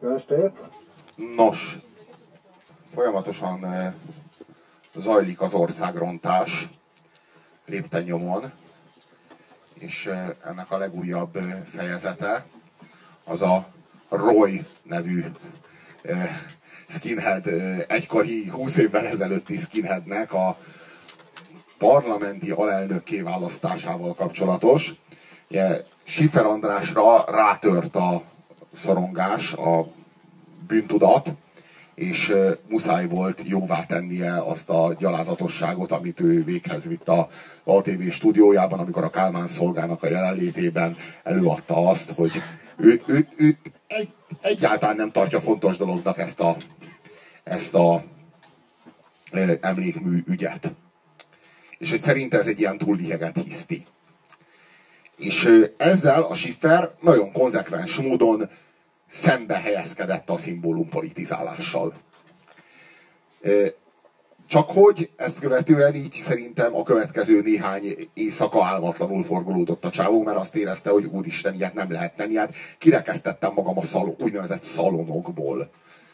Jó estét! Nos, folyamatosan zajlik az országrontás lépten nyomon, és ennek a legújabb fejezete az a Roy nevű skinhead, egykori 20 évvel ezelőtti skinheadnek a parlamenti alelnökké választásával kapcsolatos. Ugye, Schiffer Andrásra rátört a szorongás, a bűntudat, és muszáj volt jóvá tennie azt a gyalázatosságot, amit ő véghez vitt az ATV stúdiójában, amikor a Kálmán szolgának a jelenlétében előadta azt, hogy ő egyáltalán nem tartja fontos dolognak ezt a emlékmű ügyet. És hogy szerint ez egy ilyen túllihegett hiszti. És ezzel a Schiffer nagyon konzekvens módon szembe helyezkedett a szimbólumpolitizálással. Csak hogy ezt követően így szerintem a következő néhány éjszaka álmatlanul forgolódott a csávó, mert azt érezte, hogy úristen, ilyet nem lehet tenni, hát kirekesztettem magam a úgynevezett szalonokból.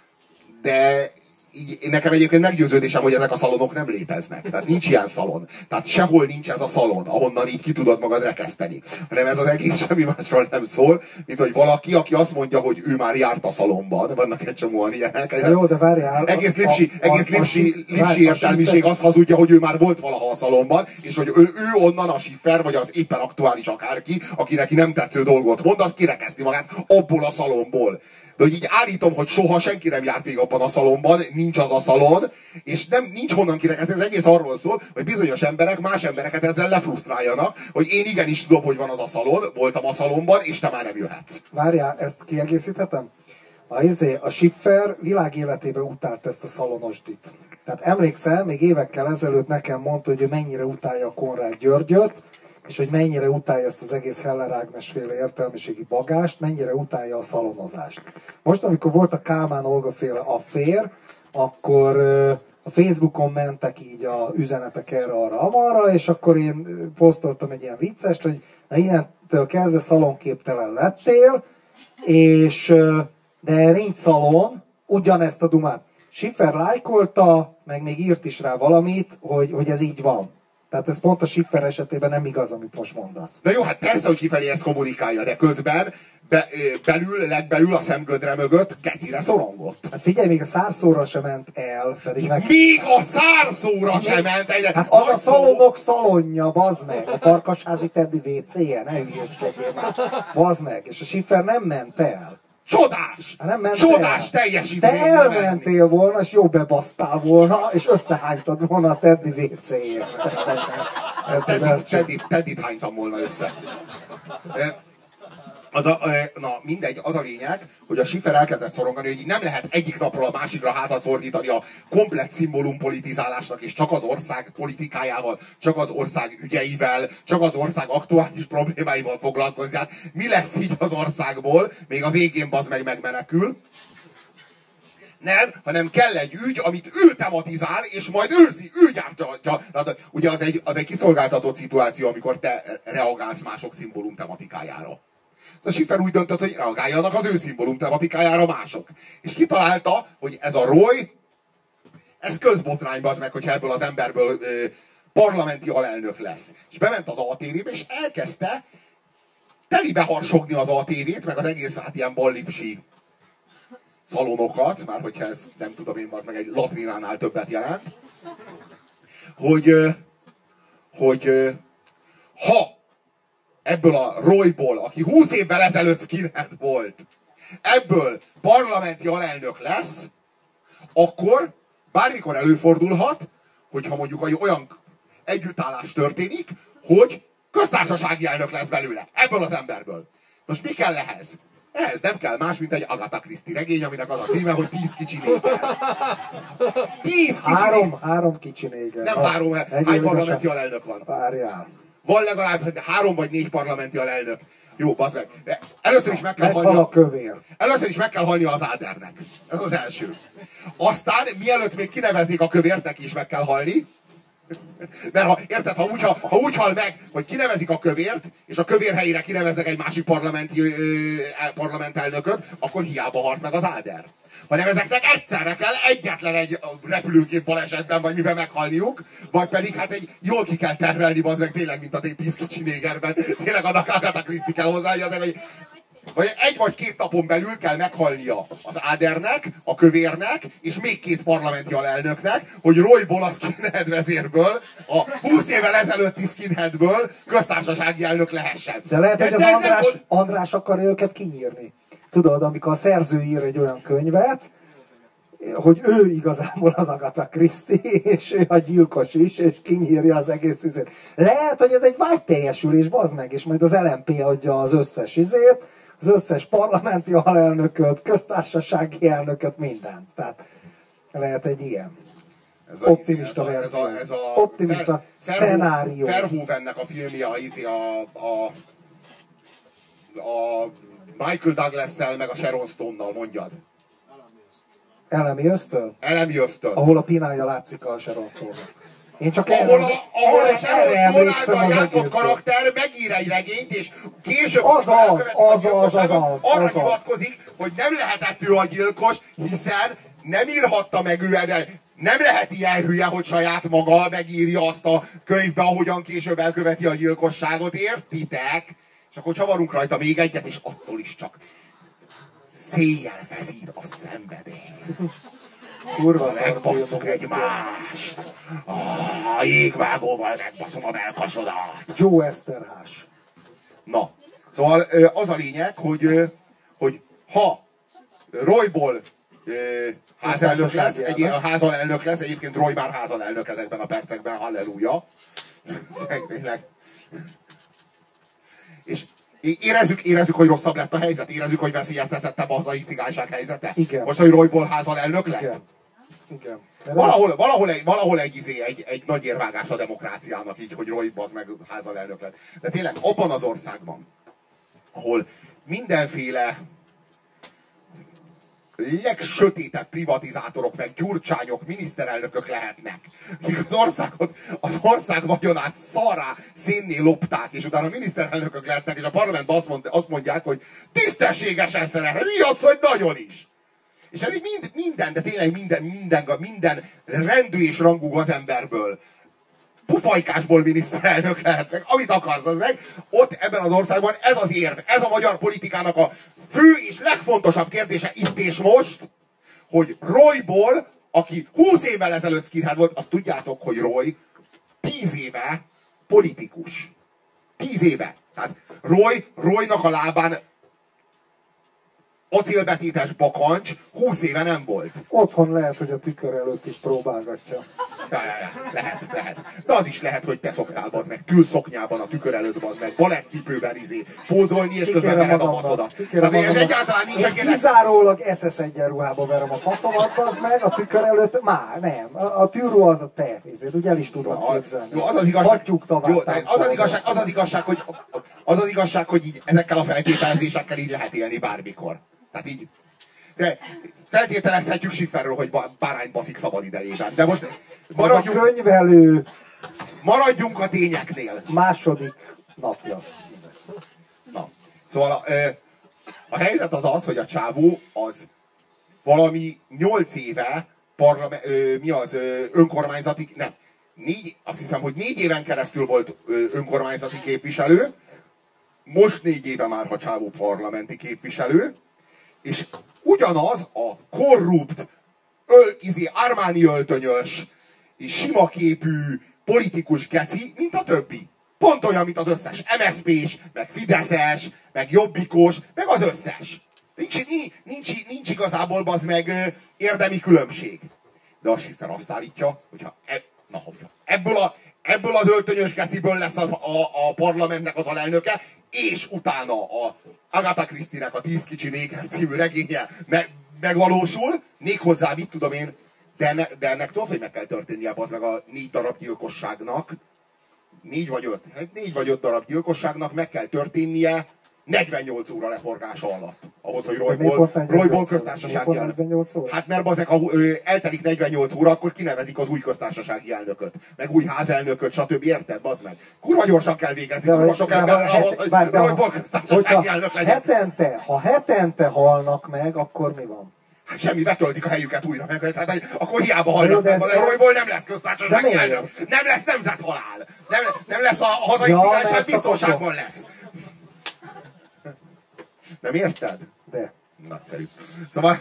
De így, nekem egyébként meggyőződésem, hogy ezek a szalonok nem léteznek. Tehát nincs ilyen szalon. Tehát sehol nincs ez a szalon, ahonnan így ki tudod magad rekeszteni. Hanem ez az egész semmi másról nem szól, mint hogy valaki, aki azt mondja, hogy ő már járt a szalonban. Vannak egy csomóan ilyenek. Jó, de várjál. Egész lipsi értelmiség azt hazudja, hogy ő már volt valaha a szalonban, és hogy ő onnan a Schiffer, vagy az éppen aktuális akárki, aki neki nem tetsző dolgot mond, az kirekeszti magát abból a szalonból. De hogy így állítom, hogy soha senki nem járt még abban a szalonban, nincs az a szalon, és nincs honnan kirekezni. Ez egész arról szól, hogy bizonyos emberek más embereket ezzel lefrusztráljanak, hogy én igenis tudom, hogy van az a szalon, voltam a szalonban, és te már nem jöhetsz. Várjál, ezt kiegészíthetem? A Schiffer világéletében utált ezt a szalonosdit. Tehát emlékszel, még évekkel ezelőtt nekem mondta, hogy ő mennyire utálja a Konrád Györgyöt, és hogy mennyire utálja ezt az egész Heller Ágnes-féle értelmiségi bagást, mennyire utálja a szalonozást. Most, amikor volt a Kálmán Olga-féle affér, akkor a Facebookon mentek így a üzenetek erre-arra, és akkor én posztoltam egy ilyen viccest, hogy na, innentől kezdve szalonképtelen lettél, és de nincs szalon, ugyanezt a dumát. Schiffer lájkolta, meg még írt is rá valamit, hogy ez így van. Tehát ez pont a Schiffer esetében nem igaz, amit most mondasz. Na jó, hát persze, hogy kifelé ezt kommunikálja, de közben legbelül a szemgödre mögött gecire szorongott. Hát figyelj, még a szárszóra sem ment el. Még a szárszóra sem ment el! Hát az a szalonok szalonja, bazd meg! A Farkasházi Teddy WC-je, ne hülyeskedjél már! Bazd meg! És a Schiffer nem ment el. Csodás! Csodás teljesítmény! Te elmentél volna, és jó bebasztál volna, és összehánytad volna a Teddy WC-jét. Teddit hánytam volna össze. Na mindegy, az a lényeg, hogy a Schiffer elkezdett szorongani, hogy nem lehet egyik napról a másikra hátat fordítani a komplett szimbólumpolitizálásnak, és csak az ország politikájával, csak az ország ügyeivel, csak az ország aktuális problémáival foglalkozni. Hát mi lesz így az országból? Még a végén bazd meg megmenekül. Nem, hanem kell egy ügy, amit ő tematizál, és majd ő gyártja. Ugye az egy kiszolgáltatott szituáció, amikor te reagálsz mások szimbólum tematikájára. A Schiffer úgy döntött, hogy reagáljanak az ő szimbólum tematikájára mások. És kitalálta, hogy ez a Roy, ez közbotrányba az meg, hogyha ebből az emberből parlamenti alelnök lesz. És bement az ATV-be, és elkezdte telibe harsogni az ATV-t, meg az egész hát ilyen ballipsi szalonokat, már hogyha ez nem tudom én, az meg egy latrinánál többet jelent, hogy ha ebből a Royból, aki 20 évvel ezelőtt skinhead volt, ebből parlamenti alelnök lesz, akkor bármikor előfordulhat, hogyha mondjuk olyan együttállás történik, hogy köztársasági elnök lesz belőle, ebből az emberből. Most mi kell ehhez? Ehhez nem kell más, mint egy Agatha Christie regény, aminek az a címe, hogy 10 kicsi néger. 10 kicsi néger. Három kicsi néger. Nem három, hány parlamenti alelnök van? Várjál. Van legalább 3 vagy 4 parlamenti alelnök. Jó, bazd meg. Először is meg kell halni a kövér. Először is meg kell halni az Ádernek. Ez az első. Aztán, mielőtt még kineveznék a kövérnek is meg kell halni, Mert érted, ha úgy hal meg, hogy kinevezik a kövért, és a kövér helyére kineveznek egy másik parlamentelnököt, akkor hiába halt meg az Áder. Hanem ezeknek egyszerre kell egyetlen egy repülőgép balesetben, vagy miben meghalniuk, vagy pedig hát egy jól ki kell tervelni, az meg tényleg, mint a 10 kicsi négerben. Tényleg annak Agatha Christie kell hozzá, hogy egy vagy két napon belül kell meghalnia az Ádernek, a kövérnek, és még két parlamenti alelnöknek, hogy Royból a skinhead vezérből, a 20 évvel ezelőtti skinheadből köztársasági elnök lehessen. De lehet, hogy az András akarja őket kinyírni. Tudod, amikor a szerző ír egy olyan könyvet, hogy ő igazából az Agatha Christie, és ő a gyilkos is, és kinyírja az egész izét. Lehet, hogy ez egy vágyteljesülés, bazd meg, és majd az LMP adja az összes izét, az összes parlamenti alelnököt, köztársasági elnököt, mindent. Tehát lehet egy ilyen. Optimista verzió. Optimista szenárió. Verhoevennek a filmje, a Michael Douglas-szel, meg a Sharon Stone-nal, mondjad. Elemi Ösztön? Elemi Ösztön. Ahol a pinája látszik a Sharon Stone-nak. Én csak ahol a Sharon Stone által játszott karakter megír egy regényt, és később arra hivatkozik, hogy nem lehetett ő a gyilkos, hiszen nem írhatta meg ő, de nem lehet ilyen hülye, hogy saját maga megírja azt a könyvbe, ahogyan később elköveti a gyilkosságot, értitek? És akkor csavarunk rajta még egyet, és attól is csak széjjel feszít a szenvedély. Kurva megbasszuk egymást. A jégvágóval megbaszom a melkasodat. Joe Eszterhás. Na, szóval az a lényeg, hogy ha Royból házelnök lesz, a házalelnök lesz, egyébként Roy már házalelnök ezekben a percekben, halleluja. Tényleg. És érezzük, hogy rosszabb lett a helyzet? Érezzük, hogy veszélyeztetettebb a hazai cigányság helyzete? Igen. Most, hogy Royból házalelnök lett? Igen. Valahol egy nagy érvágás a demokráciának, így, hogy Roy az meg házalelnök lett. De tényleg abban az országban, ahol mindenféle legsötétebb privatizátorok, meg gyurcsányok, miniszterelnökök lehetnek. Akik az ország vagyonát szarrá szénné lopták, és utána miniszterelnökök lehetnek, és a parlamentben azt mondják, hogy tisztességesen szeretnek. Mi az, hogy nagyon is? És ez így minden, de tényleg minden rendű és rangú gazemberből, pufajkásból miniszterelnök lehetnek, amit akarsz, az meg. Ott ebben az országban ez az érv, ez a magyar politikának a fő és legfontosabb kérdése itt és most, hogy Royból, aki 20 évvel ezelőtt skinhead volt, azt tudjátok, hogy Roy 10 éve politikus. 10 éve. Tehát Roynak a lábán acélbetétes bakancs 20 éve nem volt. Otthon lehet, hogy a tükör előtt is próbálgatja. Ja, lehet. De az is lehet, hogy te szoktál, bazd meg, külszoknyában a tükör előtt, bazd meg, balettcipőben pózolni, és közben vered a faszodat. Tehát ez egyáltalán nincsen kérdés. Kizárólag SS egyenruhába verem a faszomat, bazd meg, a tükör előtt, már nem. A tűró az a te, úgy el is tudod képzelni. Jó, az az igazság, hogy így ezekkel a feltételezésekkel így lehet élni bármikor. Tehát így, de feltételezhetjük Schifferről, hogy bárányt baszik szabad idejében. De most maradjunk a tényeknél. Második napja. Na, szóval a helyzet az, hogy a csávó az valami 8 éve önkormányzati, nem, azt hiszem, hogy 4 éven keresztül volt önkormányzati képviselő, most 4 éve már a csávó parlamenti képviselő, és ugyanaz a korrupt, Armani öltönyös, sima képű politikus geci, mint a többi. Pont olyan, mint az összes MSZP-s, meg Fideszes, meg Jobbikos, meg az összes. Nincs igazából az meg érdemi különbség. De a Schiffer azt állítja, hogyha ebből az öltönyös geciből lesz a parlamentnek az alelnöke, és utána a Agatha Christie-nek a 10 kicsi néger című regénye megvalósul, méghozzá, mit tudom én, de ennek tudod, hogy meg kell történnie az meg a 4 darab gyilkosságnak, 4 vagy 5 darab gyilkosságnak meg kell történnie 48 óra leforgása alatt. Ahhoz, hogy Royból köztársasági elnök. Hát mert bazeg, ha eltelik 48 óra, akkor kinevezik az új köztársasági elnököt. Meg új házelnököt, stb. Érted, bazd meg? Kurva gyorsan kell végezni, kurva sok ember ahhoz, hogy Royból köztársasági elnök legyen. Ha hetente halnak meg, akkor mi van? Hát semmi, betöltik a helyüket újra meg. Tehát, akkor hiába halnak meg, Royból nem lesz köztársasági elnök. Nem lesz nemzethalál. Nem lesz a hazai cigányság, biztonságban lesz. Nem érted? De. Nagyszerű. Szóval,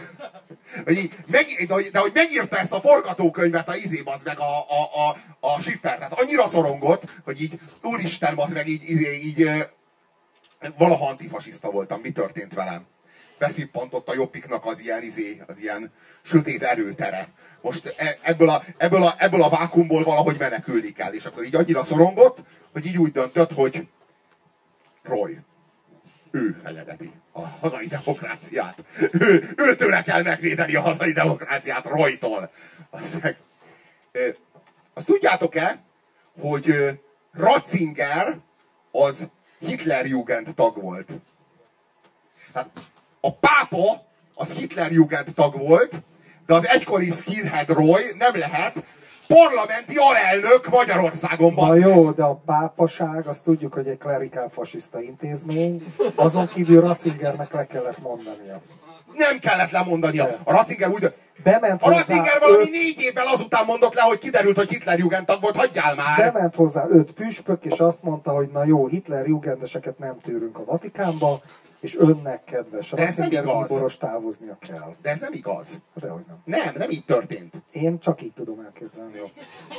de hogy megírta ezt a forgatókönyvet az meg a Schiffer, tehát annyira szorongott, hogy így, úristen, az meg így valaha antifasiszta voltam, mi történt velem? Beszippantott a Jobbiknak az ilyen sötét erőtere. Most ebből a vákumból valahogy menekülni kell, és akkor így annyira szorongott, hogy így úgy döntött, hogy Roy. Ő fenyegeti a hazai demokráciát. Őtőle kell megvédeni a hazai demokráciát Roytól. Azt tudjátok-e, hogy Ratzinger az Hitlerjugend tag volt? Tehát a pápa az Hitlerjugend tag volt, de az egykori skinhead Roy nem lehet parlamenti alelnök Magyarországon. Na jó, de a pápaság, azt tudjuk, hogy egy klerikál fasiszta intézmény, azon kívül Ratzingernek le kellett mondania. Nem kellett lemondania. De. A Ratzinger úgy... Bement a Ratzinger valami 4 évvel azután mondott le, hogy kiderült, hogy Hitlerjugend tag volt, hagyjál már! Bement hozzá 5 püspök, és azt mondta, hogy na jó, Hitlerjugendeseket nem tűrünk a Vatikánba, és önnek, kedves Ratzinger bíboros, távoznia kell. De ez nem igaz. Dehogy nem. Nem így történt. Én csak így tudom elképzelni. Jó.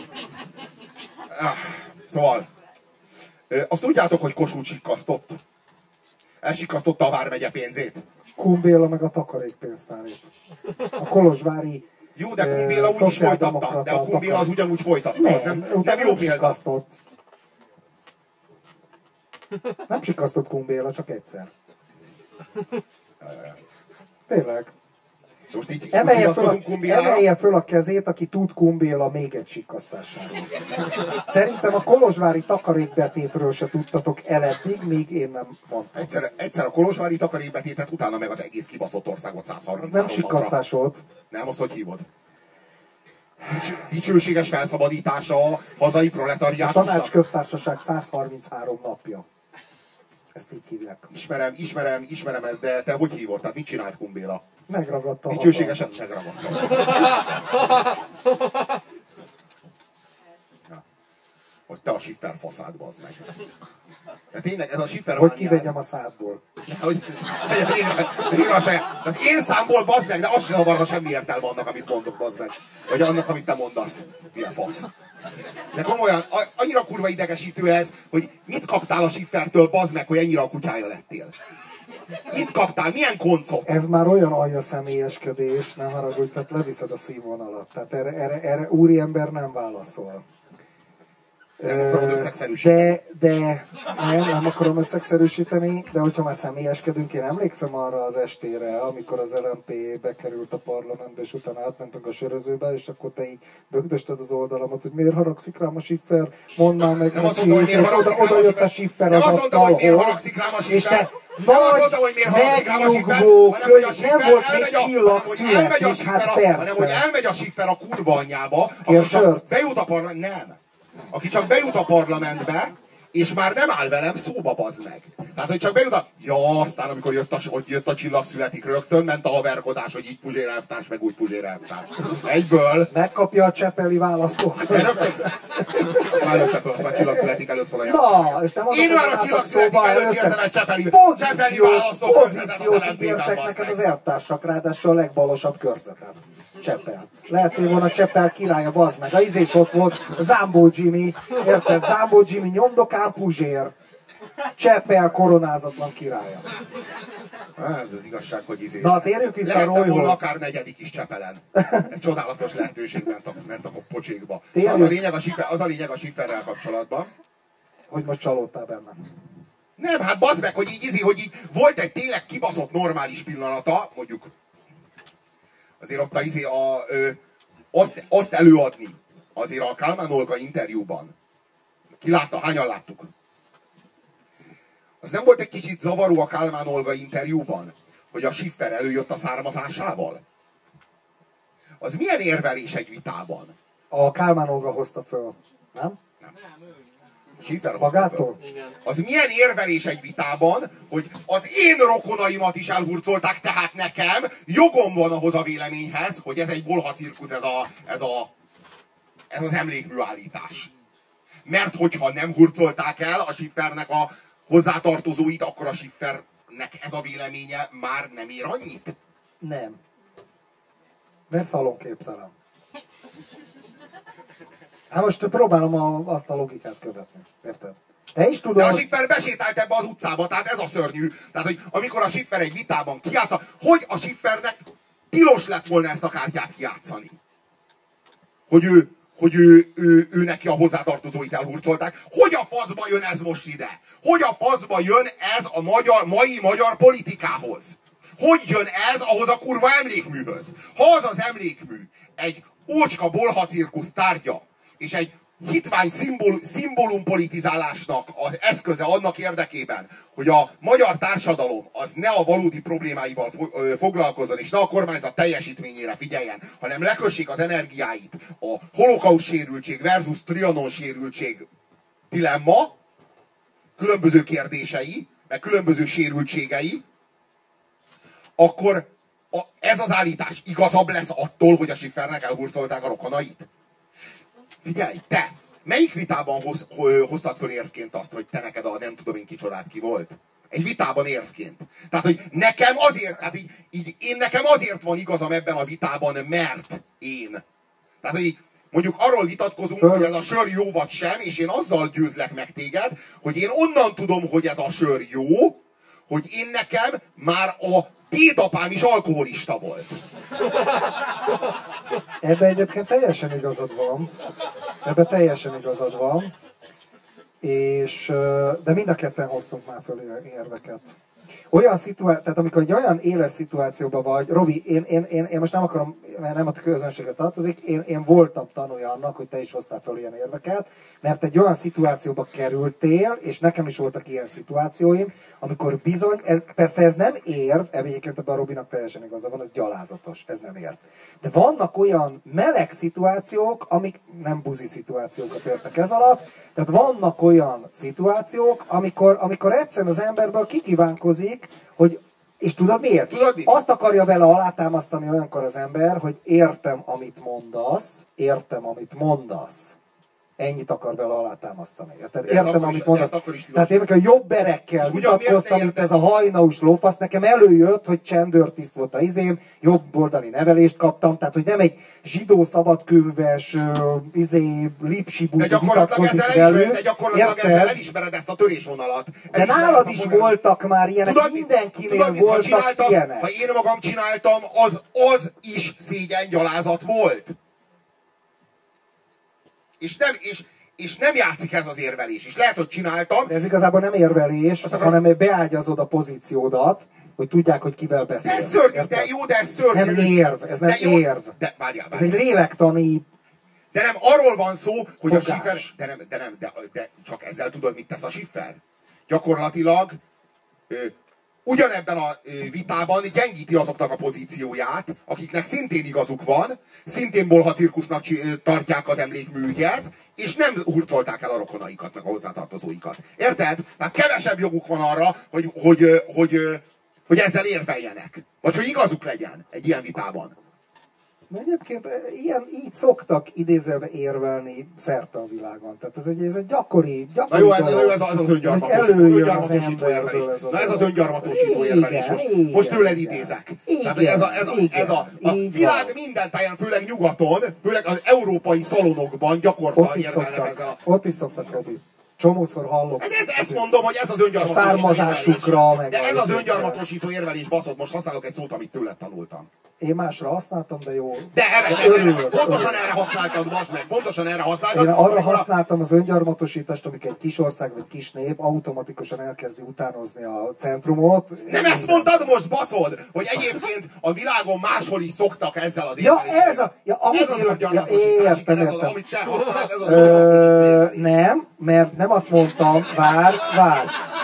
Szóval, azt tudjátok, hogy Kossuth sikkasztott? Elsikkasztotta a Vármegye pénzét? Kun Béla meg a takarékpénztárét. A kolozsvári jó, de Kun Béla úgy is folytatta. De a Kun Béla az ugyanúgy folytatta. Az nem jó példa. Nem sikasztott Kun Béla, csak egyszer. Tényleg. Most így emelje föl a kezét, aki tud Kun Béla még egy sikkasztásáról. Szerintem a kolozsvári takarékbetétről se tudtatok eleddig, míg én nem mondtam. Egyszer a kolozsvári takarékbetétet, utána meg az egész kibaszott országot 130. Az nem sikkasztás volt. Nem, azt hogy hívod? Dicsőséges felszabadítása a hazai proletariátus. A tanácsköztársaság 133 napja. Ezt így hívják. Ismerem ezt, de te hogy hívod? Tehát mit csinált Kun Béla? Megragadta. Dicsőségesen megragadta. Ja. Hogy te a Schiffer faszád, bazd meg. De tényleg ez a Schiffer hogy kivegyem a szádból. Az én számból, bazd meg, de azt sem zavarva semmi értelme annak, amit mondok, bazd meg. Vagy annak, amit te mondasz. Milyen fasz. De komolyan, annyira kurva idegesítő ez, hogy mit kaptál a Schiffertől, bazd meg, hogy ennyire a kutyája lettél. Mit kaptál? Milyen koncot? Ez már olyan alja személyeskedés, nem haragudj, tehát leviszed a színvonalat. Tehát erre úriember nem válaszol. Nem akarod összegszerűsíteni. De nem akarom összegszerűsíteni, de hogyha már személyeskedünk, én emlékszem arra az estére, amikor az LMP bekerült a parlamentbe, és utána átmentünk a sörözőbe, és akkor te így bögdösted az oldalamat, hogy miért haragszik rám a Schiffer, mondd már meg neki, és oda jött a Schiffer az asztalhoz, és te nagy megnyugvó, nem volt még csillagszületés, hát persze. Hanem hogy elmegy a Schiffer a kurva anyjába, bejut a parlament, nem. Aki csak bejut a parlamentbe, és már nem áll velem szóba, bazd meg. Tehát, hogy csak bejut a... Ja, aztán amikor jött a csillag születik, rögtön ment a haverkodás, hogy így Puzsér elvtárs, meg úgy Puzsér elvtárs. Egyből. Megkapja a csepeli választókörzetet. Már előtte föl, már csillag születik előtt fel a Na, és nem én már a csillag születik előtt értem egy csepeli választókörzetet az LMP-ben, neked az elvtársak, ráadásul a legbalosabb körzetet. Csepelt. Lehetnél volna Csepel királya, bazd meg. A izés ott volt, Zámbó Jimmy, érted? Zámbó Jimmy nyomdokán Puzsér. Csepel koronázatlan királya. Hát, az igazság, hogy izé. Na, térjünk vissza a Royhoz. Volna akár negyedik is Csepelen. Egy csodálatos lehetőség ment a pocsékba. Az a lényeg a Schifferrel kapcsolatban. Hogy most csalódtál benne. Nem, hát bazd meg, hogy így volt egy tényleg kibaszott normális pillanata, mondjuk azért ott azt előadni, azért a Kálmán Olga interjúban. Ki látta? Hányan láttuk? az nem volt egy kicsit zavaró a Kálmán Olga interjúban, hogy a Schiffer előjött a származásával? Az milyen érvelés egy vitában? A Kálmán Olga hozta föl, nem? Schiffer hozta föl. Az milyen érvelés egy vitában, hogy az én rokonaimat is elhurcolták, tehát nekem jogom van ahhoz a véleményhez, hogy ez egy bolha cirkusz, ez az emlékműállítás. Mert hogyha nem hurcolták el a Schiffernek a hozzátartozóit, akkor a Schiffernek ez a véleménye már nem ér annyit? Nem. Mert szalonképtelen. Hát most próbálom azt a logikát követni. Érted? Te is tudod... De a Schiffer besétált ebbe az utcába, tehát ez a szörnyű. Tehát, hogy amikor a Schiffer egy vitában kijátsza, hogy a Schiffernek tilos lett volna ezt a kártyát kijátszani. Hogy ő neki a hozzátartozóit elhurcolták. Hogy a faszba jön ez most ide? Hogy a faszba jön ez a mai magyar politikához? Hogy jön ez ahhoz a kurva emlékműhöz? Ha az az emlékmű egy ócska bolha cirkusz tárgya, és egy hitvány szimbólumpolitizálásnak az eszköze annak érdekében, hogy a magyar társadalom az ne a valódi problémáival foglalkozzon, és ne a kormányzat teljesítményére figyeljen, hanem lekössék az energiáit a holokauszt sérültség versus Trianon sérültség dilemma, különböző kérdései, meg különböző sérültségei, akkor ez az állítás igazabb lesz attól, hogy a Schiffernek elhurcolták a rokonait? Figyelj, te! Melyik vitában hoztad föl érvként azt, hogy te neked a nem tudom én kicsodát ki volt? Egy vitában érvként. Tehát, hogy nekem azért, tehát nekem azért van igazam ebben a vitában, mert én. Tehát, hogy mondjuk arról vitatkozunk, hogy ez a sör jó vagy sem, és én azzal győzlek meg téged, hogy én onnan tudom, hogy ez a sör jó, hogy én nekem már a dédapám is alkoholista volt. Ebben egyébként teljesen igazad van. Ebben teljesen igazad van. És, de mind a ketten hoztunk már föl érveket. Tehát amikor egy olyan éles szituációban vagy, Robi, én most nem akarom, mert nem a közönséget tartozik, én voltam tanulja annak, hogy te is hoztál föl ilyen érveket, mert egy olyan szituációba kerültél, és nekem is voltak ilyen szituációim, amikor bizony, persze ez nem érv, egyébként ebben a Robinak teljesen igaza van, ez gyalázatos, ez nem érv. De vannak olyan meleg szituációk, amik nem buzi szituációkat értek ez alatt, tehát vannak olyan szituációk, amikor egyszerűen az emberből kikívánkozik, hogy, és tudod miért? Azt akarja vele alátámasztani olyankor az ember, hogy értem, amit mondasz. Ennyit akar vele alátámasztani. Értem, amit mondasz. Tehát én a jobb erekkel vitatkoztam, itt ez a hajnaus lófasz, nekem előjött, hogy csendőrtiszt volt a jobb oldali nevelést kaptam, tehát hogy nem egy zsidó szabadkőműves lipsibúzi vitatkozik velük. De gyakorlatilag ezzel elismered ezt a törésvonalat. De nálad is voltak már ilyenek, mindenkinél voltak ilyenek. Ha én magam csináltam, az is szégyengyalázat volt. És nem játszik ez az érvelés. És lehet, hogy csináltam. De ez igazából nem érvelés, hanem beágyazod a pozíciódat, hogy tudják, hogy kivel beszélsz. De ez szörnyű, de jó, de ez szörnyű. Nem érv, ez nem érv. De várjál. Ez egy lélektani. De nem arról van szó, hogy fogás. A Schiffer... De csak ezzel tudod, mit tesz a Schiffer? Gyakorlatilag ugyanebben a vitában gyengíti azoknak a pozícióját, akiknek szintén igazuk van, szintén bolha cirkusznak tartják az emlékműügyet, és nem hurcolták el a rokonaikat, meg a hozzátartozóikat. Érted? Tehát kevesebb joguk van arra, hogy ezzel érveljenek. Vagy hogy igazuk legyen egy ilyen vitában. De egyébként így szoktak idézőbe érvelni szerte a világon. Tehát ez egy gyakori Na jó, ez az öngyarmatosító érvelés. Na ez az öngyarmatosító érvelés. Most tőled idézek. Tehát ez a világ minden táján, főleg nyugaton, főleg az európai szalonokban gyakorta érvelnek ezzel a... Ott is szoktak, Robi. Csomószor hallok. Hát ezt mondom, hogy ez az öngyarmatosító származásukra, meg de ez az öngyarmatosító érvelés, baszod, most használok egy szót, amit tőled tanultam. Én másra használtam, de jó. De pontosan erre használtad, bassz meg, pontosan erre használtad. Én arra használtam az öngyarmatosítást, amikor egy kis ország vagy kis nép automatikusan elkezdi utánozni a centrumot. Nem ezt mondtad most, baszod, hogy egyébként a világon máshol is szoktak ezzel az érveléssel. Ez az öngyarmatosítás, amit te használsz, ez az öngyarmatosítás. Nem, mert nem azt mondtam, vár.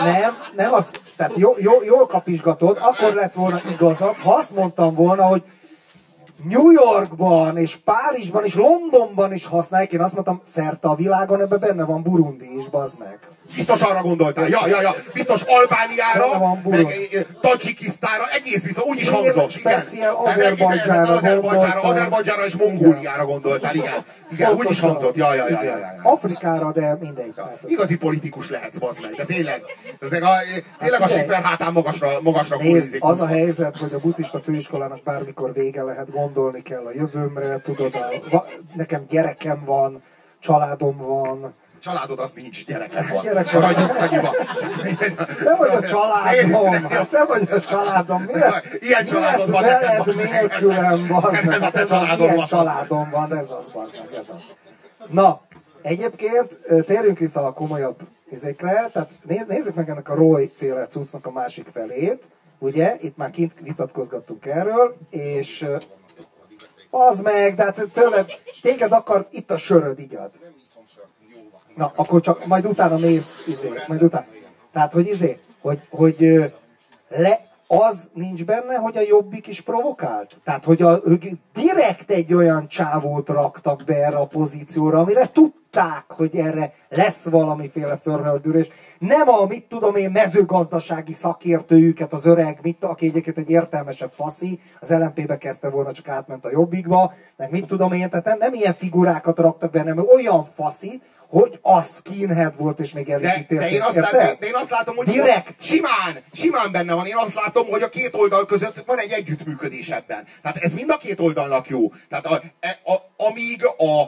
nem azt, tehát jól kapizsgatod, akkor lett volna igazad, ha azt mondtam volna, hogy New Yorkban, és Párizsban, és Londonban is használják. Én azt mondtam, szerte a világon, ebben benne van Burundi is, bazd meg. Biztos arra gondoltál. Ja. Biztos Albániára, meg Tadzsikisztánra, egész biztos, úgy is hangzott. Speciál Azerbajdzsára és Mongóliára gondoltál, igen, úgy is hangzott. Ja. Afrikára, de mindegy. Igazi politikus lehetsz, bazd meg, de tényleg a Schiffer hátán magasra nézd, az a helyzet, hogy a buddhista főiskolának bármikor vége lehet, gondolni kell a jövőmre, tudod, nekem gyerekem van, családom van. Családod az nincs, gyerekem van. Gyerekem van. Te vagy a családom. Te vagy a családom. Ilyen családod van nekem. Mi lesz veled nélkülem, bazd meg. Ez a te családom van, ez az, bazd meg, ez az. Na, egyébként térjünk vissza a komolyabb izékre. Tehát nézzük meg ennek a Roy-féle cuccnak a másik felét. Ugye, itt már kint vitatkozgattunk erről, és az meg, de hát téged akar, itt a söröd, igyad. Na, akkor csak majd utána mész, majd utána. Tehát, hogy az nincs benne, hogy a Jobbik is provokált? Tehát, hogy direkt egy olyan csávót raktak be erre a pozícióra, amire tudták, hogy erre lesz valamiféle fölhördülés. Nem a, mit tudom én, mezőgazdasági szakértőjüket, az öreg, aki egyébként egy értelmesebb faszi, az LMP-be kezdte volna, csak átment a Jobbikba, meg mit tudom én, tehát nem ilyen figurákat raktak be, hanem olyan faszi, hogy az skinhead volt, és még el is ítélték. De én azt látom, hogy direkt. Simán benne van. Én azt látom, hogy a két oldal között van egy együttműködés ebben. Tehát ez mind a két oldalnak jó. Tehát amíg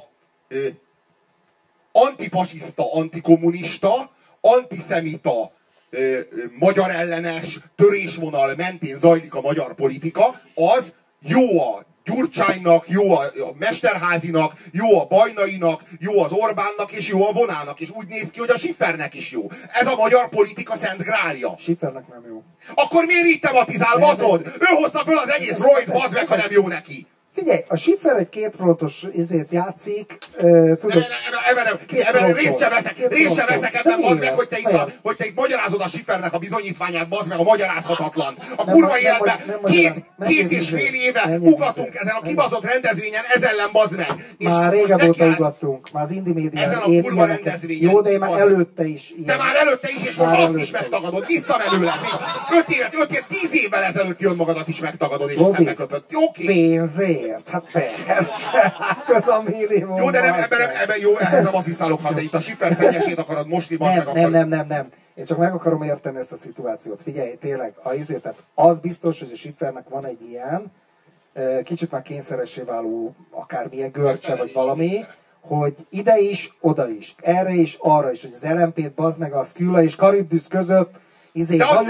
antifasiszta, antikommunista, antiszemita, magyar ellenes törésvonal mentén zajlik a magyar politika, az jó a Gyurcsánynak, jó a Mesterházinak, jó a Bajnainak, jó az Orbánnak, és jó a Vonának, és úgy néz ki, hogy a Schiffernek is jó. Ez a magyar politika szent grálja. Schiffernek nem jó. Akkor miért így tematizál, baszod? Ő hozta föl az egész Royt, bazd meg, ha nem jó neki. Figyelj, a Schiffer egy kétfrontos izét játszik, tudod... Ebben részt sem veszek ebben, bazd meg, hogy te itt magyarázod a Schiffernek a bizonyítványát, bazd meg, a magyarázhatatlant. A kurva életben két és fél éve ugatunk ezen a kibaszott rendezvényen, ez ellen, bazd meg. Már régebb óta ugattunk, már az Indi Médián. Ezen a kurva rendezvényen. Jó, de én már előtte is. De már előtte is, és most azt is megtagadod, visszamenőleg. 10 évvel ezelőtt önmagadat is megtagadod, és szembe köpött. Pénzért. Hát persze, hát ez a minimum. Jó, de ebben jó, ehhez nem asszisztálok, ha te itt a Schiffer szennyesét akarod mosni, bazd meg akkor. Nem. Én csak meg akarom érteni ezt a szituációt. Figyelj, tényleg, tehát az biztos, hogy a Schiffernek van egy ilyen, kicsit már kényszeressé váló akármilyen görcse vagy valami, hogy ide is, oda is, erre is, arra is, hogy az LMP-t bazd meg a Szküla és Karibdüsz között de az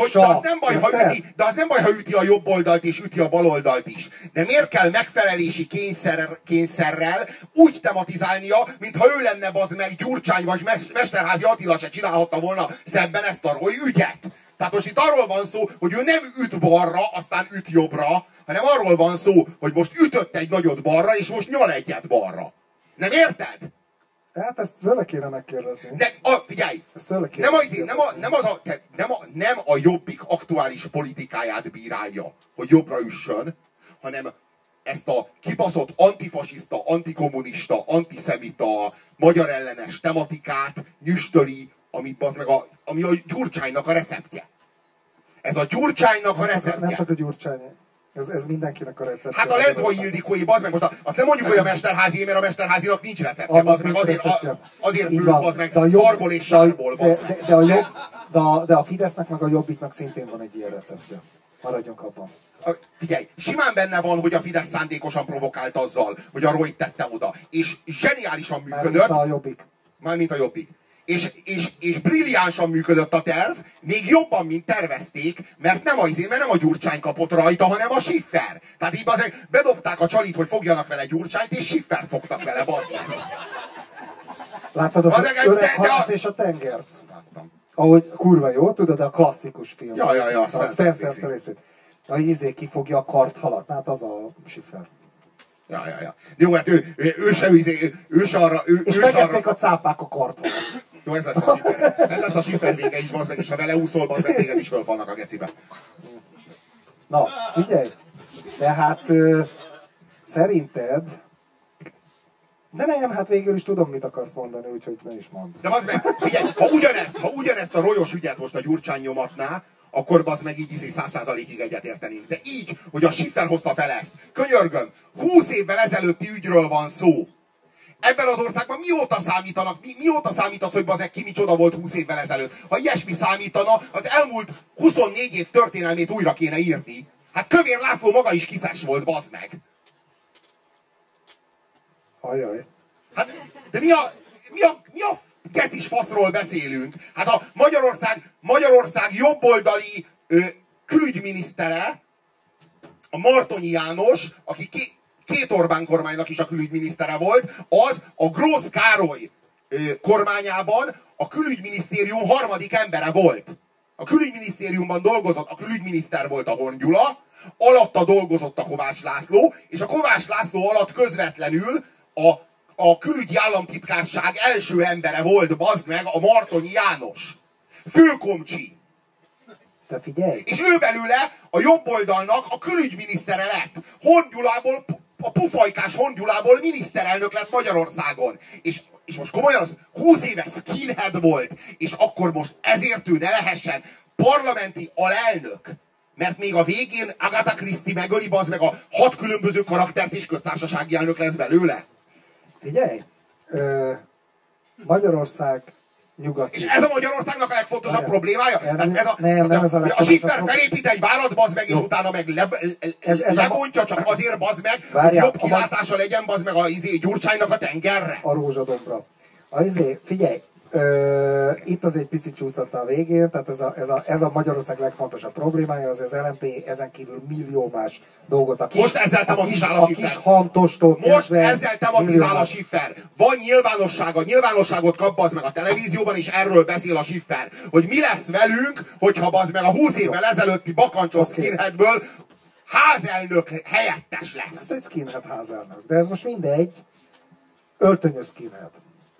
nem baj, ha üti a jobb oldalt és üti a bal oldalt is. De miért kell megfelelési kényszerrel úgy tematizálnia, mintha ő lenne bazd meg Gyurcsány vagy Mesterházi Attila se csinálhatta volna szebben ezt a Roy ügyet. Tehát most itt arról van szó, hogy ő nem üt balra, aztán üt jobbra, hanem arról van szó, hogy most ütött egy nagyot balra, és most nyal egyet balra. Nem érted? Hát ezt tőle kéne megkérdezni. Figyelj! Nem a Jobbik aktuális politikáját bírálja, hogy jobbra üssön, hanem ezt a kibaszott antifasiszta, antikommunista, antiszemita, magyar ellenes tematikát nyüstöli, ami a Gyurcsánynak a receptje. Ez a Gyurcsánynak a receptje. Nem csak a Gyurcsány. Ez mindenkinek a receptje. Hát a Lendvai Ildikói, bazd meg, most azt nem mondjuk, hogy a Mesterházi, mert a Mesterházinak nincs receptje, bazd meg, azért fülsz, bazd meg, szarból és sárból, bazd meg. De a Fidesznek meg a Jobbiknak szintén van egy ilyen receptje. Maradjunk abban. Figyelj, simán benne van, hogy a Fidesz szándékosan provokált azzal, hogy a Royt tette oda. És zseniálisan működött. Mármint a Jobbik. És brilliánsan működött a terv, még jobban, mint tervezték, mert nem a Gyurcsány kapott rajta, hanem a Schiffer. Tehát így bedobták a csalit, hogy fogjanak vele Gyurcsányt, és Schiffert fogtak vele, bazd meg. Láttad az öreg halasz és a tengert? Láttam. Ahogy kurva jó, tudod, a klasszikus film. Ja, azt felszerelt a részét. Ahogy kifogja a karthalat, hát az a Schiffer. Ja. Jó, hát ő se arra... És megették a cápák a kartolat. Jó, ez lesz a Schiffer vége is, bazd meg, és ha vele úszol, bazd meg, téged is fölfalnak a gecibe. Na, figyelj! De hát szerinted... De nem, hát végül is tudom, mit akarsz mondani, úgyhogy ne is mondd. De bazd meg, figyelj, ha ugyanezt a rolyos ügyet most a Gyurcsány nyomatná, akkor bazd meg így 100%-ig egyetértenénk. De így, hogy a Schiffer hozta fel ezt. Könyörgöm, 20 évvel ezelőtti ügyről van szó. Ebben az országban mióta számítanak, mióta számít az, hogy bazeg ki micsoda volt 20 évvel ezelőtt? Ha ilyesmi számítana, az elmúlt 24 év történelmét újra kéne írni. Hát Kövér László maga is kiszes volt, bazd meg. Ajaj. Hát, de mi a gecis faszról beszélünk? Hát a Magyarország jobboldali külügyminisztere, a Martonyi János, aki két Orbán kormánynak is a külügyminisztere volt, az a Grósz Károly kormányában a külügyminisztérium harmadik embere volt. A külügyminisztériumban dolgozott, a külügyminiszter volt a Horn Gyula, alatta dolgozott a Kovács László, és a Kovács László alatt közvetlenül a külügyi államtitkárság első embere volt, bazd meg, a Martonyi János. Főkomcsi. Te figyelj! És ő belőle a jobb oldalnak a külügyminisztere lett. Horn Gyulából, a pufajkás Horn Gyulából miniszterelnök lett Magyarországon. És most komolyan, az 20 éve skinhead volt, és akkor most ezért ő ne lehessen parlamenti alelnök. Mert még a végén Agatha Christie megöli, bazd meg, a 6 különböző karaktert és köztársasági elnök lesz belőle. Figyelj! Magyarország nyugati. És ez a Magyarországnak a legfontosabb problémája? Nem ez a a Schiffer felépít egy várat, bazd meg, és utána meg lebontja csak azért, bazd meg, hogy jobb kilátása legyen, bazd meg a Gyurcsánynak a tengerre. A rózsadombra. Figyelj! Itt az egy picit csúszott a végén, tehát ez a Magyarország legfontosabb problémája, az LMP, ezen kívül millió más dolgot. Most ezzel tematizál a Schiffer. A kis hantostól most ezzel tematizál a Schiffer. Van nyilvánosságot kap bazd meg a televízióban, és erről beszél a Schiffer. Hogy mi lesz velünk, hogyha bazd meg a 20 évvel ezelőtti bakancsos skinheadből házelnök helyettes lesz. Ez egy skinhead házelnök, de ez most mindegy. Öltönyös skinhead.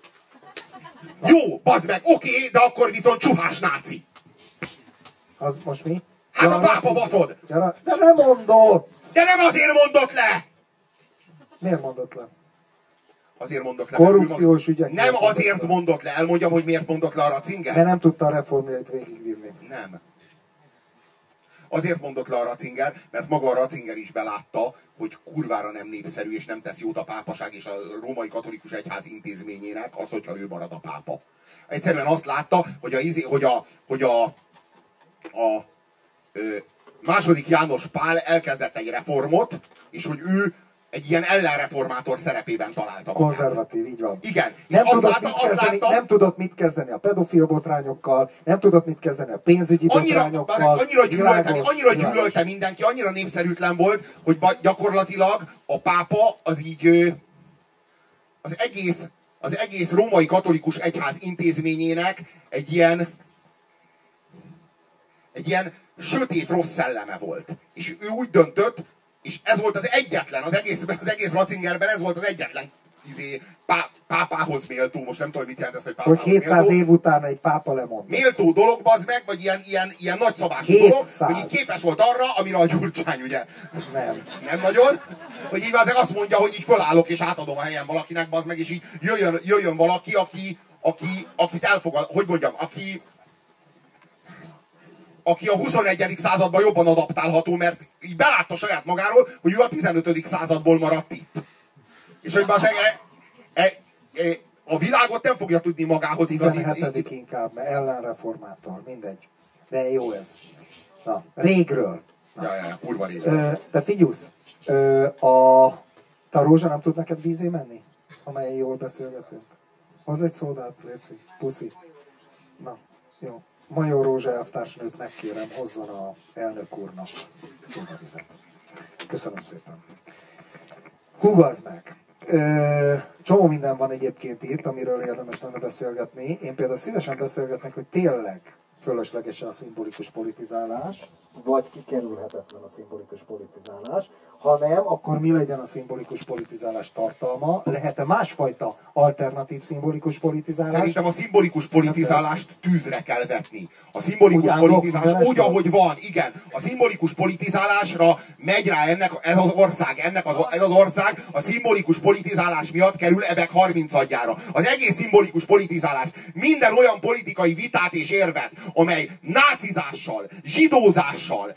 Jó, bazd meg, oké, de akkor viszont csuhás náci. Az most mi? Hát a pápa baszod! De nem mondott! De nem azért mondott le! Miért mondott le? Azért mondott le. Korrupciós ügyek. Nem azért mondott le. Elmondjam, hogy miért mondott le a Ratzinger? Mert nem tudta a reformjait végigvinni. Nem. Azért mondott le a Ratzinger, mert maga a Ratzinger is belátta, hogy kurvára nem népszerű és nem tesz jót a pápaság és a római katolikus egyház intézményének az, hogyha ő marad a pápa. Egyszerűen azt látta, hogy a második János Pál elkezdett egy reformot, és hogy ő egy ilyen ellenreformátor szerepében találta. Konzervatív, így van. Igen. Nem tudott mit kezdeni a pedofil botrányokkal, nem tudott mit kezdeni a pénzügyi botrányokkal. Annyira gyűlölte mindenki, annyira népszerűtlen volt, hogy gyakorlatilag a pápa az így az egész római katolikus egyház intézményének egy ilyen sötét rossz szelleme volt. És ő úgy döntött, és ez volt az egyetlen, az egész Ratzingerben ez volt az egyetlen pápához méltó, most nem tudom, mit jelent ez, hogy pápához hogy 700 méltó. év után egy pápa lemondott. Méltó dolog, bazd meg, vagy ilyen nagyszabású dolog, hogy így képes volt arra, amire a Gyurcsány, ugye? Nem nagyon. Hogy így azért azt mondja, hogy így fölállok és átadom a helyen valakinek, bazd meg, és így jöjjön valaki, akit elfogad, hogy mondjam, aki a 21. században jobban adaptálható, mert így belátta saját magáról, hogy ő a 15. századból maradt itt. És hogy a világot nem fogja tudni magához igazítani. 17. inkább, mert ellenreformátor, mindegy. De jó ez. Na, régről. Ja, kurva régről. Te figyelsz, te a Rózsa nem tud neked vízé menni? Amelyen jól beszélgetünk. Hozz egy szódát, léci. Puszi. Na, jó. Major Rózsa elvtársnőt megkérem, hozzon a elnök úrnak szobavizet. Köszönöm szépen. Húgazd meg! Csomó minden van egyébként itt, amiről érdemes lenne beszélgetni. Én például szívesen beszélgetnek, hogy tényleg fölöslegesen a szimbolikus politizálás, vagy kikerülhetetlen a szimbolikus politizálás. Ha nem, akkor mi legyen a szimbolikus politizálás tartalma? Lehet-e másfajta alternatív szimbolikus politizálás? Szerintem a szimbolikus politizálást tűzre kell vetni. A szimbolikus politizálás úgy, ahogy van, igen. A szimbolikus politizálásra megy rá ez az ország a szimbolikus politizálás miatt kerül ebek 30-adjára. Az egész szimbolikus politizálás minden olyan politikai vitát és érvet, amely nácizással, zsidózással,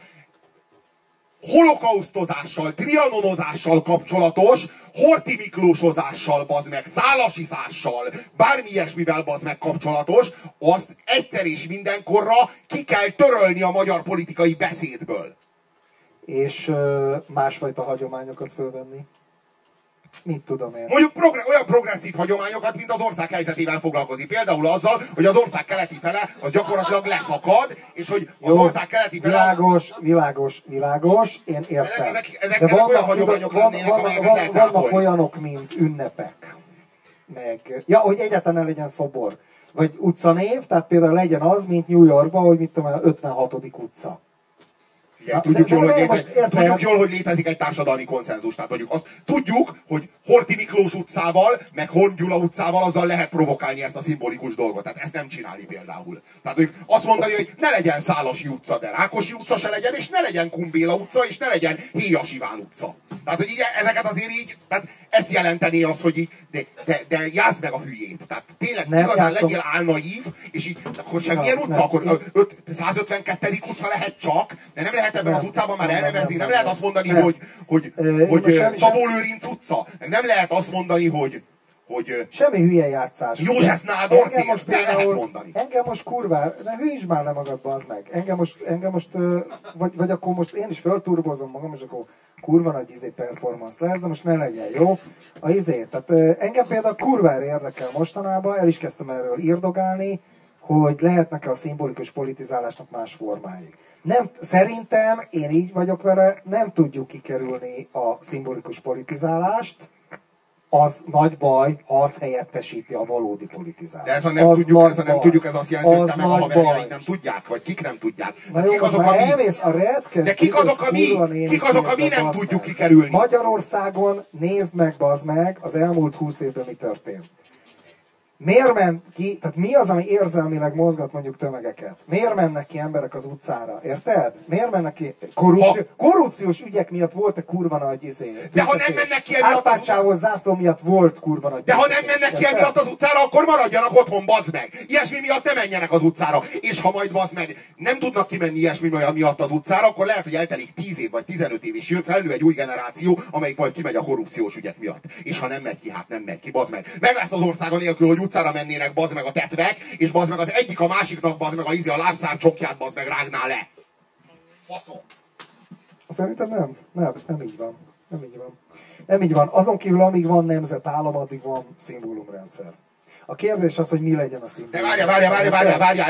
holokausztozással, trianonozással kapcsolatos, Horthy Miklósozással, bazd meg, szálasizással, bármi ilyesmivel, bazd meg, kapcsolatos, azt egyszer és mindenkorra ki kell törölni a magyar politikai beszédből. És másfajta hagyományokat fölvenni? Mit tudom én? Mondjuk olyan progresszív hagyományokat, mint az ország helyzetével foglalkozik. Például azzal, hogy az ország keleti fele az gyakorlatilag leszakad, és hogy az ország keleti fele... Világos, én értem. Ezek olyan hagyományok lennének, amelyeket lehet vannak tápolni. olyanok, mint ünnepek. Ja, hogy egyáltalán ne legyen szobor. Vagy utcanév, tehát például legyen az, mint New Yorkban, hogy mit tudom, 56. utca. Igen, tudjuk jól, hogy létezik egy társadalmi konszenzus. Tehát mondjuk azt tudjuk, hogy Horthy Miklós utcával, meg Horn Gyula utcával azzal lehet provokálni ezt a szimbolikus dolgot. Tehát ezt nem csinálni például. Tehát azt mondani, hogy ne legyen Szálasi utca, de Rákosi utca se legyen, és ne legyen Kumbéla utca, és ne legyen Héjas Iván utca. Tehát, hogy így, ezeket azért így, tehát ezt jelenteni az, hogy így, de játsz meg a hülyét. Tehát tényleg nem igazán játszom. Legyél álnaív, és így, akkor semmilyen utca, akkor 152. utca lehet csak, de nem lehet ebben az utcában már elnevezni, nem lehet azt mondani, hogy Szabó Lőrinc utca, nem lehet azt mondani, hogy semmi hülye játszás. József Nádor tér, de lehet mondani. Engem most kurvár, de hülyíts már le magadba, az meg. Engem most vagy akkor most én is fölturbozom magam, és akkor kurva nagy performance lesz, de most ne legyen, jó? Tehát engem például kurvára érdekel mostanában, el is kezdtem erről írdogálni, hogy lehetnek-e a szimbolikus politizálásnak más formái. Nem, szerintem, én így vagyok vele, nem tudjuk kikerülni a szimbolikus politizálást. Az nagy baj, ha az helyettesíti a valódi politizálást. De ez a nem tudjuk, ez azt jelenti, hogy te meg a haverjaid nem tudják, vagy kik nem tudják. Na jó, de kik azok, ami nem tudjuk kikerülni? Magyarországon nézd meg, bazd meg, az elmúlt 20 évben mi történt. Miért ment ki, tehát mi az, ami érzelmileg mozgat mondjuk tömegeket? Miért mennek ki emberek az utcára? Érted? Miért mennek ki? Korrupciós ügyek miatt volt-e kurva nagy De ha nem mennek ki emiatt Árpád zászló miatt volt kurva nagy. De ha nem mennek ki emiatt az utcára, akkor maradjanak otthon, bazd meg! Ilyesmi miatt ne menjenek az utcára. És ha majd, bazd meg, nem tudnak kimenni ilyesmi miatt az utcára, akkor lehet, hogy eltelik 10 év vagy 15 év, és felnő egy új generáció, amelyik majd kimegy a korrupciós ügyek miatt. És ha nem megy ki, hát nem megy ki, bazd meg. Meg lesz az országon nélkül, hogy utcára mennének, bazd meg, a tetvek, és bazd meg az egyik a másiknak, bazd meg a lábszár csokját, bazd meg, rágná le. Faszom. Szerintem nem így van. Nem így van. Azon kívül, amíg van nemzetállam, addig van szimbólumrendszer. A kérdés az, hogy mi legyen a szimbólum. De várjál,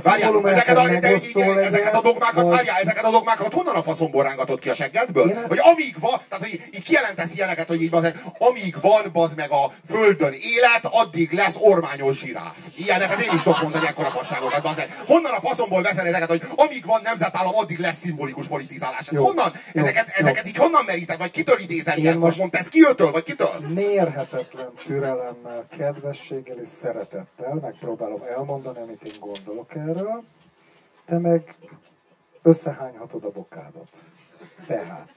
ezeket a dogmákat honnan a faszomból rángatott ki a seggedből? Hogy amíg van, tehát hogy így kijelentesz ilyeneket, hogy így amíg van, bazd meg a földön élet, addig lesz ormányos zsiráf. Ilyeneket én is tudok mondani, ekkora fasságokat, bazd meg. Honnan a faszomból veszel ezeket, hogy amíg van nemzetállam, addig lesz szimbolikus politizálás? Ez honnan? Ezeket így honnan meríted, vagy kitől idézel ilyen? Most mondta, ez kiötől, vagy kitől? Mérhetetlen türelemmel, kedvességgel és szeretettel megpróbálom elmondani, amit én gondolok erről, te meg összehányhatod a bokádat. Tehát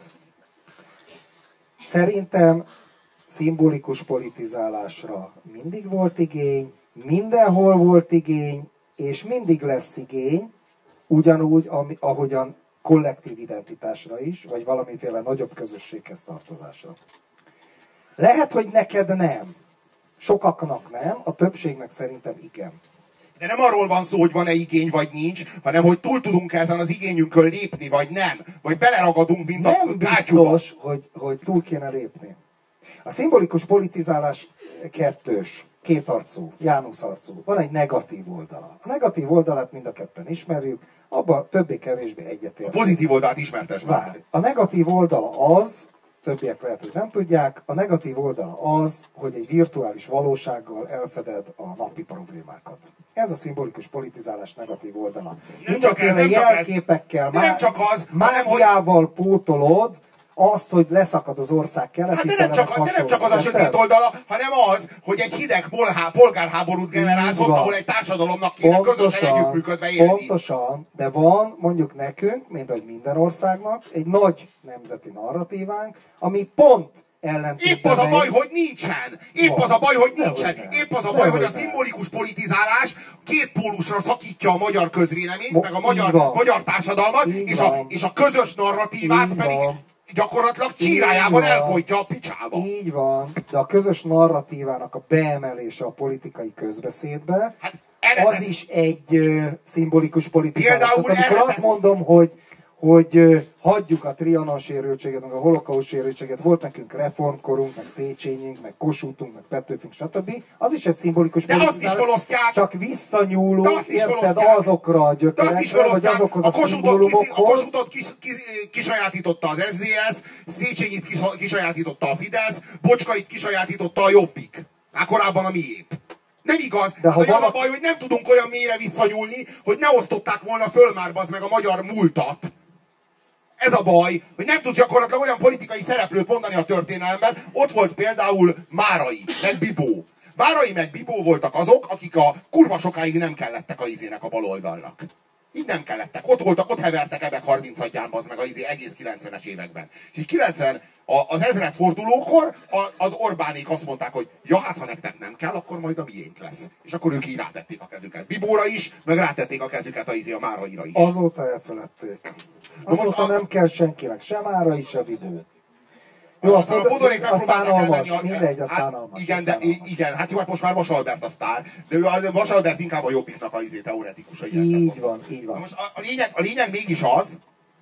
szerintem szimbolikus politizálásra mindig volt igény, mindenhol volt igény, és mindig lesz igény, ugyanúgy, ahogyan kollektív identitásra is, vagy valamiféle nagyobb közösséghez tartozásra. Lehet, hogy neked nem. Sokaknak nem, a többségnek szerintem igen. De nem arról van szó, hogy van-e igény, vagy nincs, hanem hogy túl tudunk ezen az igényünkön lépni, vagy nem. Vagy beleragadunk, mint nem a kátyúba. biztos, hogy túl kéne lépni. A szimbolikus politizálás kettős, kétarcú, jánuszarcú. Van egy negatív oldala. A negatív oldalát mind a ketten ismerjük, abban többé-kevésbé egyetértünk. A pozitív oldalát ismertes már. A negatív oldala az, többiek lehet, hogy nem tudják. A negatív oldala az, hogy egy virtuális valósággal elfeded a napi problémákat. Ez a szimbolikus politizálás negatív oldala. Mindenféle jelképekkel, mágiával pótolod azt, hogy leszakad az ország keleti de nem csak az a sötét oldala, hanem az, hogy egy hideg polgárháborút generálsz ott, ahol egy társadalomnak kéne közösen együttműködve élni. Pontosan, de van mondjuk nekünk, mint ahogy minden országnak, egy nagy nemzeti narratívánk, ami pont épp az a baj, hogy nincsen! Épp az a baj, hogy nincsen! Épp az a baj, hogy a szimbolikus politizálás két pólusra szakítja a magyar közvéleményt, meg a magyar társadalmat, és a közös narratívát pedig gyakorlatilag csírájában elfolytja a picsába. Így van, de a közös narratívának a beemelése a politikai közbeszédbe, az is egy szimbolikus politizálás. Amikor azt mondom, hogy hagyjuk a trianon sérültséget, meg a holokauszt sérültséget, volt nekünk reformkorunk, meg Széchenyink, meg Kossuthunk, meg Petőfünk, stb. Az is egy szimbolikus politizálás, csak visszanyúlunk, érted, azokra a gyökerekre, vagy azokhoz a szimbólumokhoz. A Kossuthot kisajátította az SZDSZ, Széchenyit kisajátította a Fidesz, Bocskait kisajátította a Jobbik. Már korábban a miép. Nem igaz. De az a baj, hogy nem tudunk olyan mélyre visszanyúlni, hogy ne osztották volna föl már meg a magyar múltat. Ez a baj, hogy nem tudsz gyakorlatilag olyan politikai szereplőt mondani a történelemben. Ott volt például Márai, meg Bibó. Márai meg Bibó voltak azok, akik a kurva sokáig nem kellettek a baloldalnak. Így nem kellettek. Ott voltak, ott hevertek ebek 36-ján, az meg egész 90-es években. És így 90, az ezredfordulókor az Orbánék azt mondták, hogy ja, hát ha nektek nem kell, akkor majd a miénk lesz. És akkor ők így rátették a kezüket. Bibóra is, meg rátették a kezüket a Máraira is. Azóta elfeledték. Azóta nem kell senkinek, sem Márai, sem Bibó. Jó, a szánalmas, mindegy, a szánalmas. Igen, hát jó, hát most már Vas Albert a sztár, de ő Vas Albert inkább a Jobbiknak a teoretikusa. Így van. Most a lényeg mégis az,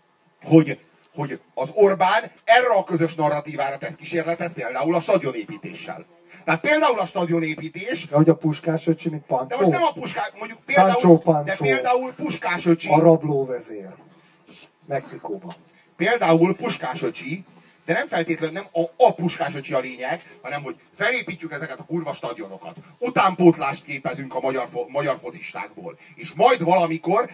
hogy az Orbán erre a közös narratívára tesz kísérletet, például a stadionépítéssel. Tehát például a stadionépítés... De hogy a Puskás öcsi, mint Pancsó? De most nem a Puskás, mondjuk például Puskás öcsi... A rablóvezér. Mexikóban. Például Puskás öcsi, de nem feltétlenül nem a Puskás öcsi a lényeg, hanem hogy felépítjük ezeket a kurva stadionokat. Utánpótlást képezünk a magyar focistákból. És majd valamikor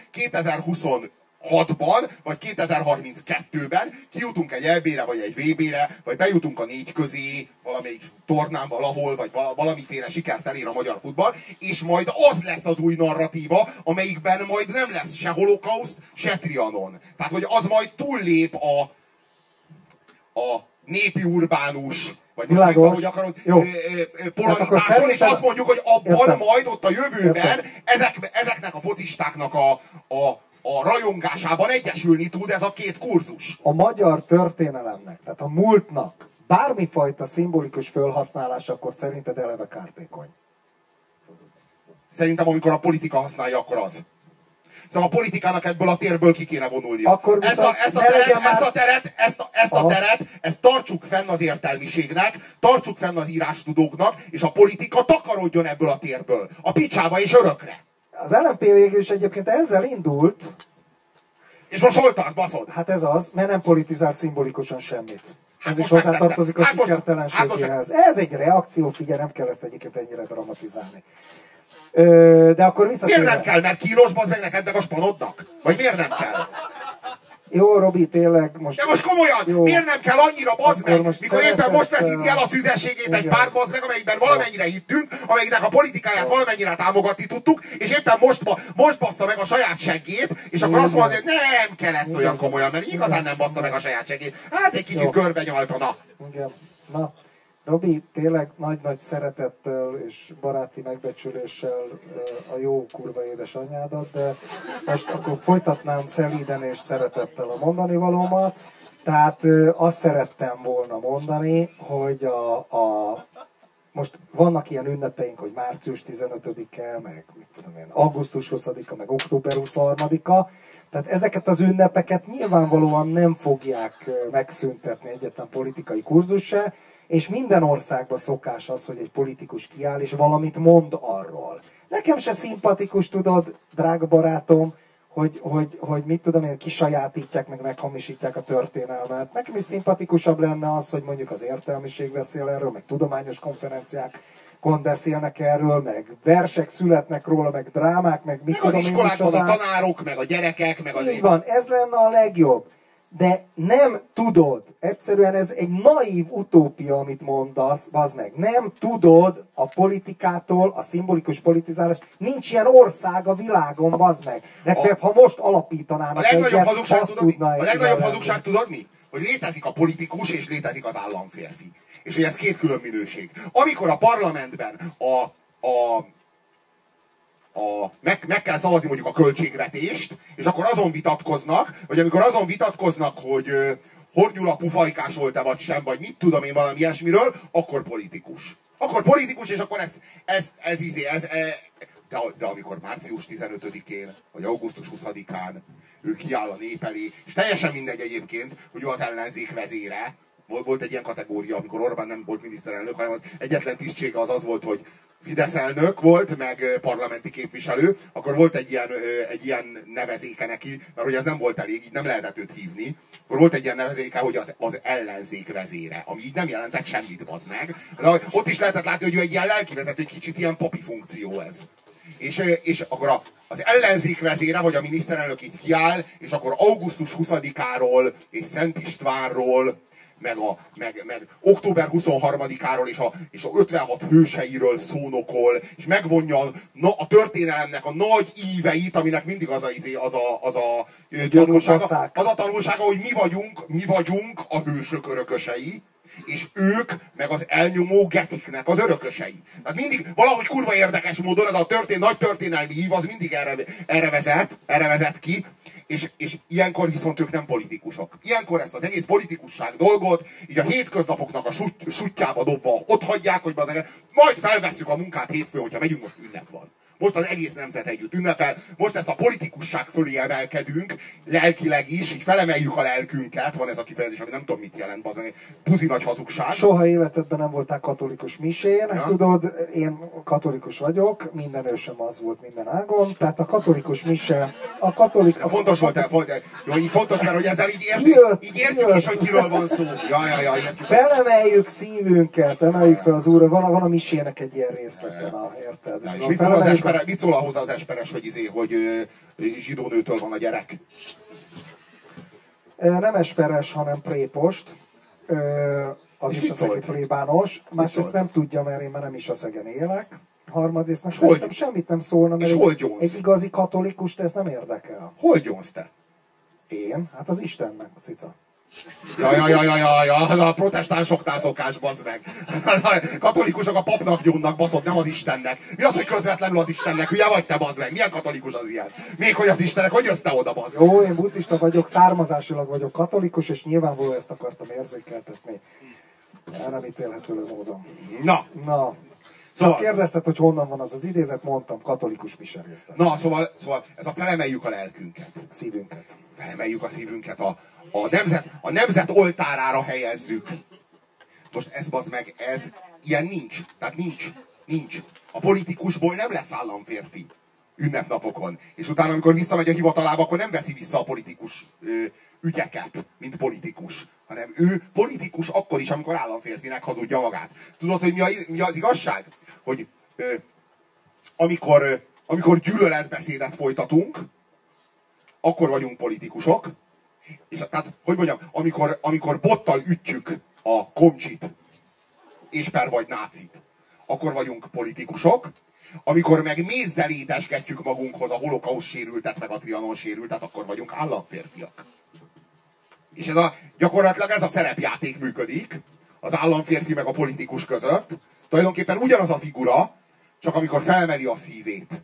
2026-ban, vagy 2032-ben kijutunk egy EB-re, vagy egy VB-re, vagy bejutunk a 4 közé, valamelyik tornán valahol, vagy valamiféle sikert elér a magyar futball, és majd az lesz az új narratíva, amelyikben majd nem lesz se holokauszt, se trianon. Tehát, hogy az majd túllép a népi urbánus, vagy most ahogy akarod, polaritáson, és azt mondjuk, hogy abban majd ott a jövőben ezeknek a focistáknak a rajongásában egyesülni tud ez a két kurzus. A magyar történelemnek, tehát a múltnak bármifajta szimbolikus felhasználása, akkor szerinted eleve kártékony? Szerintem, amikor a politika használja, akkor az. Szóval a politikának ebből a térből ki kéne vonulnia. Ezt a teret, ezt tartsuk fenn az értelmiségnek, tartsuk fenn az írástudóknak, és a politika takarodjon ebből a térből. A picsába és örökre. Az LMP végül is egyébként ezzel indult. És most hol tart, baszod? Hát ez az, mert nem politizál szimbolikusan semmit. Ez is hozzátartozik a sikertelenségéhez. Ez egy reakció, figyelj, nem kell ezt egyébként ennyire dramatizálni. De akkor visszatérve... Miért nem kell? Mert kínos, bazd meg neked meg a spanodnak? Vagy miért nem kell? Jó, Robi, tényleg most... De most komolyan, jó. Miért nem kell annyira, bazd meg? Mikor éppen most veszíti el a szüzességét egy párt, bazd meg, amelyikben valamennyire hittünk, amelyiknek a politikáját valamennyire támogatni tudtuk, és éppen most bassza meg a saját seggét, és akkor azt mondja, hogy nem kell ezt olyan komolyan, mert igazán nem bassza meg a saját seggét. Hát egy kicsit körbenyaltana. Igen. Na, Robi, tényleg nagy-nagy szeretettel és baráti megbecsüléssel a jó kurva édesanyádat, de most akkor folytatnám szelíden és szeretettel a mondani valómat. Tehát azt szerettem volna mondani, hogy most vannak ilyen ünnepeink, hogy március 15-e, meg mit tudom én, augusztus 20-a, meg október 23-a. Tehát ezeket az ünnepeket nyilvánvalóan nem fogják megszüntetni egyetlen politikai kurzus se, és minden országban szokás az, hogy egy politikus kiáll, és valamit mond arról. Nekem se szimpatikus, tudod, drága barátom, hogy mit tudom én, kisajátítják, meg meghamisítják a történelmet. Nekem is szimpatikusabb lenne az, hogy mondjuk az értelmiség beszél erről, meg tudományos konferenciákon beszélnek erről, meg versek születnek róla, meg drámák, meg mit tudom én, iskolákban a tanárok, meg a gyerekek, meg az... Így van, ez lenne a legjobb. De nem tudod, egyszerűen ez egy naív utópia, amit mondasz, bazd meg. Nem tudod a politikától, a szimbolikus politizálás, nincs ilyen ország a világon, bazd meg. Legfeljebb, ha most alapítanának a legnagyobb hazugság, azt tudna a legnagyobb hazugság tudod mi? Hogy létezik a politikus és létezik az államférfi. És hogy ez két külön minőség. Amikor a parlamentben meg kell szavazni mondjuk a költségvetést, és akkor azon vitatkoznak, vagy amikor azon vitatkoznak, hogy Hornyula pufajkás volt-e vagy sem, vagy mit tudom én valami ilyesmiről, akkor politikus. Akkor politikus, és akkor de amikor március 15-én, vagy augusztus 20-án ő kiáll a nép elé, és teljesen mindegy egyébként, hogy ő az ellenzék vezére, volt egy ilyen kategória, amikor Orbán nem volt miniszterelnök, hanem az egyetlen tisztsége az volt, hogy Fidesz elnök volt, meg parlamenti képviselő, akkor volt egy ilyen nevezéke neki, mert hogy ez nem volt elég, így nem lehetett őt hívni. Akkor volt egy ilyen nevezéke, hogy az ellenzék vezére, ami így nem jelentett semmit, bazd meg. De ott is lehetett látni, hogy ő egy ilyen lelkivezető, egy kicsit ilyen papi funkció ez. És akkor az ellenzék vezére, vagy a miniszterelnök így kiáll, és akkor augusztus 20-áról és Szent Istvánról, meg október 23-áról és a 56 hőseiről szónokol, és megvonja a történelemnek a nagy íveit, aminek mindig az a tanulsága, hogy mi vagyunk a hősök örökösei, és ők meg az elnyomó geciknek az örökösei. Tehát mindig valahogy kurva érdekes módon ez a nagy történelmi ív az mindig erre vezet ki, és ilyenkor viszont ők nem politikusok. Ilyenkor ezt az egész politikusság dolgot így a hétköznapoknak a sutyjába dobva ott hagyják, hogy majd felvesszük a munkát hétfőn, hogyha megyünk, most ünnep van. Most az egész nemzet együtt ünnepel, most ezt a politikusság fölé emelkedünk, lelkileg is, így felemeljük a lelkünket, van ez a kifejezés, ami nem tudom mit jelent, az egy puzi nagy hazugság. Soha életedben nem voltál katolikus misén, ja. Tudod, én katolikus vagyok, minden ősöm az volt minden ágon, tehát a katolikus mise, Fontos volt, jó, így fontos, mert hogy ezzel így értjük is, hogy kiről van szó. Ja, értjük. Felemeljük szívünket, emeljük fel az Úrra, van a misének egy ilyen részlete, érted? Ja, és mit szól ahhoz az esperes, hogy zsidó nőtől van a gyerek? Nem esperes, hanem prépost. Az is a szegi plébános. Másrészt nem tudja, mert én már nem is a Szegen élek. Harmadrészt meg szerintem semmit nem szólna, mert egy igazi katolikus ez nem érdekel. Hol gyónsz te? Én? Hát az Istennek, cica. Ja, az a protestánsoknál szokás, bazd meg. A katolikusok a papnak gyónnak, baszod, nem az Istennek. Mi az, hogy közvetlenül az Istennek? Hülye vagy te, bazd meg? Milyen katolikus az ilyen? Még hogy az Istennek, hogy jössz te oda, bazd meg? Jó, én buddhista vagyok, származásilag vagyok katolikus, és nyilvánvalóan ezt akartam érzékeltetni. El nem ítélhető módon. Na. Szóval kérdezted, hogy honnan van az idézet, mondtam, katolikus miserésztet. Na, szóval ez a felemeljük a lelkünket. Szívünket. Felemeljük a szívünket, a nemzet oltárára helyezzük. Most ez bazd meg, ilyen nincs. Tehát nincs. A politikusból nem lesz államférfi ünnepnapokon. És utána, amikor visszamegy a hivatalába, akkor nem veszi vissza a politikus ügyeket, mint politikus. Hanem ő politikus akkor is, amikor államférfinek hazudja magát. Tudod, hogy mi az igazság? Hogy amikor gyűlöletbeszédet folytatunk, akkor vagyunk politikusok. És tehát, hogy mondjam, amikor bottal ütjük a komcsit, és per vagy nácit, akkor vagyunk politikusok. Amikor meg mézzel étesgetjük magunkhoz a holokauszt sérültet, meg a Trianon sérültet, akkor vagyunk államférfiak. És gyakorlatilag ez a szerepjáték működik az államférfi meg a politikus között. Tulajdonképpen ugyanaz a figura, csak amikor felmeli a szívét,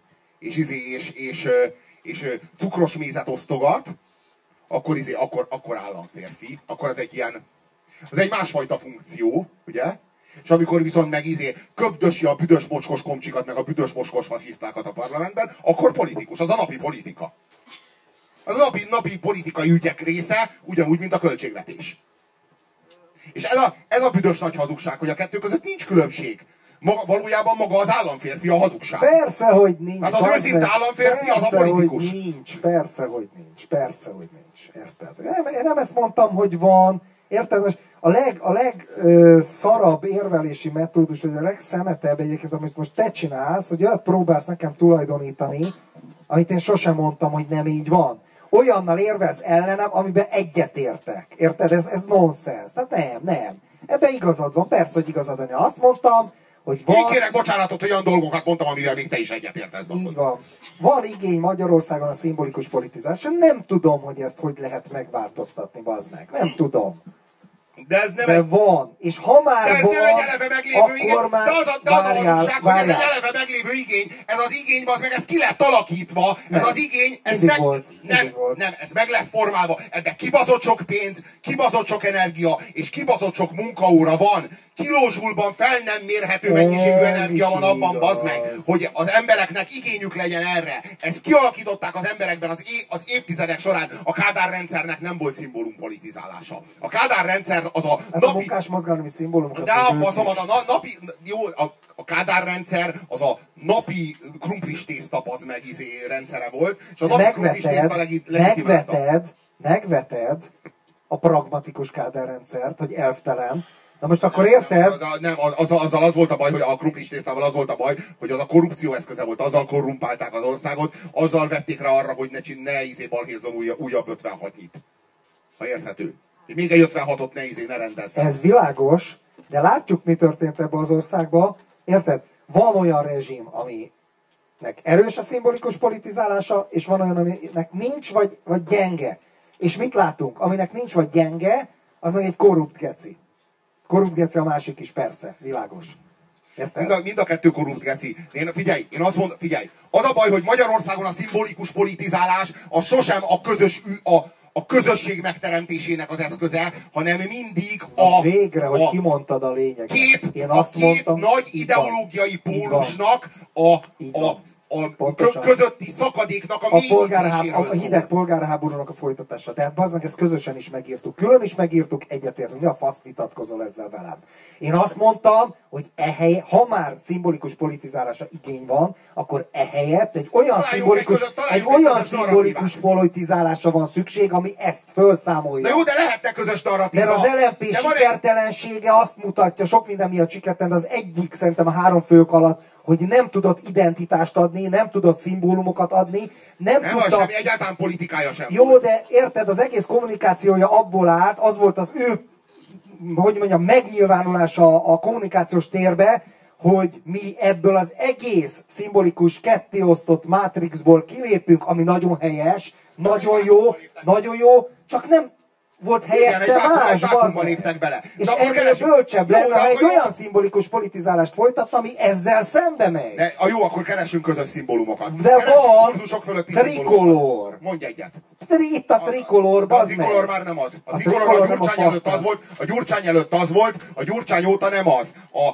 és cukros mézet osztogat, akkor államférfi. Akkor az egy másfajta funkció, ugye? És amikor viszont meg köbdösi a büdös mocskos komcsikat, meg a büdös mocskos fasisztákat a parlamentben, akkor politikus. Az a napi politika. Az a napi politikai ügyek része, ugyanúgy, mint a költségvetés. És ez a büdös nagy hazugság, hogy a kettő között nincs különbség. Valójában maga az államférfi a hazugság. Persze, hogy nincs. Hát az őszinte államférfi az a politikus. Persze, hogy nincs. Érted? Én nem ezt mondtam, hogy van. Érted? Most a legszarabb érvelési metódus, vagy a legszemetebb egyébként, amit most te csinálsz, hogy olyat próbálsz nekem tulajdonítani, amit én sosem mondtam, hogy nem így van. Olyannal érvelsz ellenem, amiben egyetértek. Érted? Ez nonsens. Tehát nem. Ebben igazad van. Persze, hogy igazad van. Én azt mondtam, hogy van... Én kérek bocsánatot, hogy olyan dolgokat mondtam, amivel még te is egyetértesz. Így van. Van igény Magyarországon a szimbolikus politizálásra. Nem tudom, hogy ezt hogy lehet megváltoztatni, bazd meg. Nem tudom. De van. És ha már de ez van, nem egy eleve meglévő igény. Már... De az a valóság, hogy ez egy eleve meglévő igény. Ez az igény, az meg ez ki lett alakítva. Ez az igény, ez meg... Nem, ez meg lett formálva. Ebben kibaszott sok pénz, kibaszott sok energia, és kibaszott sok munkaóra van. Kilózsulban fel nem mérhető mennyiségű energia van abban, bazd meg, hogy az embereknek igényük legyen erre. Ezt kialakították az emberekben az évtizedek során. A Kádár rendszernek nem volt szimbólum politizálása. A Kádár rendszer az a napi... a munkásmozgalmi szimbólumokat... De a napi... Jó, a Kádár rendszer az a napi krumplis tészta meg rendszere volt, és a napi krumplis tészta megveted a pragmatikus Kádár rendszert, hogy elvtelen. Na most akkor érted? Nem, azzal az volt a baj, hogy a krumplis tésztával az volt a baj, hogy az a korrupció eszköze volt, azzal korrumpálták az országot, azzal vették rá arra, hogy ne balhézzon újabb 56-nyit. Ha érthető. Még egy 56-ot ne rendezzen. Ez világos, de látjuk, mi történt ebbe az országba. Érted? Van olyan rezsim, aminek erős a szimbolikus politizálása, és van olyan, aminek nincs, vagy gyenge. És mit látunk? Aminek nincs, vagy gyenge, az meg egy korrupt geci. Korrupt geci a másik is, persze. Világos. Mind a kettő korrupt geci. Én azt mondom, figyelj. Az a baj, hogy Magyarországon a szimbolikus politizálás az sosem a közösség megteremtésének az eszköze, hanem mindig végre, hogy kimondtad a lényeget. Két nagy ideológiai pólusnak a közötti szakadéknak a mélyítéséről a hideg polgárháborúnak a folytatása. Tehát bazd meg, ezt közösen is megírtuk. Külön is megírtuk, egyetértünk. Mi a fasz vitatkozol ezzel velem? Én azt mondtam, hogy ha már szimbolikus politizálása igény van, akkor ehelyett egy olyan szimbolikus politizálásra van szükség, ami ezt felszámolja. De jó, de lehetne közös narratíva. Mert az LMP sikertelensége azt mutatja, sok minden miatt sikertelen, de az egyik szerintem a 3 fők alatt, hogy nem tudott identitást adni, nem tudott szimbólumokat adni, nem tudta... semmi, egyáltalán politikája sem. Jó, de érted, az egész kommunikációja abból állt, az volt az ő, hogy mondjam, megnyilvánulása a kommunikációs térbe, hogy mi ebből az egész szimbolikus kettéosztott mátrixból kilépünk, ami nagyon helyes, nagyon jó, csak nem volt helyette más, bazd léptek bele. És ennél bölcsebb lenne, ha egy olyan szimbolikus politizálást folytatna, ami ezzel szembe megy. Jó, akkor keresünk közös szimbólumokat. De van trikolór. Mondj egyet. Itt a trikolór, bazd meg. A trikolór már nem az. A trikolór a Gyurcsány előtt az volt, a Gyurcsány előtt az volt, a Gyurcsány óta nem az.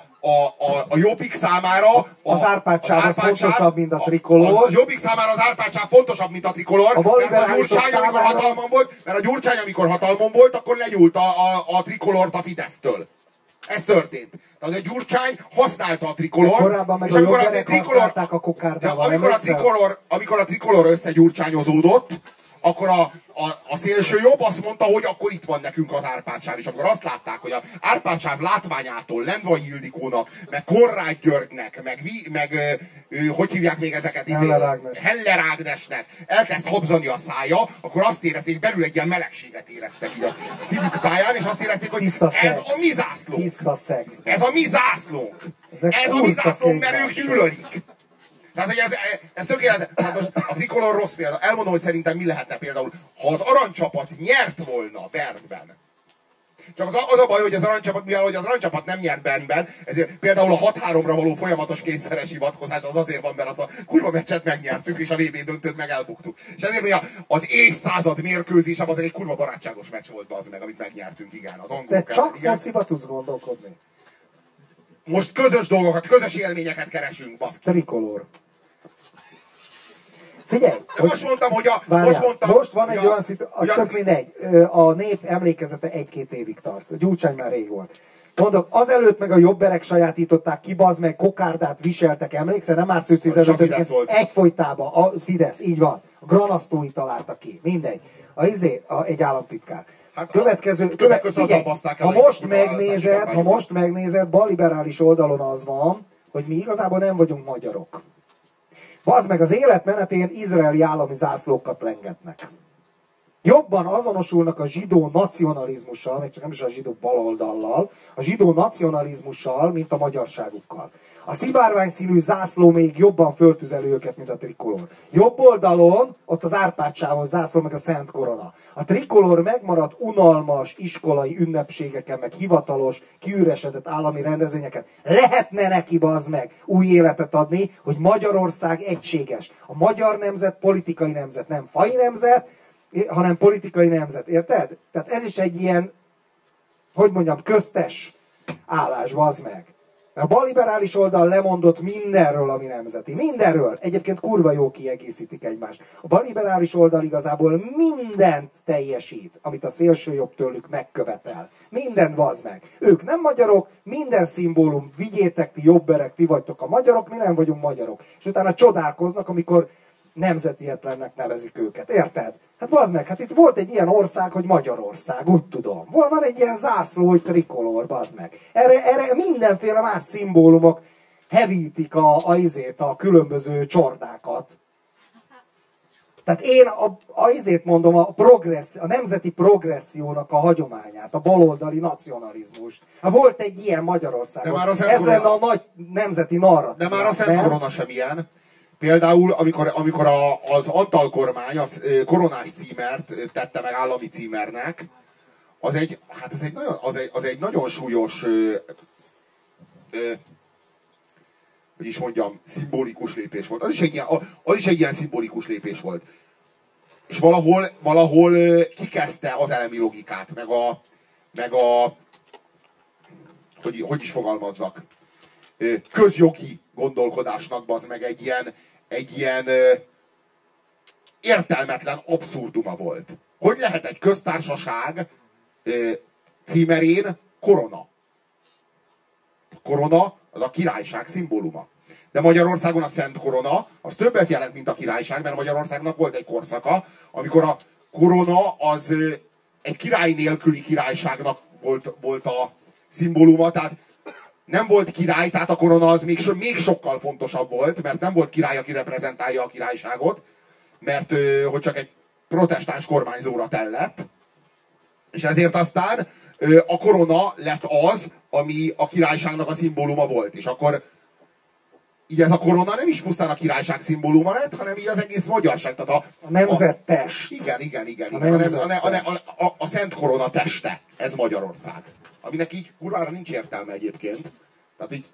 A Jobbik számára... Az Árpád sáv az fontosabb, mint a trikolór. A Jobbik számára az Árpád sáv fontosabb, mint a trikolór, mert a Gyurcsány, amikor hatalmon volt, akkor legyúlt a trikolort a Fidesztől. Ez történt. Tehát a Gyurcsány használta a trikolort, korábban meg és használták a kokárdával. Amikor a trikolor összegyurcsányozódott, akkor a szélső jobb azt mondta, hogy akkor itt van nekünk az Árpád sáv. És amikor azt látták, hogy az Árpád sáv látványától Lendvai Ildikónak, meg Konrád Györgynek, meg hogy hívják még ezeket? Heller Ágnesnek elkezd habzani a szája, akkor azt érezték, belül egy ilyen melegséget éreztek így a szívük táján, és azt érezték, hogy ez a mi zászlónk. Tiszta szex. Ez a mi zászlónk. Ez a mi zászlónk, mert ők gyűlölik. Tehát, hogy ez tökéletes. Most a trikolor rossz példa. Elmondom, hogy szerintem mi lehetne például, ha az aranycsapat nyert volna Bernben. Csak az a baj, hogy az aranycsapat, mivel hogy az aranycsapat nem nyert Bernben, ezért például a 6-3-ra való folyamatos kényszeres hivatkozás az azért van, mert azt a kurva meccset megnyertük, és a VB döntőt meg elbuktuk. És ezért mi az évszázad mérkőzésem az egy kurva barátságos meccs volt az meg, amit megnyertünk, igen. Az angolok. De csak fociba tudsz gondolkodni. Most közös dolgokat, közös élményeket keresünk, baszki. Trikolor. Figyelj! Most mondtam, hogy most van egy olyan szituáció, az tök mindegy. A nép emlékezete 1-2 évig tart. A Gyurcsány már rég volt. Mondok, azelőtt meg a jobberek sajátították ki, bazd meg, kokárdát viseltek, emlékszel? Nem március 15-én egyfolytában, a Fidesz, így van. A granasztói találtak ki, mindegy. Egy államtitkár. Hát Figyelj, ha most megnézed, balliberális oldalon az van, hogy mi igazából nem vagyunk magyarok. Bazd meg, az életmenetén izraeli állami zászlókat lengetnek. Jobban azonosulnak a zsidó nacionalizmussal, még csak nem is a zsidó baloldallal, a zsidó nacionalizmussal, mint a magyarságukkal. A szivárványszínű zászló még jobban föltüzeli őket, mint a trikolor. Jobb oldalon, ott az Árpád-sávos zászló, meg a Szent Korona. A trikolor megmaradt unalmas iskolai ünnepségeken, meg hivatalos, kiüresedett állami rendezvényeket. Lehetne neki, bazd meg, új életet adni, hogy Magyarország egységes. A magyar nemzet politikai nemzet, nem faji nemzet, hanem politikai nemzet, érted? Tehát ez is egy ilyen, hogy mondjam, köztes állás, bazd meg. A balliberális oldal lemondott mindenről, ami nemzeti. Mindenről. Egyébként kurva jó kiegészítik egymást. A balliberális oldal igazából mindent teljesít, amit a szélsőjobb tőlük megkövetel. Mindent, bazd meg. Ők nem magyarok, minden szimbólum, vigyétek, ti jobberek, ti vagytok a magyarok, mi nem vagyunk magyarok. És utána csodálkoznak, amikor nemzetietlennek nevezik őket. Érted? Hát bazd meg, hát itt volt egy ilyen ország, hogy Magyarország, úgy tudom. Van egy ilyen zászló, hogy trikolor, bazd meg. Erre mindenféle más szimbólumok hevítik a különböző csordákat. Tehát én mondom, a nemzeti progressziónak a hagyományát, a baloldali nacionalizmust. Hát volt egy ilyen Magyarországon. Ez lenne a nagy nemzeti narratív. De már a Szent Korona sem ilyen. Például, amikor az Antal kormány az koronás címert tette meg állami címernek, az egy nagyon súlyos, hogy is mondjam, szimbolikus lépés volt. Az is egy ilyen szimbolikus lépés volt. És valahol kikezdte az elemi logikát, meg a hogy is fogalmazzak, közjogi gondolkodásnak, bazd meg, egy ilyen értelmetlen abszurduma volt. Hogy lehet egy köztársaság címerén korona? A korona az a királyság szimbóluma. De Magyarországon a Szent Korona az többet jelent, mint a királyság, mert Magyarországnak volt egy korszaka, amikor a korona az egy király nélküli királyságnak volt a szimbóluma, tehát nem volt király, tehát a korona az még sokkal fontosabb volt, mert nem volt király, aki reprezentálja a királyságot, mert hogy csak egy protestáns kormányzóra tellett, és ezért aztán a korona lett az, ami a királyságnak a szimbóluma volt, és akkor így ez a korona nem is pusztán a királyság szimbóluma lett, hanem így az egész magyarság. Tehát a nemzettest. Igen. A Szent Korona teste, ez Magyarország. Aminek így kurvára nincs értelme egyébként. Tehát így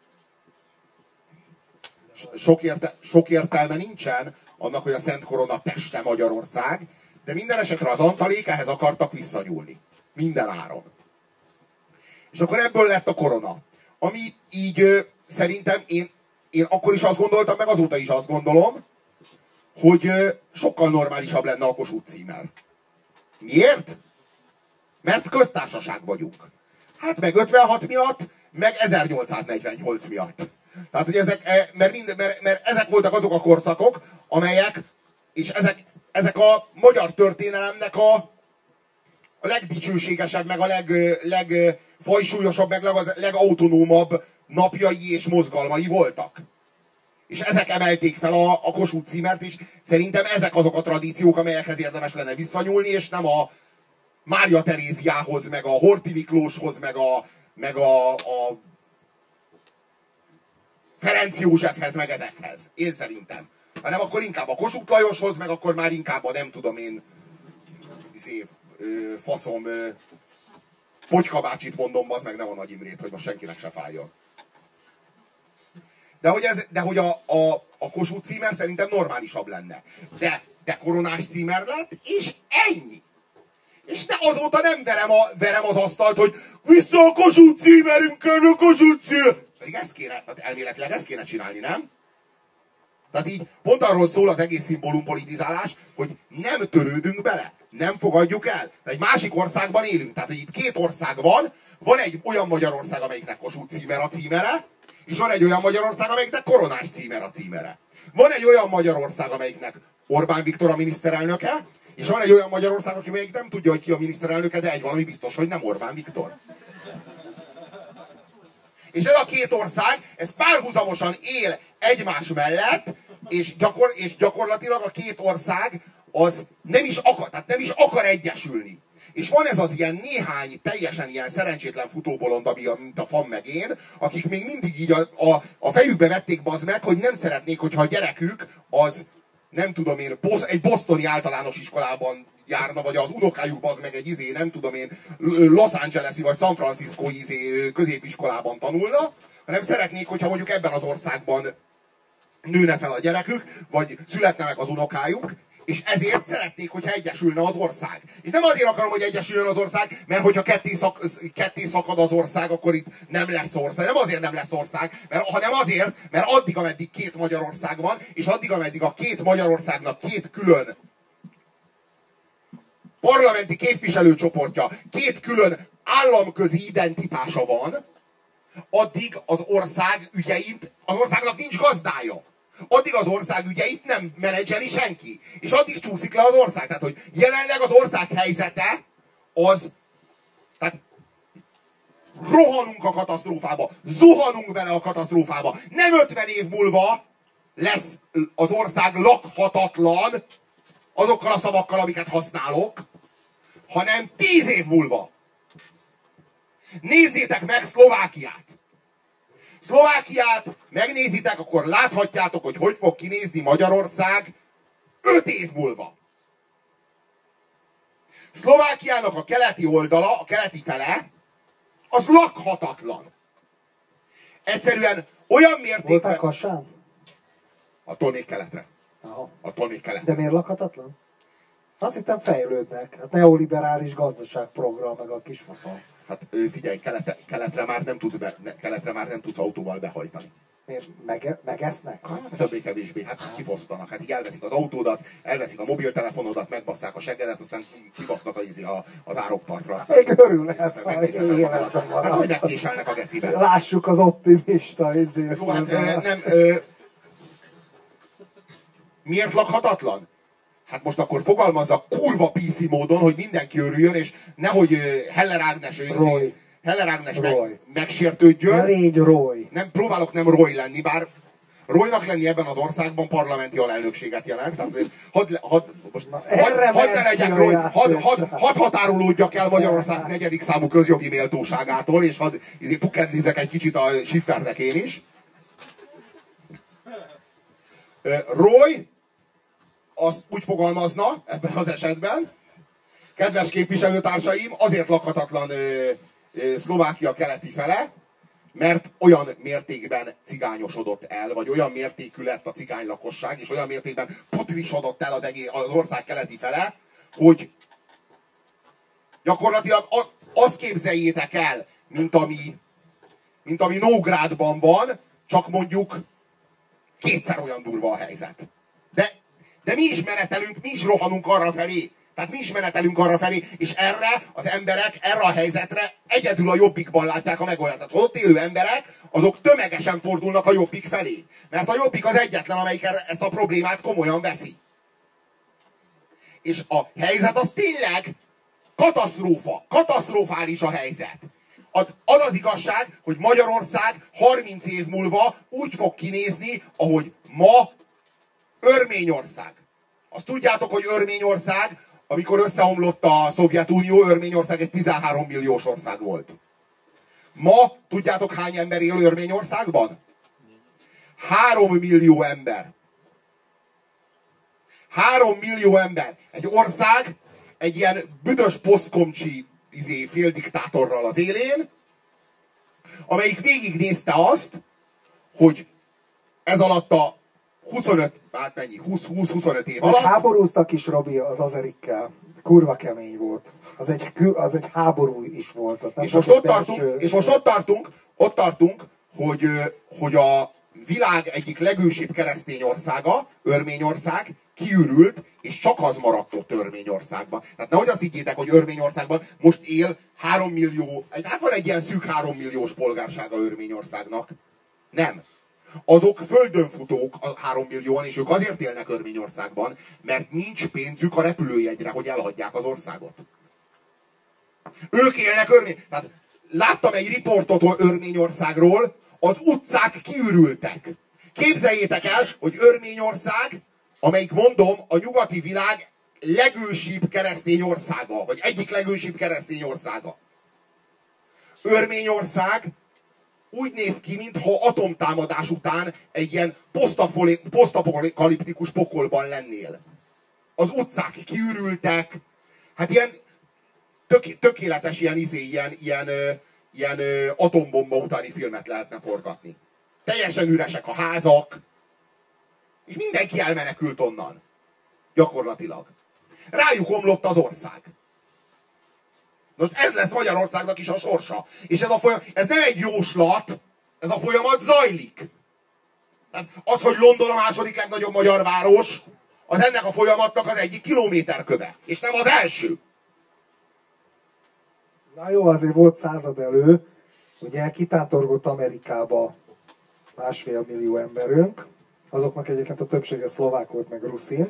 sok értelme nincsen annak, hogy a Szent Korona teste Magyarország, de minden esetre az Antalék ehhez akartak visszanyúlni. Minden áron. És akkor ebből lett a korona. Ami így szerintem én akkor is azt gondoltam, meg azóta is azt gondolom, hogy sokkal normálisabb lenne a Kossuth címer. Miért? Mert köztársaság vagyunk. Hát meg 56 miatt, meg 1848 miatt. Tehát, hogy mert ezek voltak azok a korszakok, amelyek, és ezek a magyar történelemnek a legdicsőségesebb, meg a legfajsúlyosabb, meg a legautonómabb napjai és mozgalmai voltak. És ezek emelték fel a Kossuth címert, és szerintem ezek azok a tradíciók, amelyekhez érdemes lenne visszanyúlni, és nem a Mária Teréziához, meg a Horthy Miklóshoz, meg a Ferenc Józsefhez, meg ezekhez. Én szerintem. Hanem akkor inkább a Kossuth Lajoshoz, meg akkor már inkább a nem tudom én faszom Potyka bácsit mondom, az meg nem a Nagy Imrét, hogy most senkinek se fájjon. De hogy a Kossuth címer szerintem normálisabb lenne. De koronás címer lett, és ennyi. És azóta nem verem az asztalt, hogy vissza a Kossuth címerünkön, a Kossuth címer. Pedig ezt kéne, elméletileg ezt kéne csinálni, nem? Tehát így pont arról szól az egész szimbólumpolitizálás, hogy nem törődünk bele, nem fogadjuk el. Egy másik országban élünk. Tehát, hogy itt két ország van egy olyan Magyarország, amelyiknek Kossuth címer a címere, és van egy olyan Magyarország, amelyiknek Koronás címer a címere. Van egy olyan Magyarország, amelyiknek Orbán Viktor a miniszterelnöke, és van egy olyan Magyarország, amelyik nem tudja, hogy ki a miniszterelnöke, de egy valami biztos, hogy nem Orbán Viktor. És ez a két ország, ez párhuzamosan él egymás mellett, és gyakorlatilag a két ország az nem is akar egyesülni. És van ez az ilyen néhány, teljesen ilyen szerencsétlen futóbolond, mint a FAM meg én, akik még mindig így a fejükbe vették bazd meg, hogy nem szeretnék, hogyha a gyerekük az, nem tudom én, egy bostoni általános iskolában járna, vagy az unokájuk bazd meg egy nem tudom én, Los Angeles-i vagy San Francisco-i középiskolában tanulna, hanem szeretnék, hogyha mondjuk ebben az országban nőne fel a gyerekük, vagy születne meg az unokájuk, és ezért szeretnék, hogyha egyesülne az ország. És nem azért akarom, hogy egyesüljön az ország, mert hogyha ketté szakad az ország, akkor itt nem lesz ország. Nem azért nem lesz ország, hanem azért, mert addig, ameddig két Magyarország van, és addig, ameddig a két Magyarországnak két külön parlamenti képviselőcsoportja, két külön államközi identitása van, addig az országnak nincs gazdája. Addig az ország ügyeit nem menedzseli senki. És addig csúszik le az ország. Tehát, hogy jelenleg az ország helyzete az... Tehát rohanunk a katasztrófába. Zuhanunk bele a katasztrófába. Nem 50 év múlva lesz az ország lakhatatlan azokkal a szavakkal, amiket használok, hanem 10 év múlva. Nézzétek meg Szlovákiát. Szlovákiát megnézitek, akkor láthatjátok, hogy fog kinézni Magyarország 5 év múlva. Szlovákiának a keleti oldala, a keleti fele, az lakhatatlan. Egyszerűen olyan mértékben... Voltál Kassán? Attól még keletre. Aha. Attól még keletre. De miért lakhatatlan? Azt hittem fejlődnek. Hát neoliberális gazdaságprogram, meg a kisfaszal. Hát figyelj, keletre már nem tudsz autóval behajtani. Miért? Megesznek? Hát többé-kevésbé, hát kifosztanak. Hát így elveszik az autódat, elveszik a mobiltelefonodat, megbasszák a seggedet, aztán kibasznak az árokpartra. Még örülhetsz, ha életben van. Hát hogy megkéselnek a gecibe? Lássuk az optimista izét. Jó, hát nem... Miért lakhatatlan? Hát most akkor fogalmazza kurva PC módon, hogy mindenki örüljön, és nehogy Heller Ágnes megsértődjön. Ne légy Roy. Próbálok nem Roy lenni, bár Roynak lenni ebben az országban parlamenti alelnökséget jelent. Tehát azért hadd határolódjak el Magyarország 4. számú közjogi méltóságától, és hadd pukedlizek egy kicsit a Schiffernek én is. Roy azt úgy fogalmazna ebben az esetben, kedves képviselőtársaim, azért lakhatatlan Szlovákia keleti fele, mert olyan mértékben cigányosodott el, vagy olyan mértékű lett a cigány lakosság, és olyan mértékben putrisodott el az ország keleti fele, hogy gyakorlatilag azt képzeljétek el, mint ami Nógrádban van, csak mondjuk kétszer olyan durva a helyzet. De mi is menetelünk, mi is rohanunk arra felé. Tehát mi is menetelünk arra felé, és az emberek erre a helyzetre egyedül a Jobbikban látják a megoldást. Tehát az ott élő emberek, azok tömegesen fordulnak a Jobbik felé. Mert a Jobbik az egyetlen, amelyik ezt a problémát komolyan veszi. És a helyzet az tényleg katasztrofális a helyzet. Az igazság, hogy Magyarország 30 év múlva úgy fog kinézni, ahogy ma Örményország. Azt tudjátok, hogy Örményország, amikor összeomlott a Szovjetunió, Örményország egy 13 milliós ország volt. Ma tudjátok, hány ember él Örményországban? 3 millió ember. 3 millió ember. Egy ország egy ilyen büdös posztkomcsi féldiktátorral az élén, amelyik végignézte azt, hogy ez alatt a 20-25 év alatt. Háborúztak is, Robi, az azerikkel. Kurva kemény volt. Az egy háború is volt. És most ott tartunk, hogy a világ egyik legősibb keresztény országa, Örményország, kiürült, és csak az maradt ott Örményországban. Tehát nehogy azt higgyétek, hogy Örményországban most él 3 millió, hát van egy ilyen szűk 3 milliós polgársága Örményországnak. Nem. Azok földönfutók, a 3 millióan, és ők azért élnek Örményországban, mert nincs pénzük a repülőjegyre, hogy elhagyják az országot. Ők élnek Tehát láttam egy riportot Örményországról, az utcák kiürültek. Képzeljétek el, hogy Örményország, amelyik mondom, a nyugati világ legősibb keresztény országa, vagy egyik legősibb keresztény országa. Örményország úgy néz ki, mintha atomtámadás után egy ilyen posztapokaliptikus pokolban lennél. Az utcák kiürültek, hát ilyen tökéletes ilyen atombomba utáni filmet lehetne forgatni. Teljesen üresek a házak, és mindenki elmenekült onnan. Gyakorlatilag. Rájuk omlott az ország. Most ez lesz Magyarországnak is a sorsa. És ez nem egy jóslat, ez a folyamat zajlik. Tehát az, hogy London a második legnagyobb magyar város, az ennek a folyamatnak az egyik kilométerköve. És nem az első. Na jó, azért volt századelő, ugye kitántorgott Amerikába 1,5 millió emberünk, azoknak egyébként a többsége szlovák volt, meg ruszin,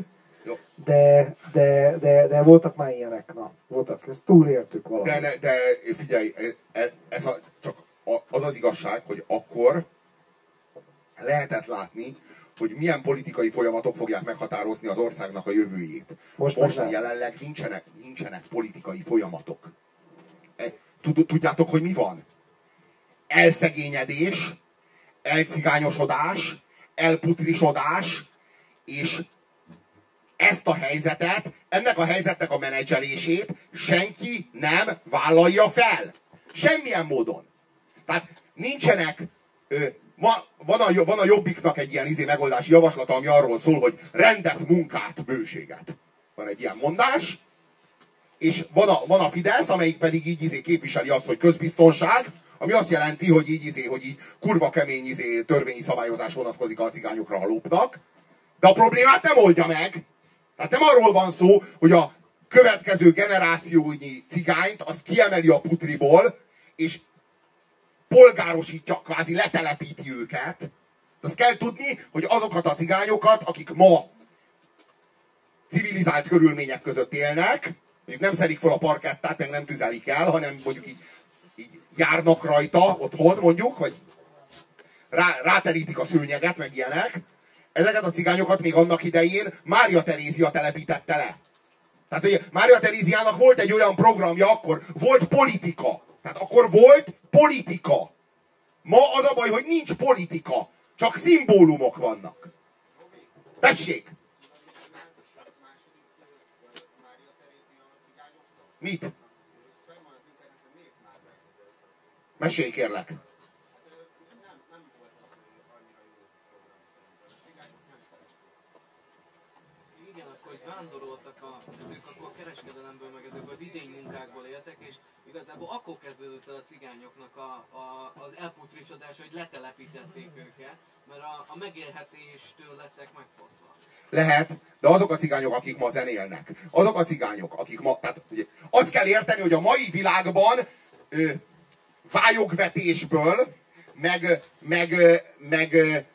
de voltak már ilyenek, na, voltak, ezt túléltük valahogy. De figyelj, csak az az igazság, hogy akkor lehetett látni, hogy milyen politikai folyamatok fogják meghatározni az országnak a jövőjét. Most jelenleg nincsenek politikai folyamatok. Tudjátok, hogy mi van? Elszegényedés, elcigányosodás, elputrisodás, és ezt a helyzetet, ennek a helyzetnek a menedzselését senki nem vállalja fel. Semmilyen módon. Tehát nincsenek... Van a Jobbiknak egy ilyen megoldási javaslata, ami arról szól, hogy rendet, munkát, bőséget. Van egy ilyen mondás, és van a Fidesz, amelyik pedig így képviseli azt, hogy közbiztonság, ami azt jelenti, hogy így kurva kemény törvényi szabályozás vonatkozik a cigányokra, ha lopnak. De a problémát nem oldja meg. Tehát nem arról van szó, hogy a következő generációnyi cigányt azt kiemeli a putriból, és polgárosítja, kvázi letelepíti őket. De azt kell tudni, hogy azokat a cigányokat, akik ma civilizált körülmények között élnek, mondjuk nem szedik fel a parkettát, meg nem tüzelik el, hanem mondjuk így járnak rajta otthon, mondjuk, vagy ráterítik a szőnyeget, meg ilyenek. Ezeket a cigányokat még annak idején Mária Terézia telepítette le. Tehát, hogy Mária Teréziának volt egy olyan programja, akkor volt politika. Tehát akkor volt politika. Ma az a baj, hogy nincs politika. Csak szimbólumok vannak. Tessék! Mit? Mesélj, kérlek! Igen, akkor vándoroltak ezek akkor a kereskedelemből, meg ezek az idénymunkákból éltek, és igazából akkor kezdődött el a cigányoknak az elputrisodás, hogy letelepítették őket, mert a megélhetéstől lettek megfosztva. Lehet, de azok a cigányok, akik ma zenélnek, azok a cigányok, akik ma... Tehát, ugye, azt kell érteni, hogy a mai világban vályogvetésből, meg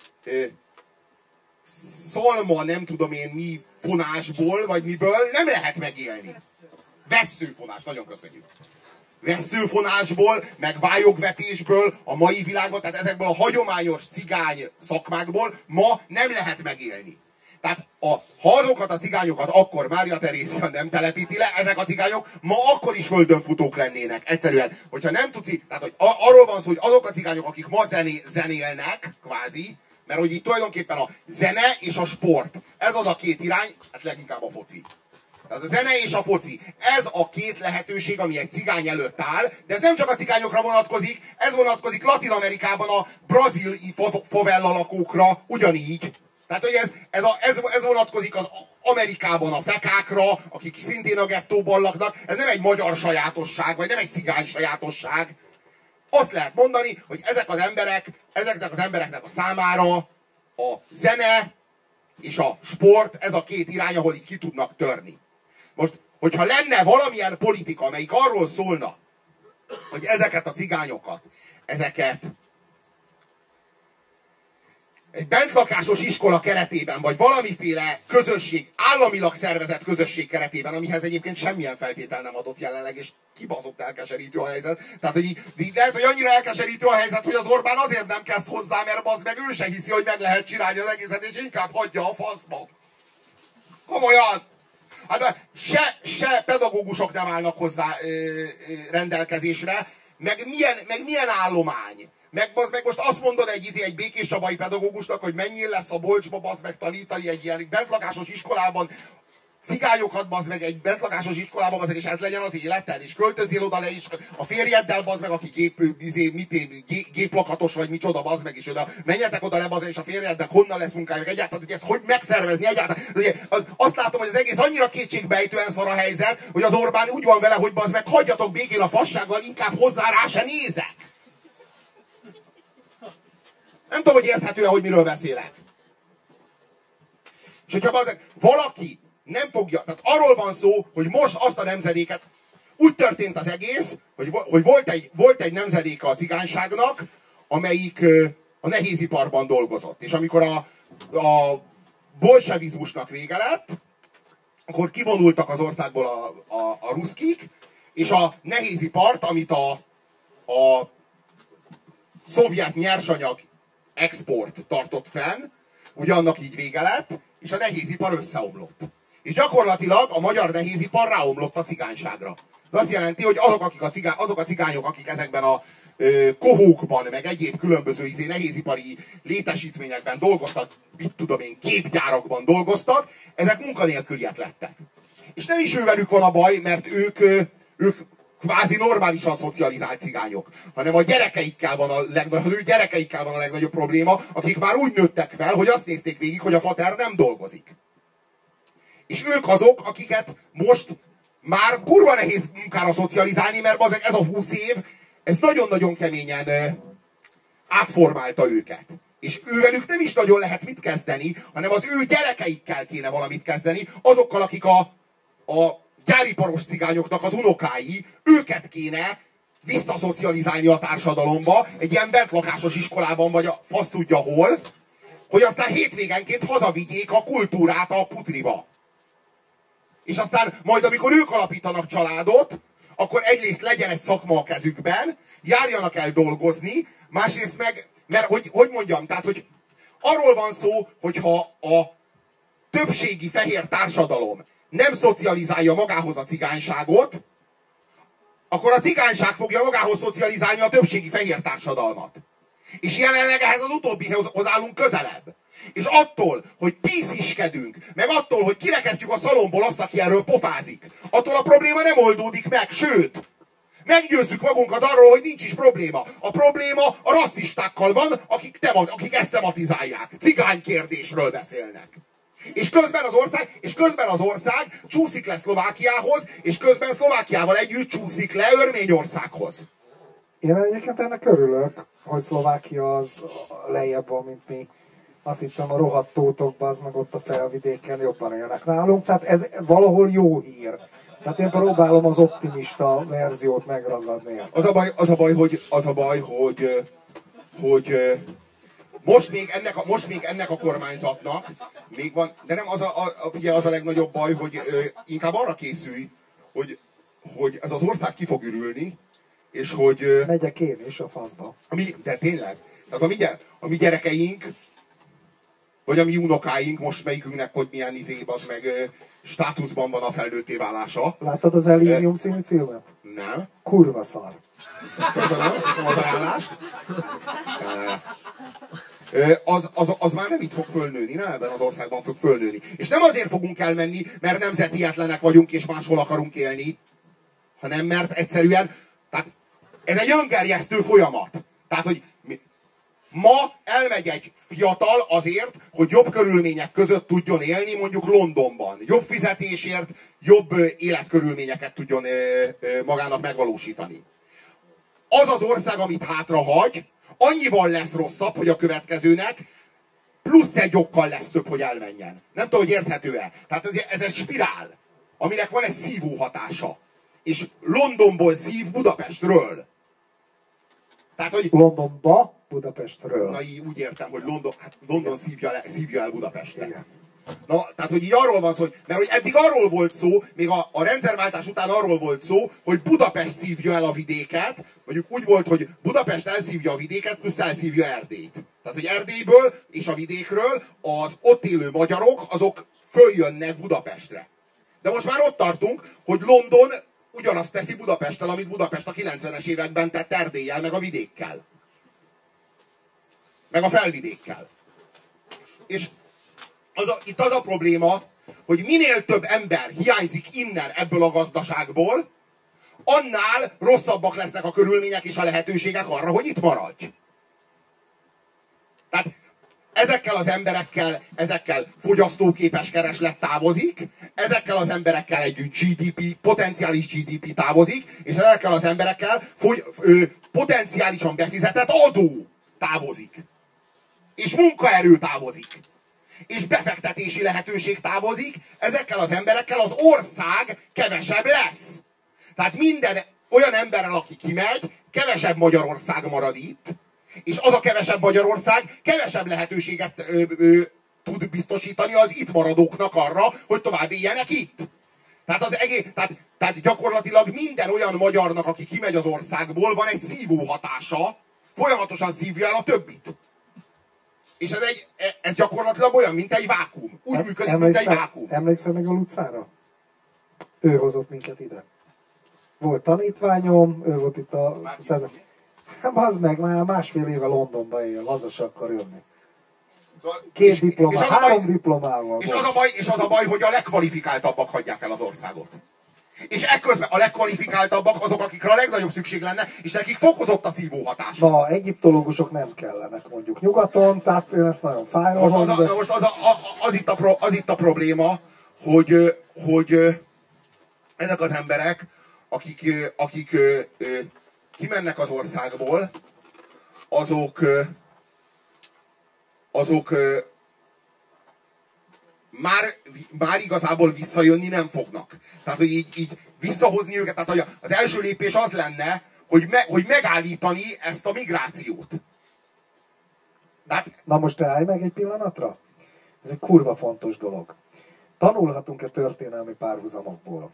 szalma, nem tudom én mi, fonásból, vagy miből nem lehet megélni. Vesszőfonás, nagyon köszönjük. Vesszőfonásból, meg vályogvetésből a mai világban, tehát ezekből a hagyományos cigány szakmákból ma nem lehet megélni. Tehát ha azokat a cigányokat akkor Mária Terézia nem telepíti le, ezek a cigányok ma akkor is földönfutók lennének. Egyszerűen, hogyha nem tudsz, tehát hogy arról van szó, hogy azok a cigányok, akik ma zenélnek, kvázi, mert hogy itt tulajdonképpen a zene és a sport, ez az a két irány, hát leginkább a foci. Tehát a zene és a foci. Ez a két lehetőség, ami egy cigány előtt áll, de ez nem csak a cigányokra vonatkozik, ez vonatkozik Latin-Amerikában a brazil favela lakókra, ugyanígy. Tehát, hogy ez vonatkozik az Amerikában a fekákra, akik szintén a gettóban laknak. Ez nem egy magyar sajátosság, vagy nem egy cigány sajátosság. Azt lehet mondani, hogy ezeknek az embereknek a számára a zene és a sport, ez a két irány, ahol így ki tudnak törni. Most, hogyha lenne valamilyen politika, amelyik arról szólna, hogy ezeket a cigányokat, ezeket egy bentlakásos iskola keretében, vagy valamiféle közösség, államilag szervezett közösség keretében, amihez egyébként semmilyen feltétel nem adott jelenleg, és kibaszott elkeserítő a helyzet. Tehát, hogy így lehet, hogy annyira elkeserítő a helyzet, hogy az Orbán azért nem kezd hozzá, mert az meg ő se hiszi, hogy meg lehet csinálni az egészet, és inkább hagyja a faszba. Komolyan! Hát se pedagógusok nem állnak hozzá rendelkezésre, meg milyen állomány. Meg most azt mondod egy Békés Csabai pedagógusnak, hogy mennyire lesz a bolcsba, bazd meg tanítani egy ilyen bentlakásos iskolában, cigányokat, bazd meg egy bentlakásos iskolában, bazd meg, és ez legyen az életed, és költözél oda le, és a férjeddel, bazd meg, aki géplakatos vagy micsoda, bazd meg, és oda menjetek oda le, bazd meg, és a férjeddel honnan lesz munkájuk egyáltalán, hogy ezt hogy megszervezni egyáltalán. Ugye, azt látom, hogy az egész annyira kétségbejtően szar a helyzet, hogy az Orbán úgy van vele, hogy bazd meg, hagyjatok békén a fassággal, inkább hozzá rá se nézek. Nem tudom, hogy érthető-e, hogy miről beszélek. És hogyha valaki nem fogja, tehát arról van szó, hogy most azt a nemzedéket, úgy történt az egész, hogy volt egy nemzedéke a cigányságnak, amelyik a nehéziparban dolgozott. És amikor a bolsevizmusnak vége lett, akkor kivonultak az országból a ruszkik, és a nehézipart, amit a szovjet nyersanyag export tartott fenn, ugye annak így vége lett, és a nehézipar összeomlott. És gyakorlatilag a magyar nehézipar ráomlott a cigányságra. Ez azt jelenti, hogy azok a cigányok, akik ezekben a kohókban, meg egyéb különböző nehézipari létesítményekben dolgoztak, mit tudom én, képgyárakban dolgoztak, ezek munkanélküliek lettek. És nem is ővelük van a baj, mert ők kvázi normálisan szocializált cigányok, hanem a gyerekeikkel van az ő gyerekeikkel van a legnagyobb probléma, akik már úgy nőttek fel, hogy azt nézték végig, hogy a fater nem dolgozik. És ők azok, akiket most már kurva nehéz munkára szocializálni, mert ez a 20 év, ez nagyon-nagyon keményen átformálta őket. És ővelük nem is nagyon lehet mit kezdeni, hanem az ő gyerekeikkel kéne valamit kezdeni, azokkal, akik a gyáriparos cigányoknak az unokái, őket kéne visszaszocializálni a társadalomba, egy ilyen bentlakásos iskolában, vagy a fasz tudja hol, hogy aztán hétvégenként hazavigyék a kultúrát a putriba. És aztán majd, amikor ők alapítanak családot, akkor egyrészt legyen egy szakma a kezükben, járjanak el dolgozni, másrészt meg, mert hogy mondjam, tehát, hogy arról van szó, hogyha a többségi fehér társadalom nem szocializálja magához a cigányságot, akkor a cigányság fogja magához szocializálni a többségi fehér társadalmat. És jelenleg ehhez az utóbbihoz állunk közelebb. És attól, hogy píziskedünk, meg attól, hogy kirekeztjük a szalomból azt, aki erről pofázik, attól a probléma nem oldódik meg, sőt, meggyőzzük magunkat arról, hogy nincs is probléma. A probléma a rasszistákkal van, akik ezt tematizálják. Cigány kérdésről beszélnek. És közben az ország csúszik le Szlovákiához, és közben Szlovákiával együtt csúszik le Örményországhoz. Én egyébként ennek örülök, hogy Szlovákia az lejjebb van, mint mi. Azt hittem, a rohadt tótokban, az meg ott a felvidéken jobban élnek nálunk. Tehát ez valahol jó hír. Tehát én próbálom az optimista verziót megragadni. Az a baj, hogy most még ennek a kormányzatnak még van, de nem ugye az a legnagyobb baj, hogy inkább arra készülj, hogy ez az ország ki fog ürülni, és hogy... Megyek én is a faszba. De tényleg. Tehát a mi gyerekeink, vagy a mi unokáink, most melyikünknek, hogy milyen az meg státuszban van a felnőtté válása. Láttad az Elysium című filmet? Nem. Kurva szar. Köszönöm az ajánlást. Az már nem itt fog fölnőni, nem ebben az országban fog fölnőni. És nem azért fogunk elmenni, mert nemzetietlenek vagyunk és máshol akarunk élni, hanem mert egyszerűen, tehát ez egy öngerjesztő folyamat. Tehát, hogy ma elmegy egy fiatal azért, hogy jobb körülmények között tudjon élni, mondjuk Londonban. Jobb fizetésért, jobb életkörülményeket tudjon magának megvalósítani. az az ország, amit hátrahagy, annyival lesz rosszabb, hogy a következőnek plusz egy okkal lesz több, hogy elmenjen. Nem tudom, hogy érthető-e. Tehát ez egy spirál, aminek van egy szívó hatása. És Londonból szív Budapestről. Tehát, hogy... Londonba, Budapestről. Na, így úgy értem, hogy London szívja el Budapestre. Igen. Na, tehát, hogy így arról van szó, mert hogy eddig arról volt szó, még a rendszerváltás után arról volt szó, hogy Budapest szívja el a vidéket, mondjuk úgy volt, hogy Budapest elszívja a vidéket, plusz elszívja Erdélyt. Tehát, hogy Erdélyből és a vidékről az ott élő magyarok, azok följönnek Budapestre. De most már ott tartunk, hogy London ugyanazt teszi Budapesttel, amit Budapest a 90-es években tett Erdéllyel, meg a vidékkel. Meg a felvidékkel. És itt az a probléma, hogy minél több ember hiányzik innen ebből a gazdaságból, annál rosszabbak lesznek a körülmények és a lehetőségek arra, hogy itt maradj. Tehát ezekkel az emberekkel, fogyasztóképes kereslet távozik, ezekkel az emberekkel együtt potenciális GDP távozik, és ezekkel az emberekkel potenciálisan befizetett adó távozik. És munkaerő távozik. És befektetési lehetőség távozik, ezekkel az emberekkel az ország kevesebb lesz. Tehát minden olyan emberrel, aki kimegy, kevesebb Magyarország marad itt, és az a kevesebb Magyarország kevesebb lehetőséget tud biztosítani az itt maradóknak arra, hogy tovább éljenek itt. Tehát gyakorlatilag minden olyan magyarnak, aki kimegy az országból, van egy szívó hatása, folyamatosan szívja el a többit. És ez gyakorlatilag olyan, mint egy vákuum. Úgy működik, mint egy vákuum. Emlékszel meg a Lucára? Ő hozott minket ide. Volt tanítványom, ő volt itt a... Bazd meg, már másfél éve Londonba él, haza se akar jönni. Két diplomával, 3 diplomával. És az a baj, hogy a legkvalifikáltabbak hagyják el az országot. És ekközben a legkvalifikáltabbak azok, akikre a legnagyobb szükség lenne, és nekik fokozott a szívó hatás. Na, egyiptológusok nem kellenek mondjuk nyugaton, tehát én ezt nagyon fájnom. Most az itt a probléma, hogy ezek az emberek, akik kimennek az országból, azok már igazából visszajönni nem fognak. Tehát, hogy így visszahozni őket, tehát hogy az első lépés az lenne, hogy megállítani ezt a migrációt. Na most állj meg egy pillanatra. Ez egy kurva fontos dolog. Tanulhatunk-e történelmi párhuzamokból?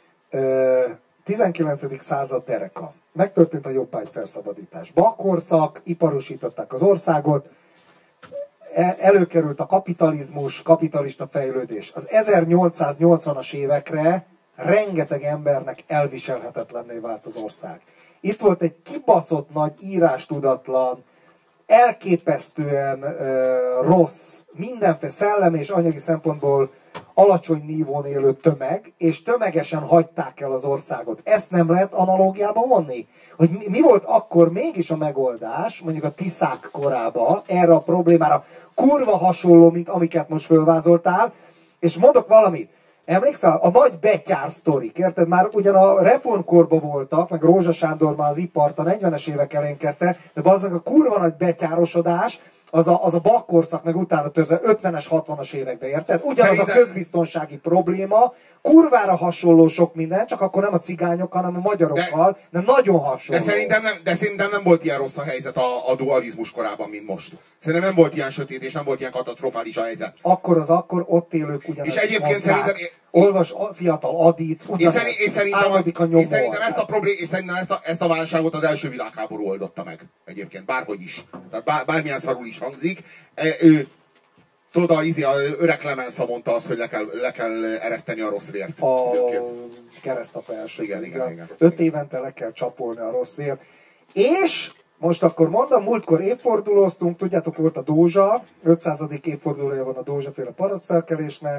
19. század dereka. Megtörtént a jobbágy felszabadítás. Bakkorszak, iparosították az országot, előkerült a kapitalizmus, kapitalista fejlődés. Az 1880-as évekre rengeteg embernek elviselhetetlenné vált az ország. Itt volt egy kibaszott nagy írástudatlan, elképesztően rossz, mindenféle szellemi és anyagi szempontból alacsony nívón élő tömeg, és tömegesen hagyták el az országot. Ezt nem lehet analógiába vonni? Hogy mi volt akkor mégis a megoldás, mondjuk a Tiszák korában, erre a problémára kurva hasonló, mint amiket most fölvázoltál, és mondok valamit. Emlékszel? A nagy betyár sztorik, érted? Már ugyan a reformkorban voltak, meg Rózsa Sándor már az ipart a 40-es évek elején kezdte, de az meg a kurva nagy betyárosodás, az a bakkorszak, meg utána tőle 50-es, 60-as években, érted? Ugyanaz a közbiztonsági probléma, kurvára hasonló sok minden, csak akkor nem a cigányok, hanem a magyarokkal, de nagyon hasonló. De szerintem nem volt ilyen rossz a helyzet a dualizmus korában, mint most. Szerintem nem volt ilyen sötét, és nem volt ilyen katasztrofális a helyzet. Akkor ott élők ugyanezt és egyébként mondták. szerintem... Olvas Fiatal Adit, álmodik a nyomó. És szerintem ezt a problémát, és szerintem ezt a válságot az első világháború oldotta meg. Egyébként, bárhogy is. Tehát bármilyen szarul is hangzik. Tudod, a öreg Clemenza mondta azt, hogy le kell ereszteni a rossz vért. A keresztapa első. Igen. 5 évente le kell csapolni a rossz vért. És most akkor mondom, múltkor évfordulóztunk, tudjátok, volt a Dózsa, 500. évfordulója van a Dózsaféle parasztfelkelésnek,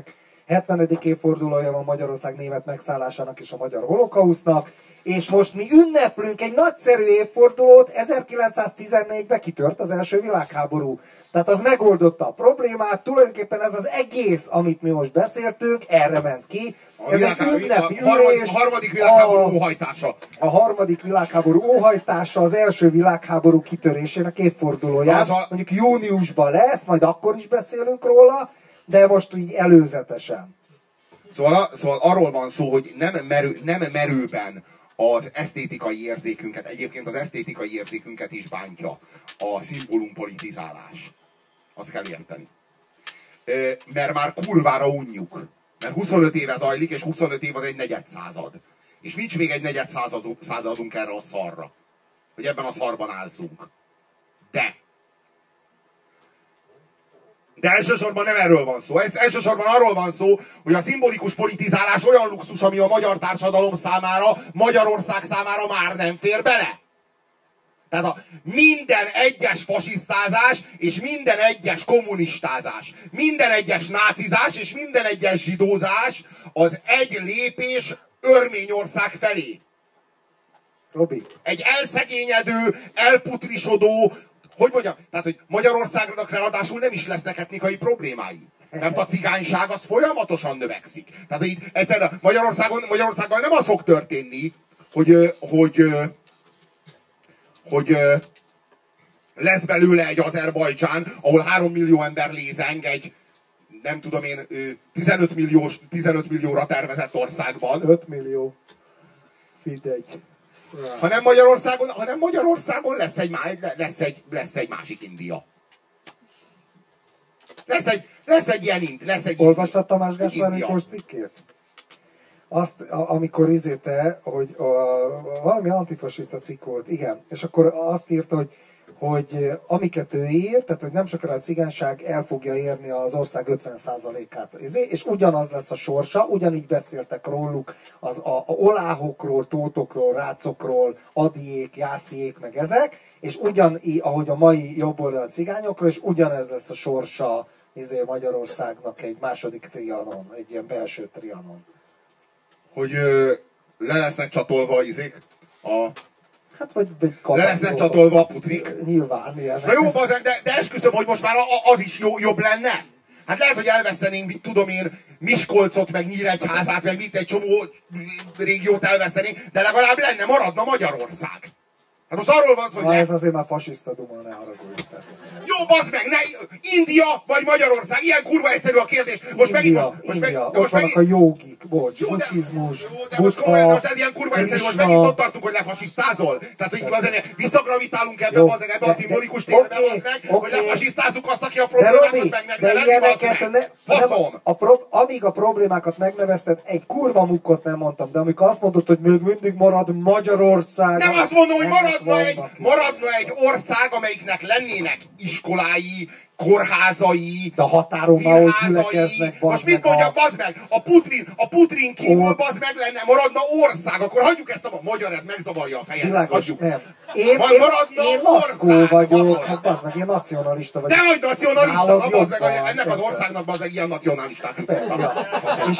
70. évfordulója van Magyarország német megszállásának és a magyar holokausznak, és most mi ünneplünk egy nagyszerű évfordulót, 1914-ben kitört az első világháború. Tehát az megoldotta a problémát, tulajdonképpen ez az egész, amit mi most beszéltünk, erre ment ki. Ez egy ünnepi ülés. A harmadik világháború óhajtása. A harmadik világháború óhajtása, az első világháború kitörésének évfordulója. Mondjuk júniusban lesz, majd akkor is beszélünk róla, de most így előzetesen. Szóval arról van szó, hogy nem merőben az esztétikai érzékünket, egyébként az esztétikai érzékünket is bántja a szimbólumpolitizálás. Azt kell érteni. Mert már kurvára unjuk. Mert 25 éve zajlik, és 25 év az egy negyedszázad. És nincs még egy negyedszázadunk erre a szarra. Hogy ebben a szarban ázzunk. De elsősorban nem erről van szó. Elsősorban arról van szó, hogy a szimbolikus politizálás olyan luxus, ami a magyar társadalom számára, Magyarország számára már nem fér bele. Tehát minden egyes fasisztázás és minden egyes kommunistázás, minden egyes nácizás és minden egyes zsidózás az egy lépés Örményország felé. Robi. Egy elszegényedő, elputrisodó, hogy mondjam, tehát, hogy Magyarországnak ráadásul nem is lesznek etnikai problémái. Mert a cigányság az folyamatosan növekszik. Tehát, hogy egyszerűen Magyarországgal nem az fog történni, hogy lesz belőle egy Azerbajdzsán, ahol 3 millió ember lézeng egy, nem tudom én, 15 millióra tervezett országban. 5 millió. Mindegy. Hanem Magyarországon lesz egy másik India. Lesz egy ilyen Olvastad Tamás Gáspár Miklós cikkét? Azt, amikor hogy valami antifasiszta cikk volt, igen. És akkor azt írta, hogy amiket ő ír, tehát hogy nem sokára a cigányság el fogja érni az ország 50%-át. És ugyanaz lesz a sorsa, ugyanígy beszéltek róluk a oláhokról, tótokról, rácokról, adiék, jásziék, meg ezek, és ugyanígy, ahogy a mai jobboldal cigányokról, és ugyanez lesz a sorsa Magyarországnak egy második Trianon, egy ilyen belső Trianon. Hogy le lesznek csatolva Hát vagy le lesznek csatolva a putrik. Nyilván, ilyen. Na jó, de esküszöm, hogy most már az is jobb lenne. Hát lehet, hogy elvesztenénk, mit tudom én, Miskolcot, meg Nyíregyházát, meg egy csomó régiót elvesztenénk, de legalább maradna Magyarország. Hát most arról van szó, hogy... Ez azért már fasiszta duma, ne haragudj. Jó, bazd meg! India vagy Magyarország? Ilyen kurva egyszerű a kérdés. Most India. Ott vannak a jogik, buddhizmus, de most komolyan, most ez ilyen kurva egyszerű, most megint ott tartunk, hogy lefasisztázol. Tehát, hogy visszagravitálunk ebbe a szimbolikus térbe, hogy lefasisztázzuk azt, aki a problémákat megnevezi, faszom! Amíg a problémákat megnevezted, egy kurva mukkot nem mondtam, de amikor azt mondod, hogy még mindig marad Magyarország... Nem azt mondom, hogy maradna egy ország, amelyiknek lennének iskolái, kórházai, de a határon már ott gyülekeznek, most mit mondjak, bazd meg? A Putrin kívül bazd meg maradna ország, akkor hagyjuk ezt a magyar, ez megzavarja a fejet. Világos, nem. Én ország, vagyok, hát bazd meg, én nacionalista vagyok. De vagy nacionalista, na bazd meg, ennek az országnak bazd meg ilyen nacionalisták. És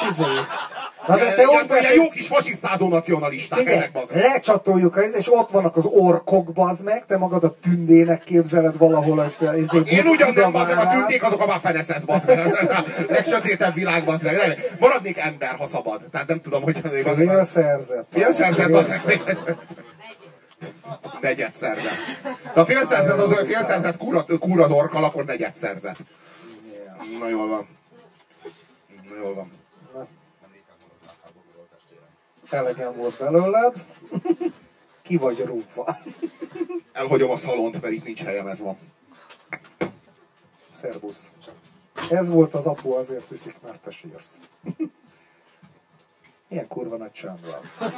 Ilyen jó kis fasisztázó nacionalisták, ezek bazd meg. Lecsatoljuk és ott vannak az orkok, bazd meg, te magad a tündének képzeled valahol. Én ugyan nem, bazd meg, a tündék azok a Waffen-SS, bazd meg. A legsötétebb világ, bazd meg. Maradnék ember, ha szabad. Tehát nem tudom, hogy... Félszerzett. Félszerzett, bazd meg. Negyedszerzett. De a félszerzett kúr az orkkal, akkor negyedszerzett. Na jól van. Elegem volt belőled. Ki vagy rúgva. Elhagyom a szalont, mert itt nincs helyem, ez van. Szervusz. Ez volt az apu, azért iszik, mert te sírsz. Ilyen kurva nagy csönd van.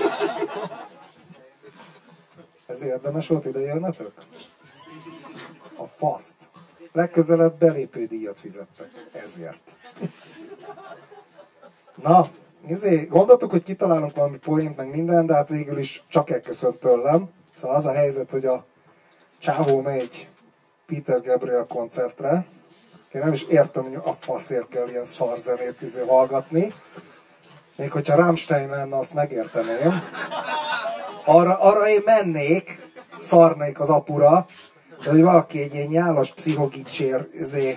Ez érdemes volt ide jönnötök? A faszt. Legközelebb belépődíjat fizettek. Ezért. Na, gondoltuk, hogy kitalálunk valami poént, meg minden, de hát végül is csak elköszönt tőlem. Szóval az a helyzet, hogy a csávó megy Peter Gabriel koncertre, Én nem is értem, hogy a faszért kell ilyen szarzenét hallgatni. Még hogyha Rammstein lenne, azt megérteném. Arra én mennék, szarnék az apura, de hogy valaki egy ilyen nyálas pszichogicsér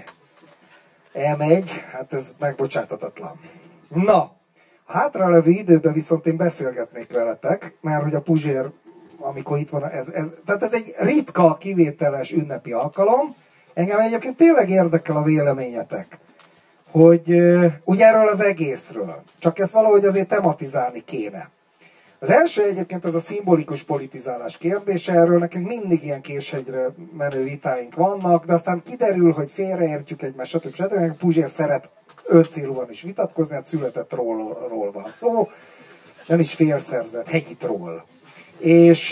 elmegy, hát ez megbocsátatatlan. Na, a hátralevő időben viszont én beszélgetnék veletek, mert hogy a Puzsér, amikor itt van, tehát ez egy ritka, kivételes ünnepi alkalom. Engem egyébként tényleg érdekel a véleményetek, hogy ugye erről az egészről, csak ezt valahogy azért tematizálni kéne. Az első egyébként ez a szimbolikus politizálás kérdése, erről nekünk mindig ilyen késhegyre menő vitáink vannak, de aztán kiderül, hogy félreértjük egymást, stb. Puzsér szeret öncélúan is vitatkozni, hát született trollról van szó, nem is félszerzett, hegyi troll. És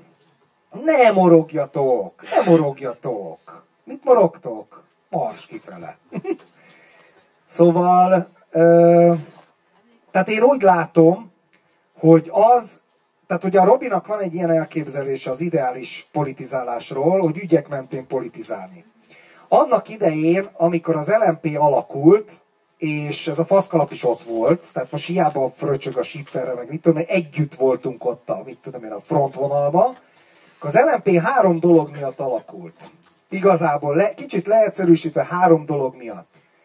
ne morogjatok, ne morogjatok. Mit morogtok? Mars kifele. Szóval, tehát én úgy látom, hogy tehát ugye a Robinak van egy ilyen elképzelése az ideális politizálásról, hogy ügyek mentén politizálni. Annak idején, amikor az LMP alakult, és ez a faszkalap is ott volt, tehát most hiába fröcsög a Schifferre, meg mit tudom, mert együtt voltunk ott a frontvonalban, az LMP 3 dolog miatt alakult. Igazából kicsit leegyszerűsítve 3 dolog miatt.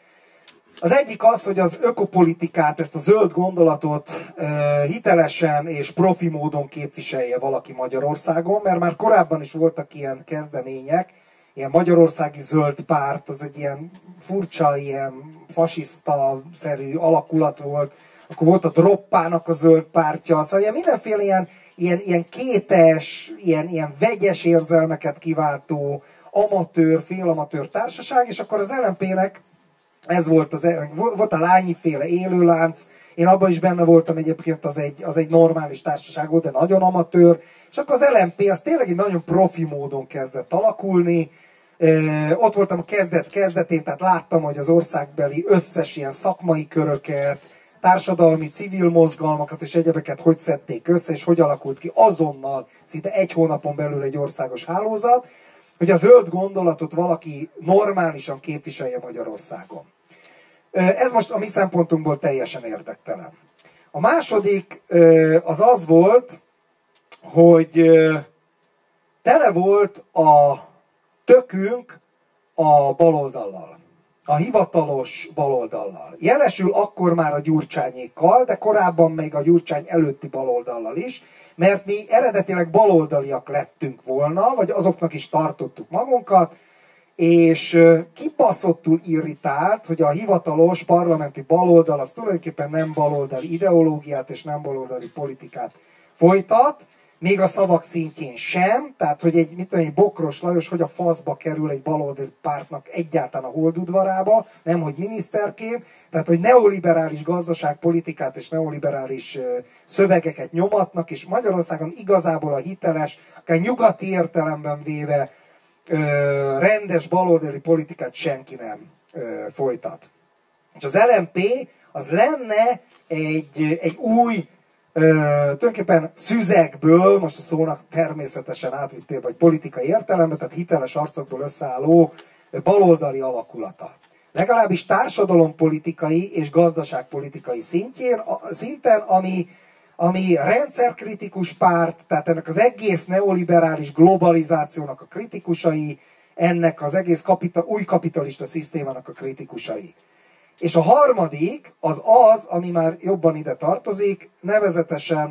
Az egyik az, hogy az ökopolitikát, ezt a zöld gondolatot hitelesen és profi módon képviselje valaki Magyarországon, mert már korábban is voltak ilyen kezdemények, ilyen magyarországi zöld párt, az egy ilyen furcsa, ilyen fasiszta-szerű alakulat volt, akkor volt a Droppának a zöld pártja, szóval ilyen mindenféle ilyen kétes, ilyen vegyes érzelmeket kiváltó, amatőr, félamatőr társaság, és akkor az LMP-nek ez volt a Lányi-féle élőlánc, én abban is benne voltam egyébként, az egy normális társaság volt, de nagyon amatőr, és akkor az LMP az tényleg egy nagyon profi módon kezdett alakulni, ott voltam a kezdetén, tehát láttam, hogy az országbeli összes ilyen szakmai köröket, társadalmi, civil mozgalmakat és egyebeket hogy szedték össze, és hogy alakult ki azonnal, szinte 1 hónapon belül egy országos hálózat, hogy a zöld gondolatot valaki normálisan képviselje Magyarországon. Ez most a mi szempontunkból teljesen érdektelen. A második az volt, hogy tele volt a tökünk a baloldallal. A hivatalos baloldallal. Jelesül akkor már a Gyurcsányékkal, de korábban még a Gyurcsány előtti baloldallal is, mert mi eredetileg baloldaliak lettünk volna, vagy azoknak is tartottuk magunkat, és kibaszottul irritált, hogy a hivatalos parlamenti baloldal az tulajdonképpen nem baloldali ideológiát és nem baloldali politikát folytat, még a szavak szintjén sem, tehát hogy egy Bokros Lajos, hogy a faszba kerül egy baloldali pártnak egyáltalán a holdudvarába, nem hogy miniszterként, tehát hogy neoliberális gazdaságpolitikát és neoliberális szövegeket nyomatnak, és Magyarországon igazából a hiteles, akár nyugati értelemben véve rendes baloldali politikát senki nem folytat. És az LMP az lenne egy új tulajdonképpen szüzegből, most a szónak természetesen átvittél, vagy politikai értelemben, tehát hiteles arcokból összeálló baloldali alakulata. Legalábbis társadalompolitikai és gazdaságpolitikai szinten, ami rendszerkritikus párt, tehát ennek az egész neoliberális globalizációnak a kritikusai, ennek az egész új kapitalista szisztémának a kritikusai. És a harmadik az, ami már jobban ide tartozik, nevezetesen,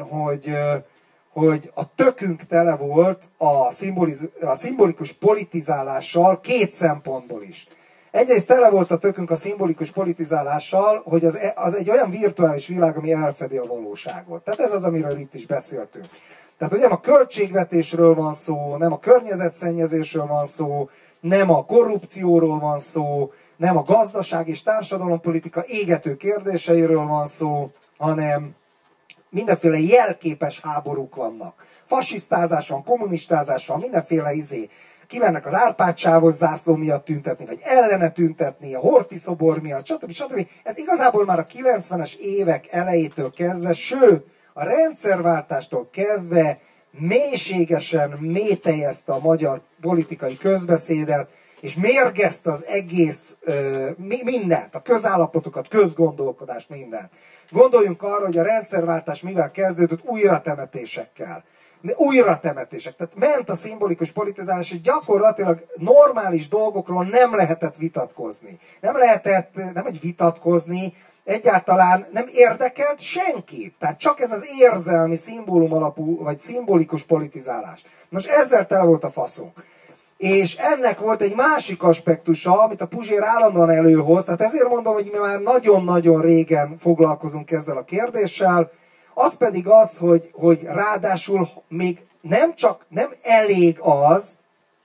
hogy a tökünk tele volt a szimbolikus politizálással 2 szempontból is. Egyrészt tele volt a tökünk a szimbolikus politizálással, hogy az egy olyan virtuális világ, ami elfedi a valóságot. Tehát ez az, amiről itt is beszéltünk. Tehát ugye nem a költségvetésről van szó, nem a környezetszennyezésről van szó, nem a korrupcióról van szó, nem a gazdaság és társadalompolitika égető kérdéseiről van szó, hanem mindenféle jelképes háborúk vannak. Fasisztázás van, kommunistázás van, mindenféle kimennek az Árpád-sávos zászló miatt tüntetni, vagy ellene tüntetni, a Horthy szobor miatt, stb. Ez igazából már a 90-es évek elejétől kezdve, sőt, a rendszerváltástól kezdve mélységesen mélyteljezte a magyar politikai közbeszédet, és mérgezte az egész mindent, a közállapotokat, közgondolkodást, mindent. Gondoljunk arra, hogy a rendszerváltás mivel kezdődött, újratemetésekkel. Újratemetések. Tehát ment a szimbolikus politizálás, és gyakorlatilag normális dolgokról nem lehetett vitatkozni. Nem hogy vitatkozni, egyáltalán nem érdekelt senkit. Tehát csak ez az érzelmi, szimbólum alapú, vagy szimbolikus politizálás. Most ezzel tele volt a faszunk. És ennek volt egy másik aspektusa, amit a Puzsér állandóan előhoz, tehát ezért mondom, hogy mi már nagyon-nagyon régen foglalkozunk ezzel a kérdéssel, az pedig az, hogy ráadásul még nem elég az,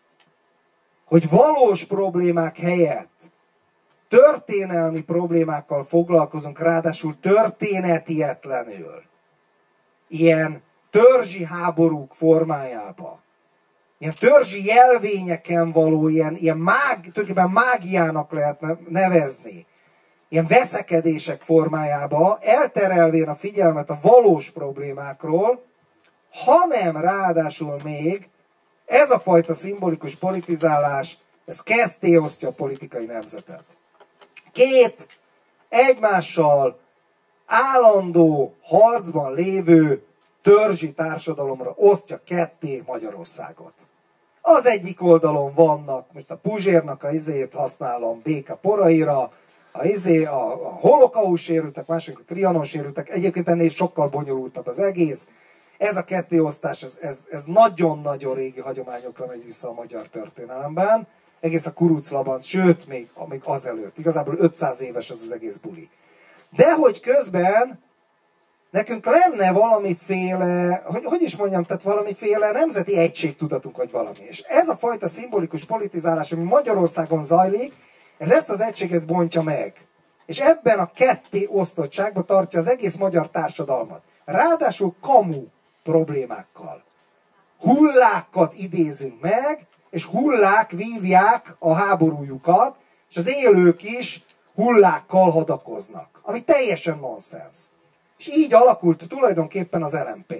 hogy valós problémák helyett történelmi problémákkal foglalkozunk, ráadásul történetietlenül, ilyen törzsi háborúk formájába, ilyen törzsi jelvényeken való, tulajdonképpen mágiának lehet nevezni, ilyen veszekedések formájába, elterelvén a figyelmet a valós problémákról, hanem ráadásul még ez a fajta szimbolikus politizálás, ez kettéosztja a politikai nemzetet. Két egymással állandó harcban lévő törzsi társadalomra osztja ketté Magyarországot. Az egyik oldalon vannak, most a Puzsérnak a izét használom béka poraira, a holokauszt sérültek, mások a Trianon sérültek, egyébként ennél sokkal bonyolultabb az egész. Ez a kettéosztás, ez nagyon-nagyon régi hagyományokra megy vissza a magyar történelemben, egész a kuruclaban, sőt, még azelőtt. Igazából 500 éves az egész buli. De hogy közben nekünk lenne valamiféle, hogy is mondjam, tehát valamiféle nemzeti egységtudatunk, vagy valami. És ez a fajta szimbolikus politizálás, ami Magyarországon zajlik, ez ezt az egységet bontja meg. És ebben a ketté osztottságban tartja az egész magyar társadalmat. Ráadásul kamu problémákkal. Hullákat idézünk meg, és hullák vívják a háborújukat, és az élők is hullákkal hadakoznak. Ami teljesen nonsens. És így alakult tulajdonképpen az LMP.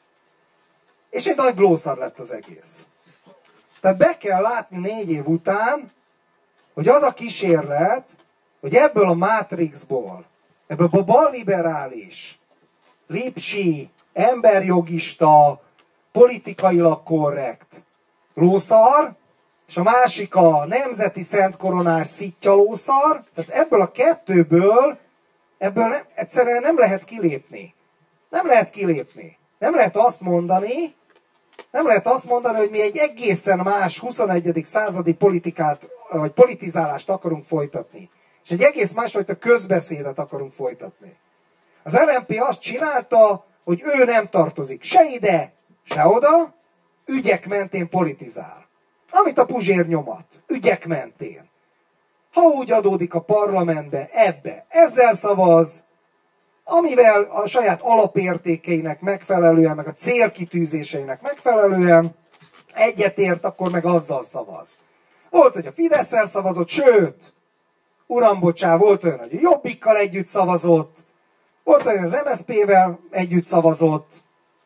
És egy nagy blószar lett az egész. Tehát be kell látni 4 év után, hogy az a kísérlet, hogy ebből a Matrixból, ebből a balliberális, lipsi, emberjogista, politikailag korrekt lószar, és a másik a nemzeti szentkoronás szitja lószar, tehát ebből a kettőből egyszerűen nem lehet kilépni. Nem lehet kilépni. Nem lehet azt mondani, hogy mi egy egészen más 21. századi politikát, vagy politizálást akarunk folytatni. És egy egész másfajta közbeszédet akarunk folytatni. Az LMP azt csinálta, hogy ő nem tartozik se ide, se oda, ügyek mentén politizál. Amit a Puzsér nyomat, ügyek mentén. Ha úgy adódik a parlamentbe, ezzel szavaz, amivel a saját alapértékeinek megfelelően, meg a célkitűzéseinek megfelelően egyetért, akkor meg azzal szavaz. Volt, hogy a Fidesszel szavazott, sőt, uram bocsá, volt olyan, hogy a Jobbikkal együtt szavazott, volt olyan, az MSZP-vel együtt szavazott.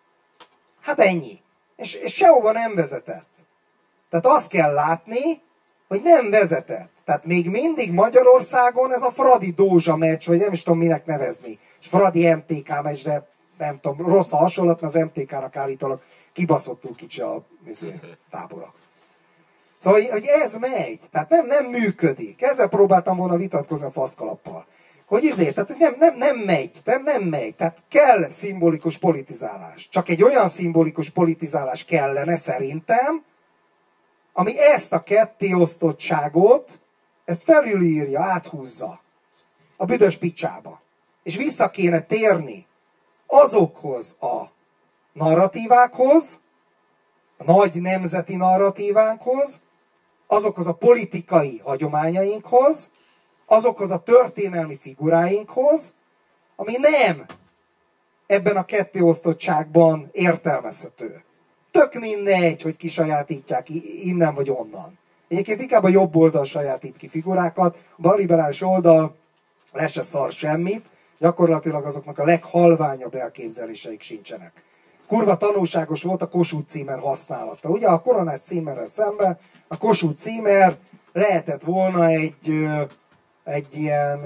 Hát ennyi. És sehova nem vezetett. Tehát azt kell látni, hogy nem vezetett. Tehát még mindig Magyarországon ez a Fradi Dózsa meccs, vagy nem is tudom minek nevezni. És Fradi MTK meccs, de nem tudom, rossz a hasonlat, mert az MTK-nak állítólag kibaszottul kicsi a tábora. Szóval, hogy ez megy, tehát nem működik. Ezzel próbáltam volna vitatkozni a faszkalappal. Hogy tehát nem megy. Tehát kell szimbolikus politizálás. Csak egy olyan szimbolikus politizálás kellene szerintem, ami ezt a kettéosztottságot, ezt felülírja, áthúzza a büdös picsába. És vissza kéne térni azokhoz a narratívákhoz, a nagy nemzeti narratívánkhoz, azokhoz a politikai hagyományainkhoz, azokhoz a történelmi figuráinkhoz, ami nem ebben a kettéosztottságban értelmezhető. Tök mindegy, hogy kisajátítják innen vagy onnan. Egyébként inkább a jobb oldal sajátít ki figurákat, a balliberális oldal le se szar semmit, gyakorlatilag azoknak a leghalványabb elképzeléseik sincsenek. Kurva tanulságos volt a Kossuth Címer használata. Ugye a Koronás Címerrel szemben a Kossuth Címer lehetett volna egy ilyen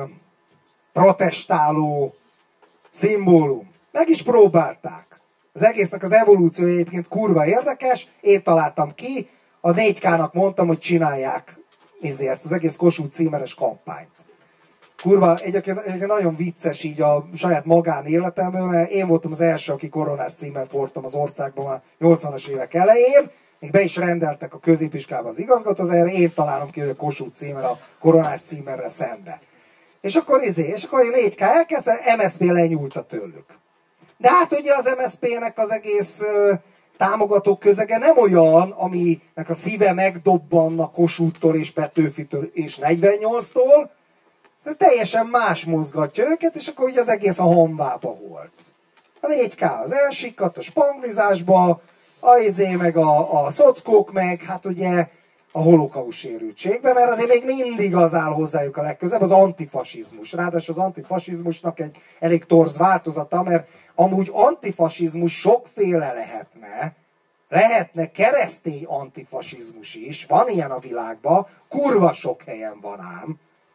protestáló szimbólum. Meg is próbálták. Az egésznek az evolúciója egyébként kurva érdekes, én találtam ki, a 4K-nak mondtam, hogy csinálják ezt az egész Kossuth címeres kampányt. Kurva, egyébként nagyon vicces így a saját magánéletemben, mert én voltam az első, aki koronás címert hordtam az országban a 80-as évek elején, még be is rendeltek a középiskába az igazgató, erre én találom ki, hogy a Kossuth címer a koronás címerrel szembe. És akkor a 4K elkezdte, MSZP lenyúlta tőlük. De hát ugye az MSZP-nek az egész támogató közege nem olyan, aminek a szíve megdobbanna Kossuth-tól és Petőfitől és 48-tól, de teljesen más mozgatja őket, és akkor ugye az egész a hamvába volt. A 4K az elsikkadt a spanglizásba, meg a szockók meg, hát ugye a holokauszt sérültségbe, mert azért még mindig az áll hozzájuk a legközelebb, az antifasizmus. Ráadásul az antifasizmusnak egy elég torz változata, mert amúgy antifasizmus sokféle lehetne. Lehetne keresztény antifasizmus is, van ilyen a világban, kurva sok helyen van ám.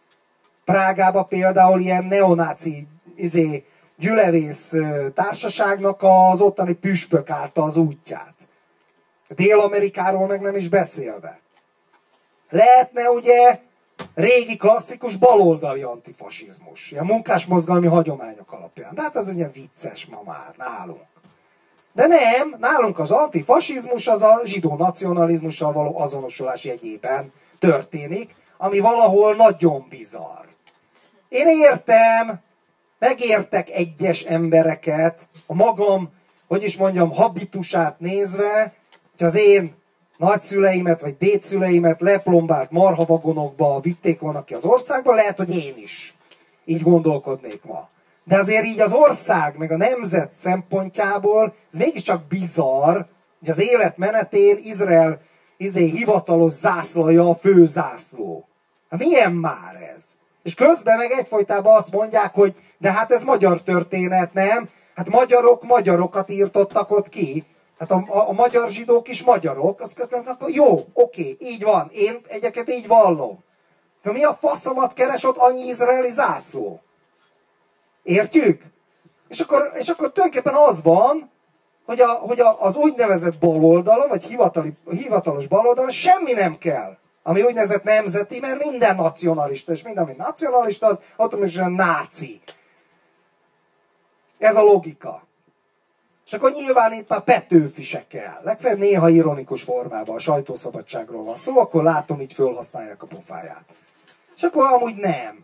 Prágában például ilyen neonáci gyülevész társaságnak az ottani püspök állta az útját. Dél-Amerikáról meg nem is beszélve. Lehetne ugye régi klasszikus baloldali antifasizmus, ilyen munkásmozgalmi hagyományok alapján. De hát az ugye vicces ma már nálunk. De nem, nálunk az antifasizmus az a zsidó nacionalizmussal való azonosulás jegyében történik, ami valahol nagyon bizarr. Én értem, megértek egyes embereket, a magam, hogy is mondjam, habitusát nézve, hogy az én nagyszüleimet vagy dédszüleimet leplombált marhavagonokba vitték volna ki az országba, lehet, hogy én is így gondolkodnék ma. De azért így az ország, meg a nemzet szempontjából ez mégiscsak bizarr, hogy az élet menetén Izrael hivatalos zászlaja a főzászló. Hát milyen már ez? És közben meg egyfolytában azt mondják, hogy de hát ez magyar történet, nem? Hát magyarok magyarokat írtottak ott ki. Hát a magyar zsidók is magyarok. Akkor jó, oké, így van. Én egyeket így vallom. De mi a faszomat keres ott annyi izraeli zászló? Értjük? És akkor tulajdonképpen az van, hogy az úgynevezett baloldalon, vagy hivatalos baloldalon semmi nem kell. Ami úgynevezett nemzeti, mert minden nacionalista, és minden, ami nacionalista, az automatikusan náci. Ez a logika. És akkor nyilván itt már Petőfi se kell. Legfeljebb néha ironikus formában a sajtószabadságról van szó, akkor látom, így fölhasználják a pofáját. És akkor amúgy nem.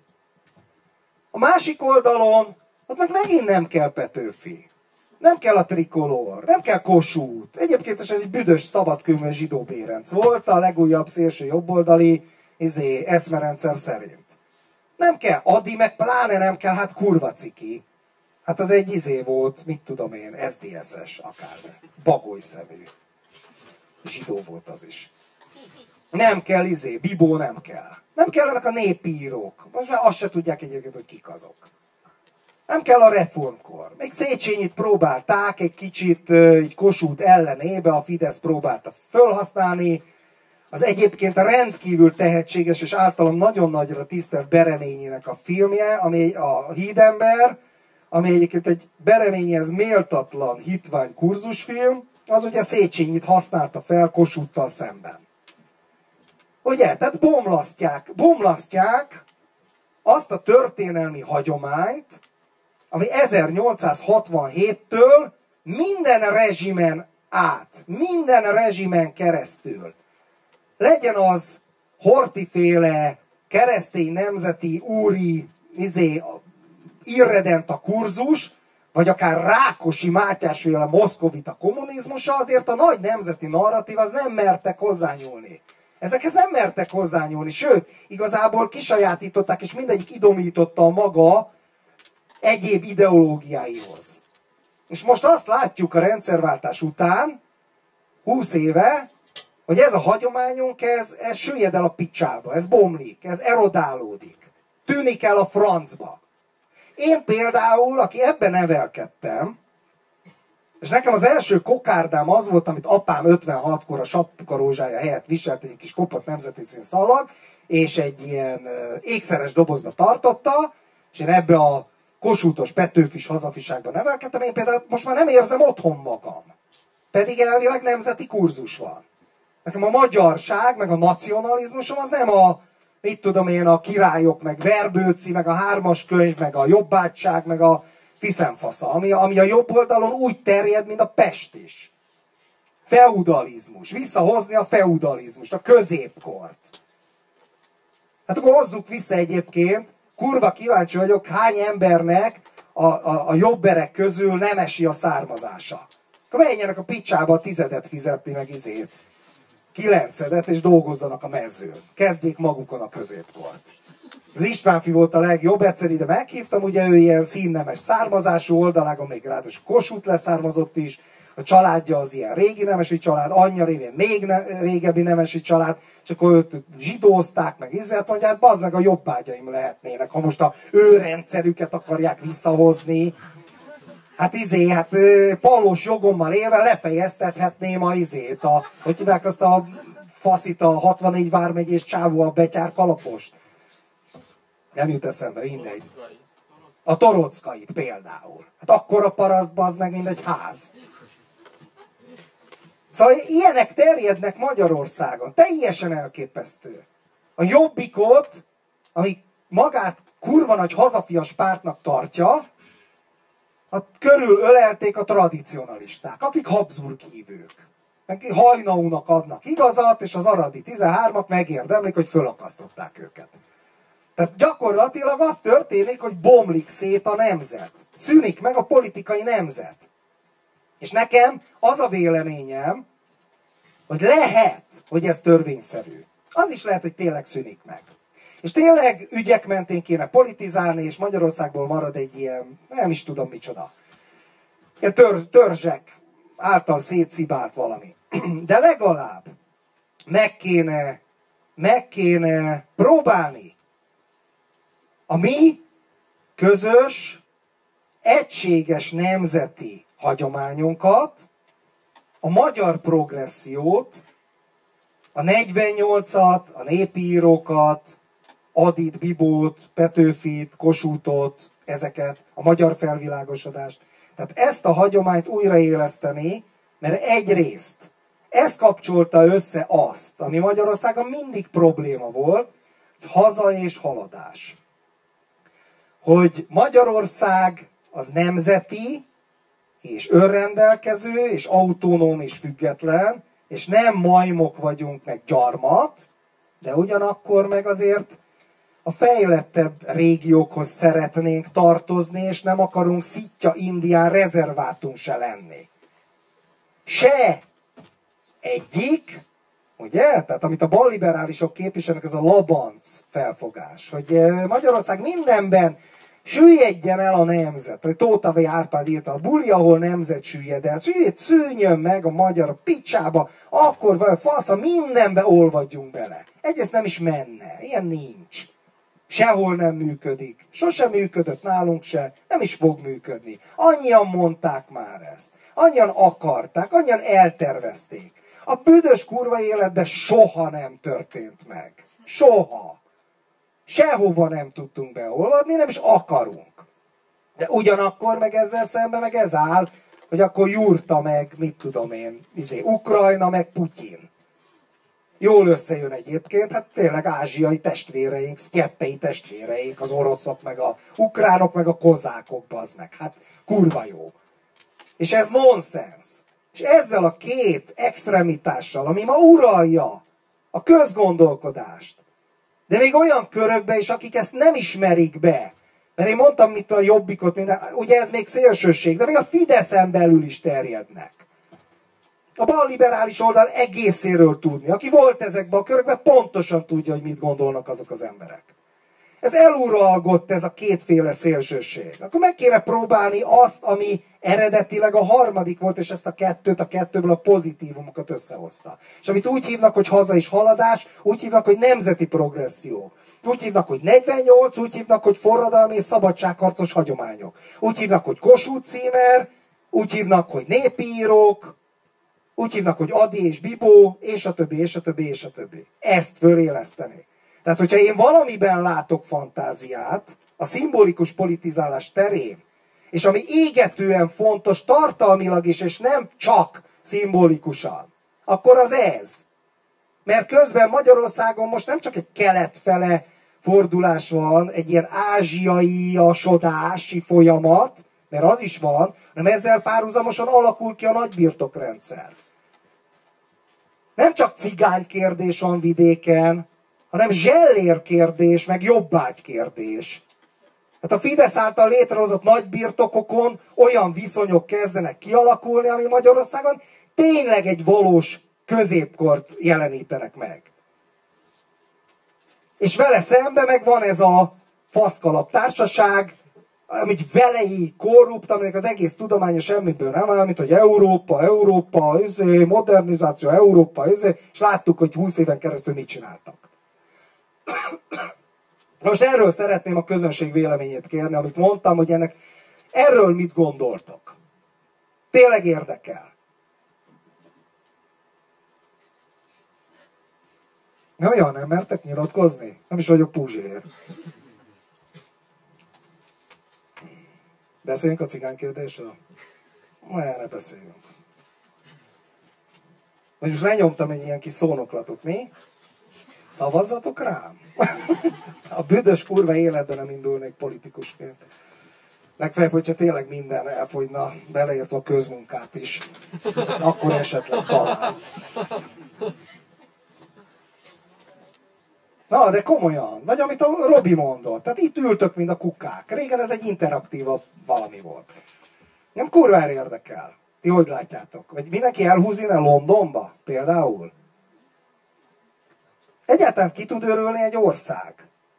A másik oldalon, ott meg megint nem kell Petőfi. Nem kell a trikolór, nem kell Kossuth. Egyébként ez egy büdös szabadkőmű Zsidó Bérenc volt, a legújabb szélső jobboldali eszmerendszer szerint. Nem kell Adi, meg pláne nem kell, hát kurva ciki. Hát az egy volt, mit tudom én, SZDSZ-es akármi. Bagoly szemű. Zsidó volt az is. Nem kell Bibó nem kell. Nem kellenek a népírók. Most már azt se tudják egyébként, hogy kik azok. Nem kell a reformkor. Még Széchenyit próbálták egy kicsit így Kossuth ellenébe, a Fidesz próbálta fölhasználni. Az egyébként a rendkívül tehetséges és általam nagyon nagyra tisztelt Bereményinek a filmje, ami a Hídember, ami egyébként egy Bereményihez méltatlan hitvány kurzusfilm, az ugye Széchenyit használta fel Kossuthtal szemben. Ugye? Tehát bomlasztják azt a történelmi hagyományt, ami 1867-től minden rezsimen át, minden rezsimen keresztül, legyen az Horthy-féle keresztény nemzeti úri irredenta kurzus, vagy akár Rákosi Mátyásféle moszkovita kommunizmusa, azért a nagy nemzeti narratív az nem mertek hozzányúlni. Ezekhez nem mertek hozzányúlni, sőt, igazából kisajátították, és mindegyik idomította a maga egyéb ideológiáihoz. És most azt látjuk a rendszerváltás után, 20 éve, hogy ez a hagyományunk, ez süllyed el a picsába, ez bomlik, ez erodálódik. Tűnik el a francba. Én például, aki ebben nevelkedtem, És nekem az első kokárdám az volt, amit apám 56-kor a sapkarózsája helyett viselt, egy kis kopott nemzeti szín szalag, és egy ilyen ékszeres dobozba tartotta, és én ebbe a kossuthos Petőfis hazafiságban nevelkedtem, én például most már nem érzem otthon magam. Pedig elvileg nemzeti kurzus van. Nekem a magyarság, meg a nacionalizmusom az nem a, mit tudom én, a királyok, meg Verbőci, meg a hármas könyv, meg a jobbátság, meg a fiszemfasza, ami a jobb oldalon úgy terjed, mint a Pest is. Feudalizmus. Visszahozni a feudalizmust, a középkort. Hát akkor hozzuk vissza egyébként, kurva kíváncsi vagyok, hány embernek a jobberek közül nemesi a származása. Akkor menjenek a picsába a 10-et fizetni, meg 9-et, és dolgozzanak a mezőn. Kezdjék magukon a középkort. Az Istvánfi volt a legjobb, egyszer ide meghívtam, ugye ő ilyen színnemes származású, oldalágon még ráadásul Kossuth leszármazott is, a családja az ilyen régi nemesi család, anyja révén még régebbi nemesi család, és akkor őt zsidózták, meg izért mondja, hát bazd meg a jobbágyaim lehetnének, ha most a ő rendszerüket akarják visszahozni. Hát palos jogommal élve lefejeztethetném hogy hívják azt a faszit, a 64 vármegyés csávó, a betyár kalapost. Nem jut eszembe, mindegy. A Torockait például. Hát akkora paraszt, bazd meg, mint egy ház. Szóval ilyenek terjednek Magyarországon. Teljesen elképesztő. A Jobbikot, ami magát kurva nagy hazafias pártnak tartja, körül ölelték a tradicionalisták, akik Habsburg hívők. Meg Hajnaúnak adnak igazat, és az aradi 13-ak megérdemlik, hogy fölakasztották őket. Tehát gyakorlatilag az történik, hogy bomlik szét a nemzet. Szűnik meg a politikai nemzet. És nekem az a véleményem, hogy lehet, hogy ez törvényszerű. Az is lehet, hogy tényleg szűnik meg. És tényleg ügyek mentén kéne politizálni, és Magyarországból marad egy ilyen, nem is tudom micsoda, ilyen törzsek által szétszibált valami. De legalább meg kéne próbálni a mi közös, egységes nemzeti hagyományunkat, a magyar progressziót, a 48-at, a népi írókat, Adit, Bibót, Petőfit, Kossuthot, ezeket, a magyar felvilágosodást. Tehát ezt a hagyományt újraéleszteni, mert egyrészt ez kapcsolta össze azt, ami Magyarországon mindig probléma volt, hogy haza és haladás. Hogy Magyarország az nemzeti, és önrendelkező, és autonóm, és független, és nem majmok vagyunk, meg gyarmat, de ugyanakkor meg azért a fejlettebb régiókhoz szeretnénk tartozni, és nem akarunk Szitja Indián rezervátum se lenni. Se egyik, ugye? Tehát amit a balliberálisok képviselnek, ez a labanc felfogás, hogy Magyarország mindenben süllyedjen el a nemzet. Tóth V. Árpád írta, a buli, ahol nemzet süllyed el. Szűnjön meg a magyar a picsába, akkor fasza, mindenbe olvadjunk bele. Egyrészt nem is menne, ilyen nincs. Sehol nem működik. Sosem működött nálunk se, nem is fog működni. Annyian mondták már ezt. Annyian akarták, annyian eltervezték. A büdös kurva életben soha nem történt meg. Soha. Sehova nem tudtunk beolvadni, nem is akarunk. De ugyanakkor meg ezzel szemben meg ez áll, hogy akkor Jurta meg, mit tudom én, Ukrajna meg Putyin. Jól összejön egyébként, hát tényleg ázsiai testvéreink, sztyeppei testvéreink, az oroszok, meg a ukránok, meg a kozákok, bazd meg. Hát kurva jó. És ez nonsens. És ezzel a két extremitással, ami ma uralja a közgondolkodást, de még olyan körökbe is, akik ezt nem ismerik be. Mert én mondtam, mit a Jobbikot, ugye ez még szélsőség, de még a Fideszen belül is terjednek. A balliberális oldal egészéről tudni. Aki volt ezekben a körökben, pontosan tudja, hogy mit gondolnak azok az emberek. Ez eluralgott, ez a kétféle szélsőség. Akkor meg kéne próbálni azt, ami eredetileg a harmadik volt, és ezt a kettőből a pozitívumokat összehozta. És amit úgy hívnak, hogy haza és haladás, úgy hívnak, hogy nemzeti progresszió. Úgy hívnak, hogy 48, úgy hívnak, hogy forradalmi és szabadságharcos hagyományok. Úgy hívnak, hogy Kossuth címer, úgy hívnak, hogy népírók, úgy hívnak, hogy Adi és Bibó, és a többi, és a többi, és a többi. Ezt föléleszteni. Tehát, hogyha én valamiben látok fantáziát, a szimbolikus politizálás terén, és ami égetően fontos tartalmilag is, és nem csak szimbolikusan, akkor az ez. Mert közben Magyarországon most nem csak egy kelet-fele fordulás van, egy ilyen ázsiai-asodási folyamat, mert az is van, hanem ezzel párhuzamosan alakul ki a nagybirtokrendszer. Nem csak cigány kérdés van vidéken, hanem zsellér kérdés, meg jobbágy kérdés. Hát a Fidesz által létrehozott nagybirtokokon olyan viszonyok kezdenek kialakulni, ami Magyarországon tényleg egy valós középkort jelenítenek meg. És vele szemben meg van ez a faszkalap társaság, amit velei korrupt, aminek az egész tudománya semmiből nem áll, mint hogy Európa, modernizáció, Európa, és láttuk, hogy 20 éven keresztül mit csináltak. Most erről szeretném a közönség véleményét kérni, amit mondtam, hogy erről mit gondoltok. Tényleg érdekel. Nem mertek nyilatkozni? Nem is vagyok Puzsér. Beszéljünk a cigány kérdésről? Ne beszéljünk. Most lenyomtam egy ilyen kis szónoklatot, mi? Szavazzatok rám! A büdös kurva életben nem indulnék politikusként. Legfeljebb, hogyha tényleg minden elfogyna, beleértve a közmunkát is. Akkor esetleg talán. Na, de komolyan. Vagy amit a Robi mondott. Tehát itt ültök, mint a kukák. Régen ez egy interaktívabb valami volt. Nem kurvára érdekel. Ti hogy látjátok? Vagy mindenki elhúz innen Londonba például? Egyáltalán ki tud örülni egy ország?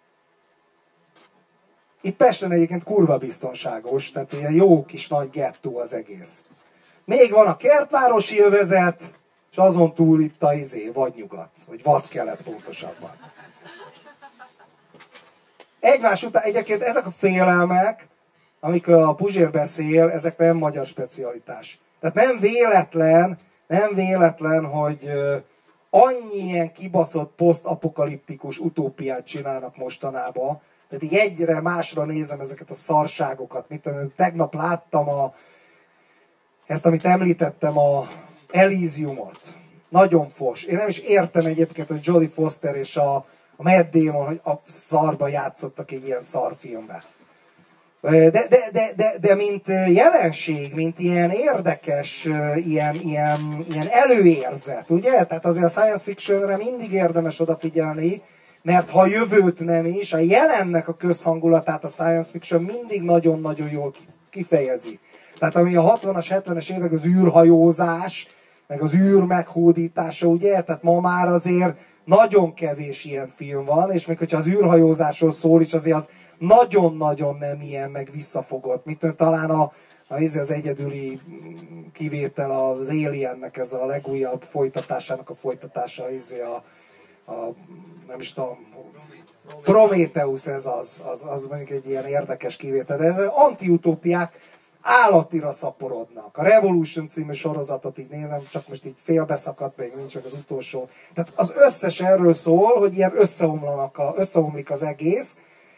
Itt Pesten egyébként kurva biztonságos, tehát ilyen jó kis nagy gettó az egész. Még van a kertvárosi övezet, és azon túl itt a vagy nyugat, vagy vadkelet pontosabban. Egymás után egyébként ezek a félelmek, amikor a Puzsér beszél, ezek nem magyar specialitás. Tehát nem véletlen, hogy annyi ilyen kibaszott posztapokaliptikus utópiát csinálnak mostanában. Tehát így egyre másra nézem ezeket a szarságokat. Tegnap láttam ezt, amit említettem, a Elysiumot. Nagyon fos. Én nem is értem egyébként, hogy Jodie Foster és a Matt Damon, hogy a szarba játszottak egy ilyen szarfilmbe. De mint jelenség, mint ilyen érdekes, ilyen előérzet, ugye? Tehát azért a science fictionre mindig érdemes odafigyelni, mert ha a jövőt nem is, a jelennek a közhangulatát a science fiction mindig nagyon-nagyon jól kifejezi. Tehát ami a 60-as, 70-es évek az űrhajózás, meg az űr meghódítása, ugye? Tehát ma már azért nagyon kevés ilyen film van, és még hogyha az űrhajózásról szól is, azért az nagyon-nagyon nem ilyen, meg visszafogott. Talán az egyedüli kivétel az Aliennek, ez a legújabb folytatásának a folytatása, nem is tudom, Prometheus, ez az mondjuk egy ilyen érdekes kivétel. De ez antiutópiák állatira szaporodnak. A Revolution című sorozatot így nézem, csak most így félbeszakadt, még nincs meg az utolsó. Tehát az összes erről szól, hogy ilyen összeomlik az egész,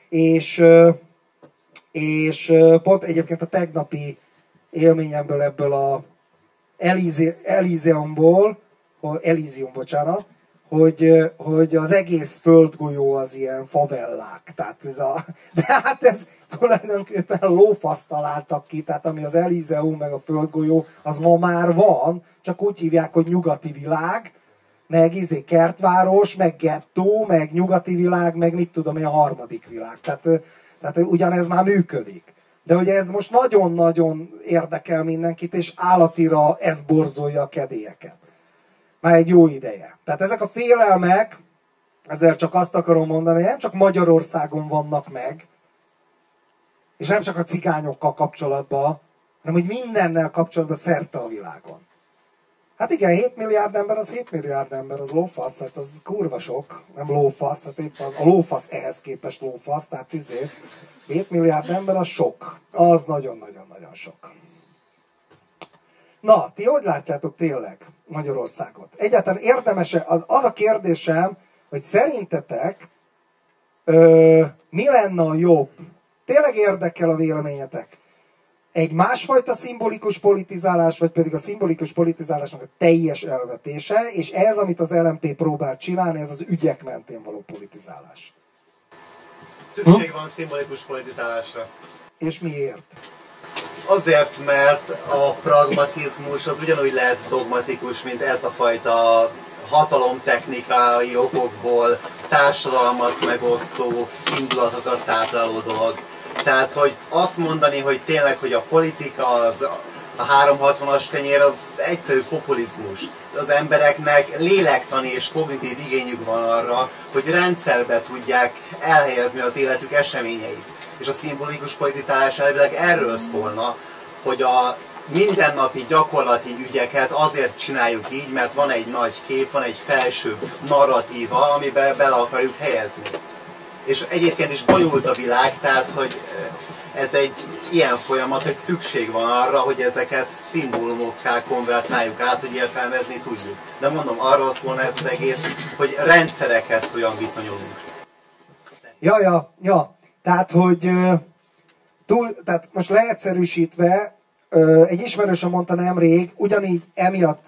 és pont egyébként a tegnapi élményemből ebből a Elysiumból, hogy az egész földgolyó az ilyen favellák. Tehát de hát ez tulajdonképpen lófaszt találtak ki, tehát ami az Elysium meg a földgolyó, az ma már van, csak úgy hívják, hogy nyugati világ, meg kertváros, meg gettó, meg nyugati világ, meg mit tudom én, a harmadik világ. Tehát ugyanez már működik. De ugye ez most nagyon-nagyon érdekel mindenkit, és állatira ez borzolja a kedélyeket. Már egy jó ideje. Tehát ezek a félelmek, ezért csak azt akarom mondani, nem csak Magyarországon vannak meg, és nem csak a cigányokkal kapcsolatban, hanem hogy mindennel kapcsolatban szerte a világon. Hát igen, 7 milliárd ember, az 7 milliárd ember, az lófasz, hát az kurva sok, nem lófasz, hát épp a lófasz ehhez képest lófasz, tehát 7 milliárd ember az sok, az nagyon-nagyon-nagyon sok. Na, ti hogy látjátok tényleg Magyarországot? Egyáltalán érdemes-e, az a kérdésem, hogy szerintetek mi lenne a jobb? Tényleg érdekel a véleményetek? Egy másfajta szimbolikus politizálás, vagy pedig a szimbolikus politizálásnak a teljes elvetése, és ez, amit az LMP próbál csinálni, ez az ügyek mentén való politizálás. Szükség van szimbolikus politizálásra. És miért? Azért, mert a pragmatizmus az ugyanúgy lehet dogmatikus, mint ez a fajta hatalomtechnikai okokból társadalmat megosztó, indulatokat tápláló dolog. Tehát, hogy azt mondani, hogy tényleg, hogy a politika, a 360-as kenyér, az egyszerű populizmus. Az embereknek lélektani és kognitív igényük van arra, hogy rendszerbe tudják elhelyezni az életük eseményeit. És a szimbolikus politizálás elvileg erről szólna, hogy a mindennapi gyakorlati ügyeket azért csináljuk így, mert van egy nagy kép, van egy felsőbb narratíva, amiben bele akarjuk helyezni. És egyébként is bonyolult a világ, tehát hogy ez egy ilyen folyamat, hogy szükség van arra, hogy ezeket szimbólumokká konvertáljuk át, hogy értelmezni tudjuk. De mondom, arról szólna ez az egész, hogy rendszerekhez hogyan viszonyulunk. Ja. Tehát, hogy tehát most leegyszerűsítve, egy ismerősöm mondta nemrég, ugyanígy emiatt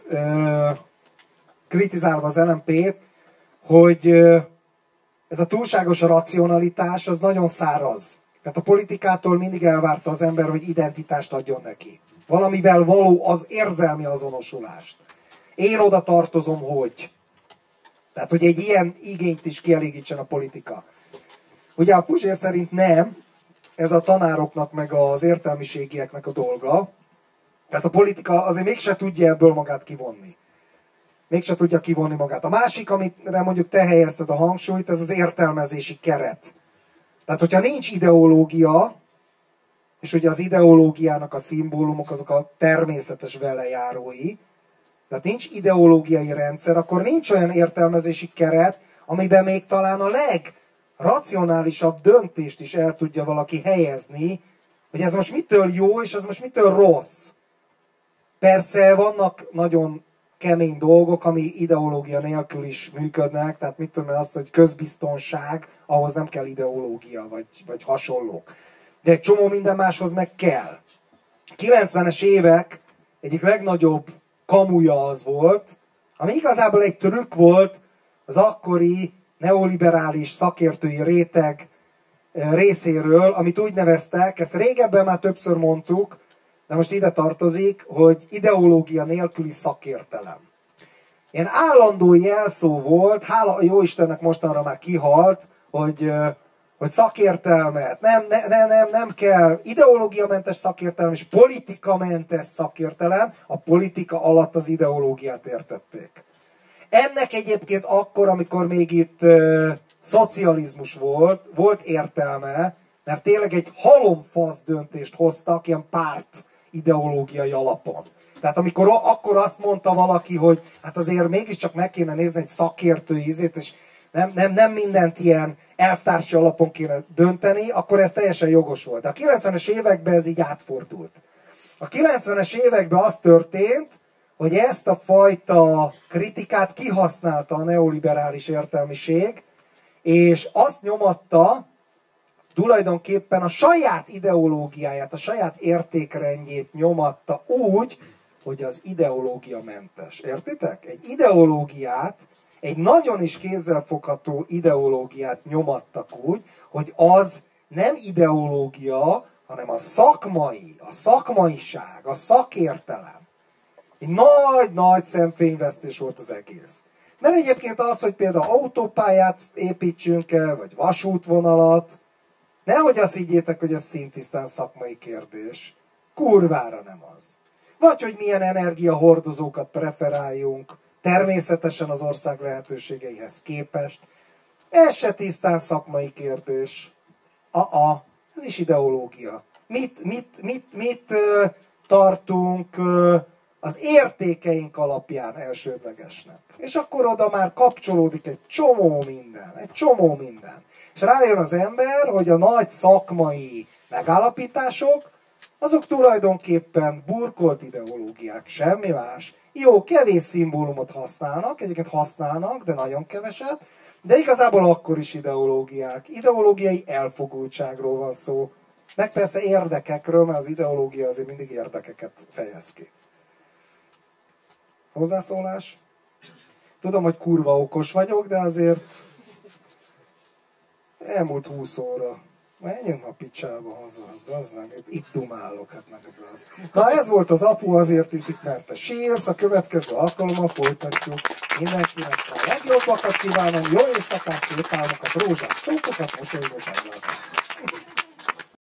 kritizálva az LMP-t, hogy ez a túlságos racionalitás, az nagyon száraz. Tehát a politikától mindig elvárta az ember, hogy identitást adjon neki. Valamivel való az érzelmi azonosulást. Én oda tartozom, hogy. Tehát, hogy egy ilyen igényt is kielégítsen a politika. Ugye a Puzsér szerint nem, ez a tanároknak meg az értelmiségieknek a dolga. Tehát a politika azért mégse tudja ebből magát kivonni. Mégse tudja kivonni magát. A másik, amire mondjuk te helyezted a hangsúlyt, ez az értelmezési keret. Tehát, hogyha nincs ideológia, és ugye az ideológiának a szimbólumok azok a természetes velejárói, tehát nincs ideológiai rendszer, akkor nincs olyan értelmezési keret, amiben még talán a legracionálisabb döntést is el tudja valaki helyezni, hogy ez most mitől jó, és ez most mitől rossz. Persze vannak nagyon kemény dolgok, ami ideológia nélkül is működnek, tehát mit tudom azt, hogy közbiztonság, ahhoz nem kell ideológia, vagy hasonlók. De egy csomó minden máshoz meg kell. 90-es évek egyik legnagyobb kamuja az volt, ami igazából egy trükk volt az akkori neoliberális szakértői réteg részéről, amit úgy neveztek, ezt régebben már többször mondtuk, de most ide tartozik, hogy ideológia nélküli szakértelem. Ilyen állandó jelszó volt, hála jó Istennek mostanra már kihalt, hogy szakértelmet, nem kell, ideológiamentes szakértelem és politikamentes szakértelem, a politika alatt az ideológiát értették. Ennek egyébként akkor, amikor még itt szocializmus volt értelme, mert tényleg egy halomfasz döntést hoztak ilyen párt ideológiai alapon. Tehát amikor akkor azt mondta valaki, hogy hát azért mégiscsak meg kéne nézni egy szakértői ízét, és nem mindent ilyen elvtársi alapon kéne dönteni, akkor ez teljesen jogos volt. De a 90-es években ez így átfordult. A 90-es években az történt, hogy ezt a fajta kritikát kihasználta a neoliberális értelmiség, és azt nyomatta, tulajdonképpen a saját ideológiáját, a saját értékrendjét nyomatta úgy, hogy az ideológia mentes. Értitek? Egy ideológiát, egy nagyon is kézzelfogható ideológiát nyomattak úgy, hogy az nem ideológia, hanem a szakmai, a szakmaiság, a szakértelem. Egy nagy szemfényvesztés volt az egész. Mert egyébként az, hogy például autópályát építsünk el, vagy vasútvonalat, nehogy azt higgyétek, hogy ez szintisztán szakmai kérdés. Kurvára nem az. Vagy, hogy milyen energiahordozókat preferáljunk, természetesen az ország lehetőségeihez képest. Ez se tisztán szakmai kérdés. Ez is ideológia. Mit tartunk az értékeink alapján elsődlegesnek? És akkor oda már kapcsolódik egy csomó minden. És rájön az ember, hogy a nagy szakmai megállapítások, azok tulajdonképpen burkolt ideológiák, semmi más. Jó, kevés szimbólumot használnak, egyébként használnak, de nagyon keveset, de igazából akkor is ideológiák. Ideológiai elfogultságról van szó. Meg persze érdekekről, mert az ideológia azért mindig érdekeket fejez ki. Hozzászólás? Tudom, hogy kurva okos vagyok, de azért elmúlt 20 óra. Menjünk a picsába haza, az meg, itt dumálok, hát nem igaz. Na ez volt az apu, azért iszik, mert te sírsz, a következő alkalommal folytatjuk. Mindenkinek a legjobbakat kívánom, jó éjszakát, szép álmokat, rózsás csókokat, mosolygós ablakot.